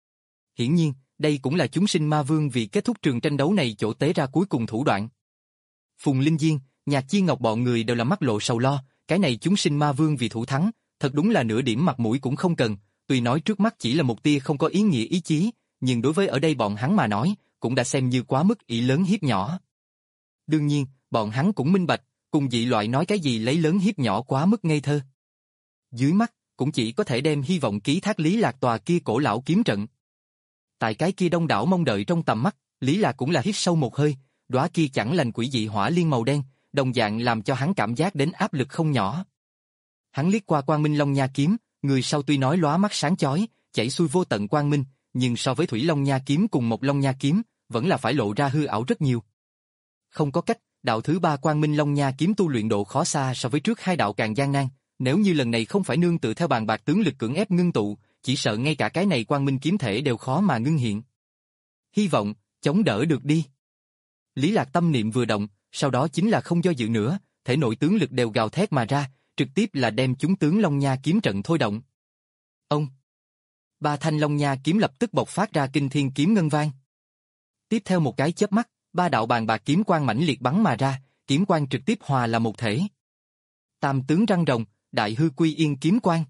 Hiển nhiên, đây cũng là chúng sinh ma vương vì kết thúc trường tranh đấu này chỗ tế ra cuối cùng thủ đoạn. Phùng Linh Diên, Nhạc Chi Ngọc bọn người đều là mắt lộ sầu lo, cái này chúng sinh ma vương vì thủ thắng, thật đúng là nửa điểm mặt mũi cũng không cần, tuy nói trước mắt chỉ là một tia không có ý nghĩa ý chí, nhưng đối với ở đây bọn hắn mà nói, cũng đã xem như quá mức ỷ lớn hiếp nhỏ. Đương nhiên, bọn hắn cũng minh bạch, cùng dị loại nói cái gì lấy lớn hiếp nhỏ quá mức ngây thơ. Dưới mắt, cũng chỉ có thể đem hy vọng ký thác Lý Lạc tòa kia cổ lão kiếm trận. Tại cái kia đông đảo mong đợi trong tầm mắt, Lý Lạc cũng là hít sâu một hơi, đóa kia chẳng lành quỷ dị hỏa liên màu đen, đồng dạng làm cho hắn cảm giác đến áp lực không nhỏ. Hắn liếc qua Quang Minh Long Nha kiếm, người sau tuy nói lóa mắt sáng chói, chảy xuôi vô tận quang minh, nhưng so với Thủy Long Nha kiếm cùng Mộc Long Nha kiếm, vẫn là phải lộ ra hư ảo rất nhiều. Không có cách, đạo thứ ba Quang Minh Long Nha kiếm tu luyện độ khó xa so với trước hai đạo càng gian nan, nếu như lần này không phải nương tự theo bàn bạc tướng lực cưỡng ép ngưng tụ, chỉ sợ ngay cả cái này Quang Minh kiếm thể đều khó mà ngưng hiện. Hy vọng, chống đỡ được đi. Lý Lạc tâm niệm vừa động, sau đó chính là không do dự nữa, thể nội tướng lực đều gào thét mà ra, trực tiếp là đem chúng tướng Long Nha kiếm trận thôi động. Ông! Ba thanh Long Nha kiếm lập tức bộc phát ra kinh thiên kiếm ngân vang. Tiếp theo một cái chớp mắt, ba đạo bàn bạc kiếm quang mãnh liệt bắn mà ra, kiếm quang trực tiếp hòa là một thể. Tam tướng răng rồng, đại hư quy yên kiếm quang.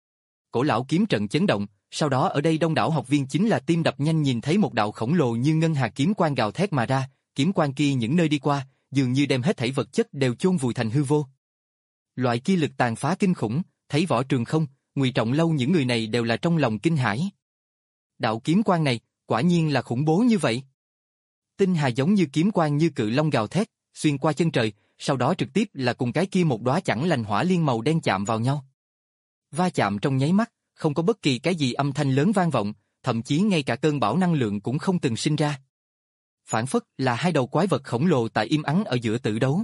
Cổ lão kiếm trận chấn động, sau đó ở đây đông đảo học viên chính là tim đập nhanh nhìn thấy một đạo khổng lồ như ngân hà kiếm quang gào thét mà ra, kiếm quang kia những nơi đi qua, dường như đem hết thảy vật chất đều chôn vùi thành hư vô. Loại kia lực tàn phá kinh khủng, thấy Võ Trường Không, Ngụy Trọng Lâu những người này đều là trong lòng kinh hãi. Đạo kiếm quang này, quả nhiên là khủng bố như vậy. Tinh hà giống như kiếm quang như cự long gào thét, xuyên qua chân trời, sau đó trực tiếp là cùng cái kia một đóa chẳng lành hỏa liên màu đen chạm vào nhau. Va chạm trong nháy mắt, không có bất kỳ cái gì âm thanh lớn vang vọng, thậm chí ngay cả cơn bão năng lượng cũng không từng sinh ra. Phản phất là hai đầu quái vật khổng lồ tại im ắng ở giữa tử đấu.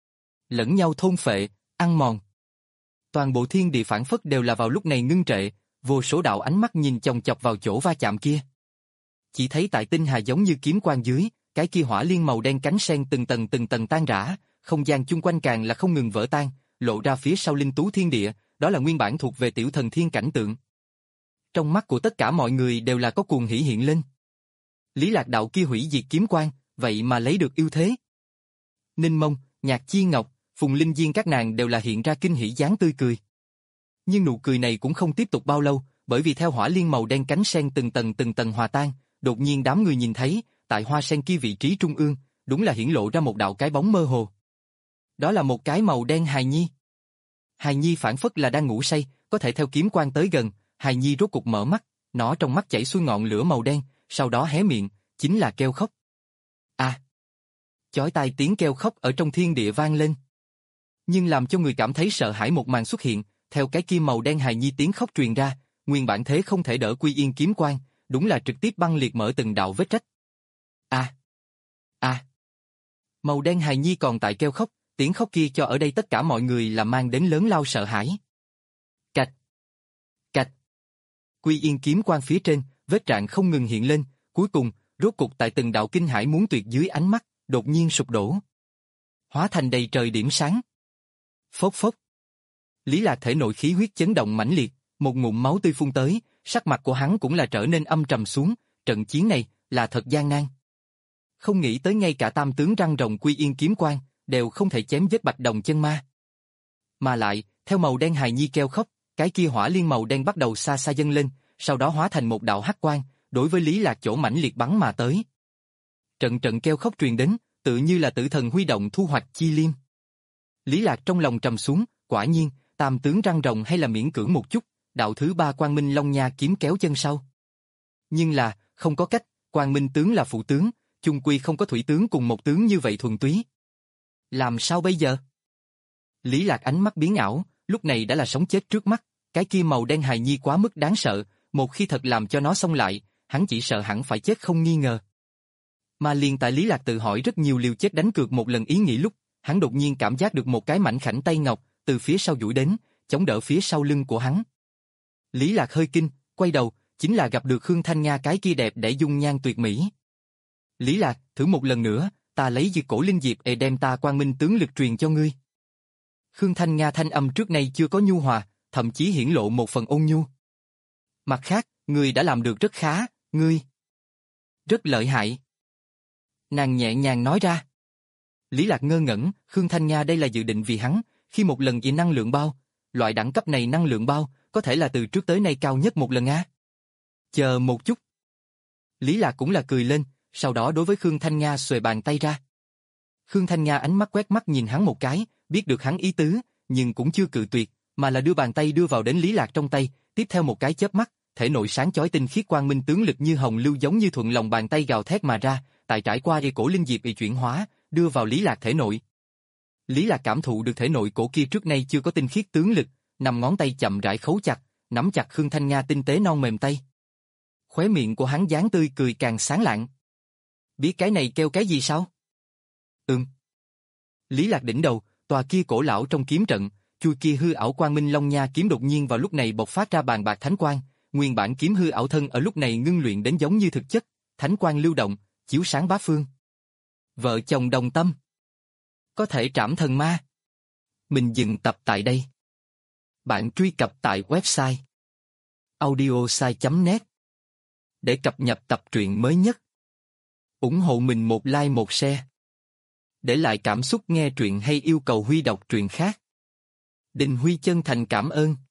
Lẫn nhau thôn phệ, ăn mòn. Toàn bộ thiên địa phản phất đều là vào lúc này ngưng trệ, vô số đạo ánh mắt nhìn chòng chọc vào chỗ va chạm kia. Chỉ thấy tại tinh hà giống như kiếm quang dưới, cái kia hỏa liên màu đen cánh sen từng tầng từng tầng tan rã, không gian chung quanh càng là không ngừng vỡ tan, lộ ra phía sau linh tú thiên địa, đó là nguyên bản thuộc về tiểu thần thiên cảnh tượng. Trong mắt của tất cả mọi người đều là có cuồng hỉ hiện lên. Lý Lạc đạo kia hủy diệt kiếm quang, vậy mà lấy được ưu thế. Ninh Mông, Nhạc Chi Ngọc, Phùng Linh Diên các nàng đều là hiện ra kinh hỉ dáng tươi cười. Nhưng nụ cười này cũng không tiếp tục bao lâu, bởi vì theo hỏa liên màu đen cánh sen từng tầng từng tầng hòa tan, đột nhiên đám người nhìn thấy, tại hoa sen kia vị trí trung ương, đúng là hiển lộ ra một đạo cái bóng mơ hồ. Đó là một cái màu đen hài nhi. Hài nhi phản phất là đang ngủ say, có thể theo kiếm quang tới gần, hài nhi rốt cục mở mắt, nó trong mắt chảy xuôi ngọn lửa màu đen, sau đó hé miệng, chính là kêu khóc. À! Chói tai tiếng kêu khóc ở trong thiên địa vang lên. Nhưng làm cho người cảm thấy sợ hãi một màn xuất hiện, theo cái kim màu đen hài nhi tiếng khóc truyền ra, nguyên bản thế không thể đỡ Quy Yên kiếm quang, đúng là trực tiếp băng liệt mở từng đạo vết rách. À! À! Màu đen hài nhi còn tại kêu khóc, tiếng khóc kia cho ở đây tất cả mọi người là mang đến lớn lao sợ hãi. Cạch! Cạch! Quy Yên kiếm quang phía trên, vết rạn không ngừng hiện lên, cuối cùng, rốt cục tại từng đạo kinh hải muốn tuyệt dưới ánh mắt, đột nhiên sụp đổ. Hóa thành đầy trời điểm sáng. Phốc phốc. Lý Lạc thể nội khí huyết chấn động mãnh liệt, một ngụm máu tươi phun tới, sắc mặt của hắn cũng là trở nên âm trầm xuống, trận chiến này là thật gian nan. Không nghĩ tới ngay cả tam tướng răng rồng Quy Yên kiếm quang đều không thể chém giết Bạch Đồng chân ma. Mà lại, theo màu đen hài nhi kêu khóc, cái kia hỏa liên màu đen bắt đầu xa xa dâng lên, sau đó hóa thành một đạo hắc quang, đối với Lý Lạc chỗ mãnh liệt bắn mà tới. Trận trận kêu khóc truyền đến, tự như là tử thần huy động thu hoạch chi liêm. Lý Lạc trong lòng trầm xuống, quả nhiên, tam tướng răng rồng hay là miễn cưỡng một chút, đạo thứ ba Quang Minh Long Nha kiếm kéo chân sau. Nhưng là, không có cách, Quang Minh tướng là phụ tướng, chung quy không có thủy tướng cùng một tướng như vậy thuần túy. Làm sao bây giờ? Lý Lạc ánh mắt biến ảo, lúc này đã là sống chết trước mắt, cái kia màu đen hài nhi quá mức đáng sợ, một khi thật làm cho nó xông lại, hắn chỉ sợ hẳn phải chết không nghi ngờ. Mà liền tại Lý Lạc tự hỏi rất nhiều liều chết đánh cược một lần ý nghĩ lúc, hắn đột nhiên cảm giác được một cái mảnh khảnh tay ngọc từ phía sau duỗi đến, chống đỡ phía sau lưng của hắn. Lý Lạc hơi kinh, quay đầu, chính là gặp được Khương Thanh Nga cái kia đẹp để dung nhan tuyệt mỹ. Lý Lạc, thử một lần nữa, ta lấy Diệt Cổ Linh Diệp để đem ta Quang Minh tướng lực truyền cho ngươi. Khương Thanh Nga thanh âm trước nay chưa có nhu hòa, thậm chí hiển lộ một phần ôn nhu. Mặt khác, ngươi đã làm được rất khá, ngươi rất lợi hại. Nàng nhẹ nhàng nói ra. Lý Lạc ngơ ngẩn, Khương Thanh Nga đây là dự định vì hắn, khi một lần dị năng lượng bao, loại đẳng cấp này năng lượng bao, có thể là từ trước tới nay cao nhất một lần á. Chờ một chút. Lý Lạc cũng là cười lên, sau đó đối với Khương Thanh Nga xuề bàn tay ra. Khương Thanh Nga ánh mắt quét mắt nhìn hắn một cái, biết được hắn ý tứ, nhưng cũng chưa cự tuyệt, mà là đưa bàn tay đưa vào đến Lý Lạc trong tay, tiếp theo một cái chớp mắt, thể nội sáng chói tinh khiết quang minh tướng lực như hồng lưu giống như thuận lòng bàn tay gào thét mà ra, tại trải qua Diệt Cổ Linh Diệp bị chuyển hóa, đưa vào Lý Lạc thể nội. Lý Lạc cảm thụ được thể nội cổ kia trước nay chưa có tinh khiết tướng lực, nằm ngón tay chậm rãi khấu chặt, nắm chặt Khương Thanh Nga tinh tế non mềm tay. Khóe miệng của hắn dáng tươi cười càng sáng lạng. Biết cái này kêu cái gì sao? Ừm. Lý Lạc đỉnh đầu, tòa kia cổ lão trong kiếm trận, chui kia hư ảo Quang Minh Long Nha kiếm đột nhiên vào lúc này bộc phát ra bàn bạc thánh quang, nguyên bản kiếm hư ảo thân ở lúc này ngưng luyện đến giống như thực chất, thánh quang lưu động, chiếu sáng bá phương. Vợ chồng đồng tâm, có thể trảm thần ma. Mình dừng tập tại đây. Bạn truy cập tại website audiosai chấm net để cập nhật tập truyện mới nhất. Ủng hộ mình một like một share. Để lại cảm xúc nghe truyện hay yêu cầu Huy đọc truyện khác. Đình Huy chân thành cảm ơn.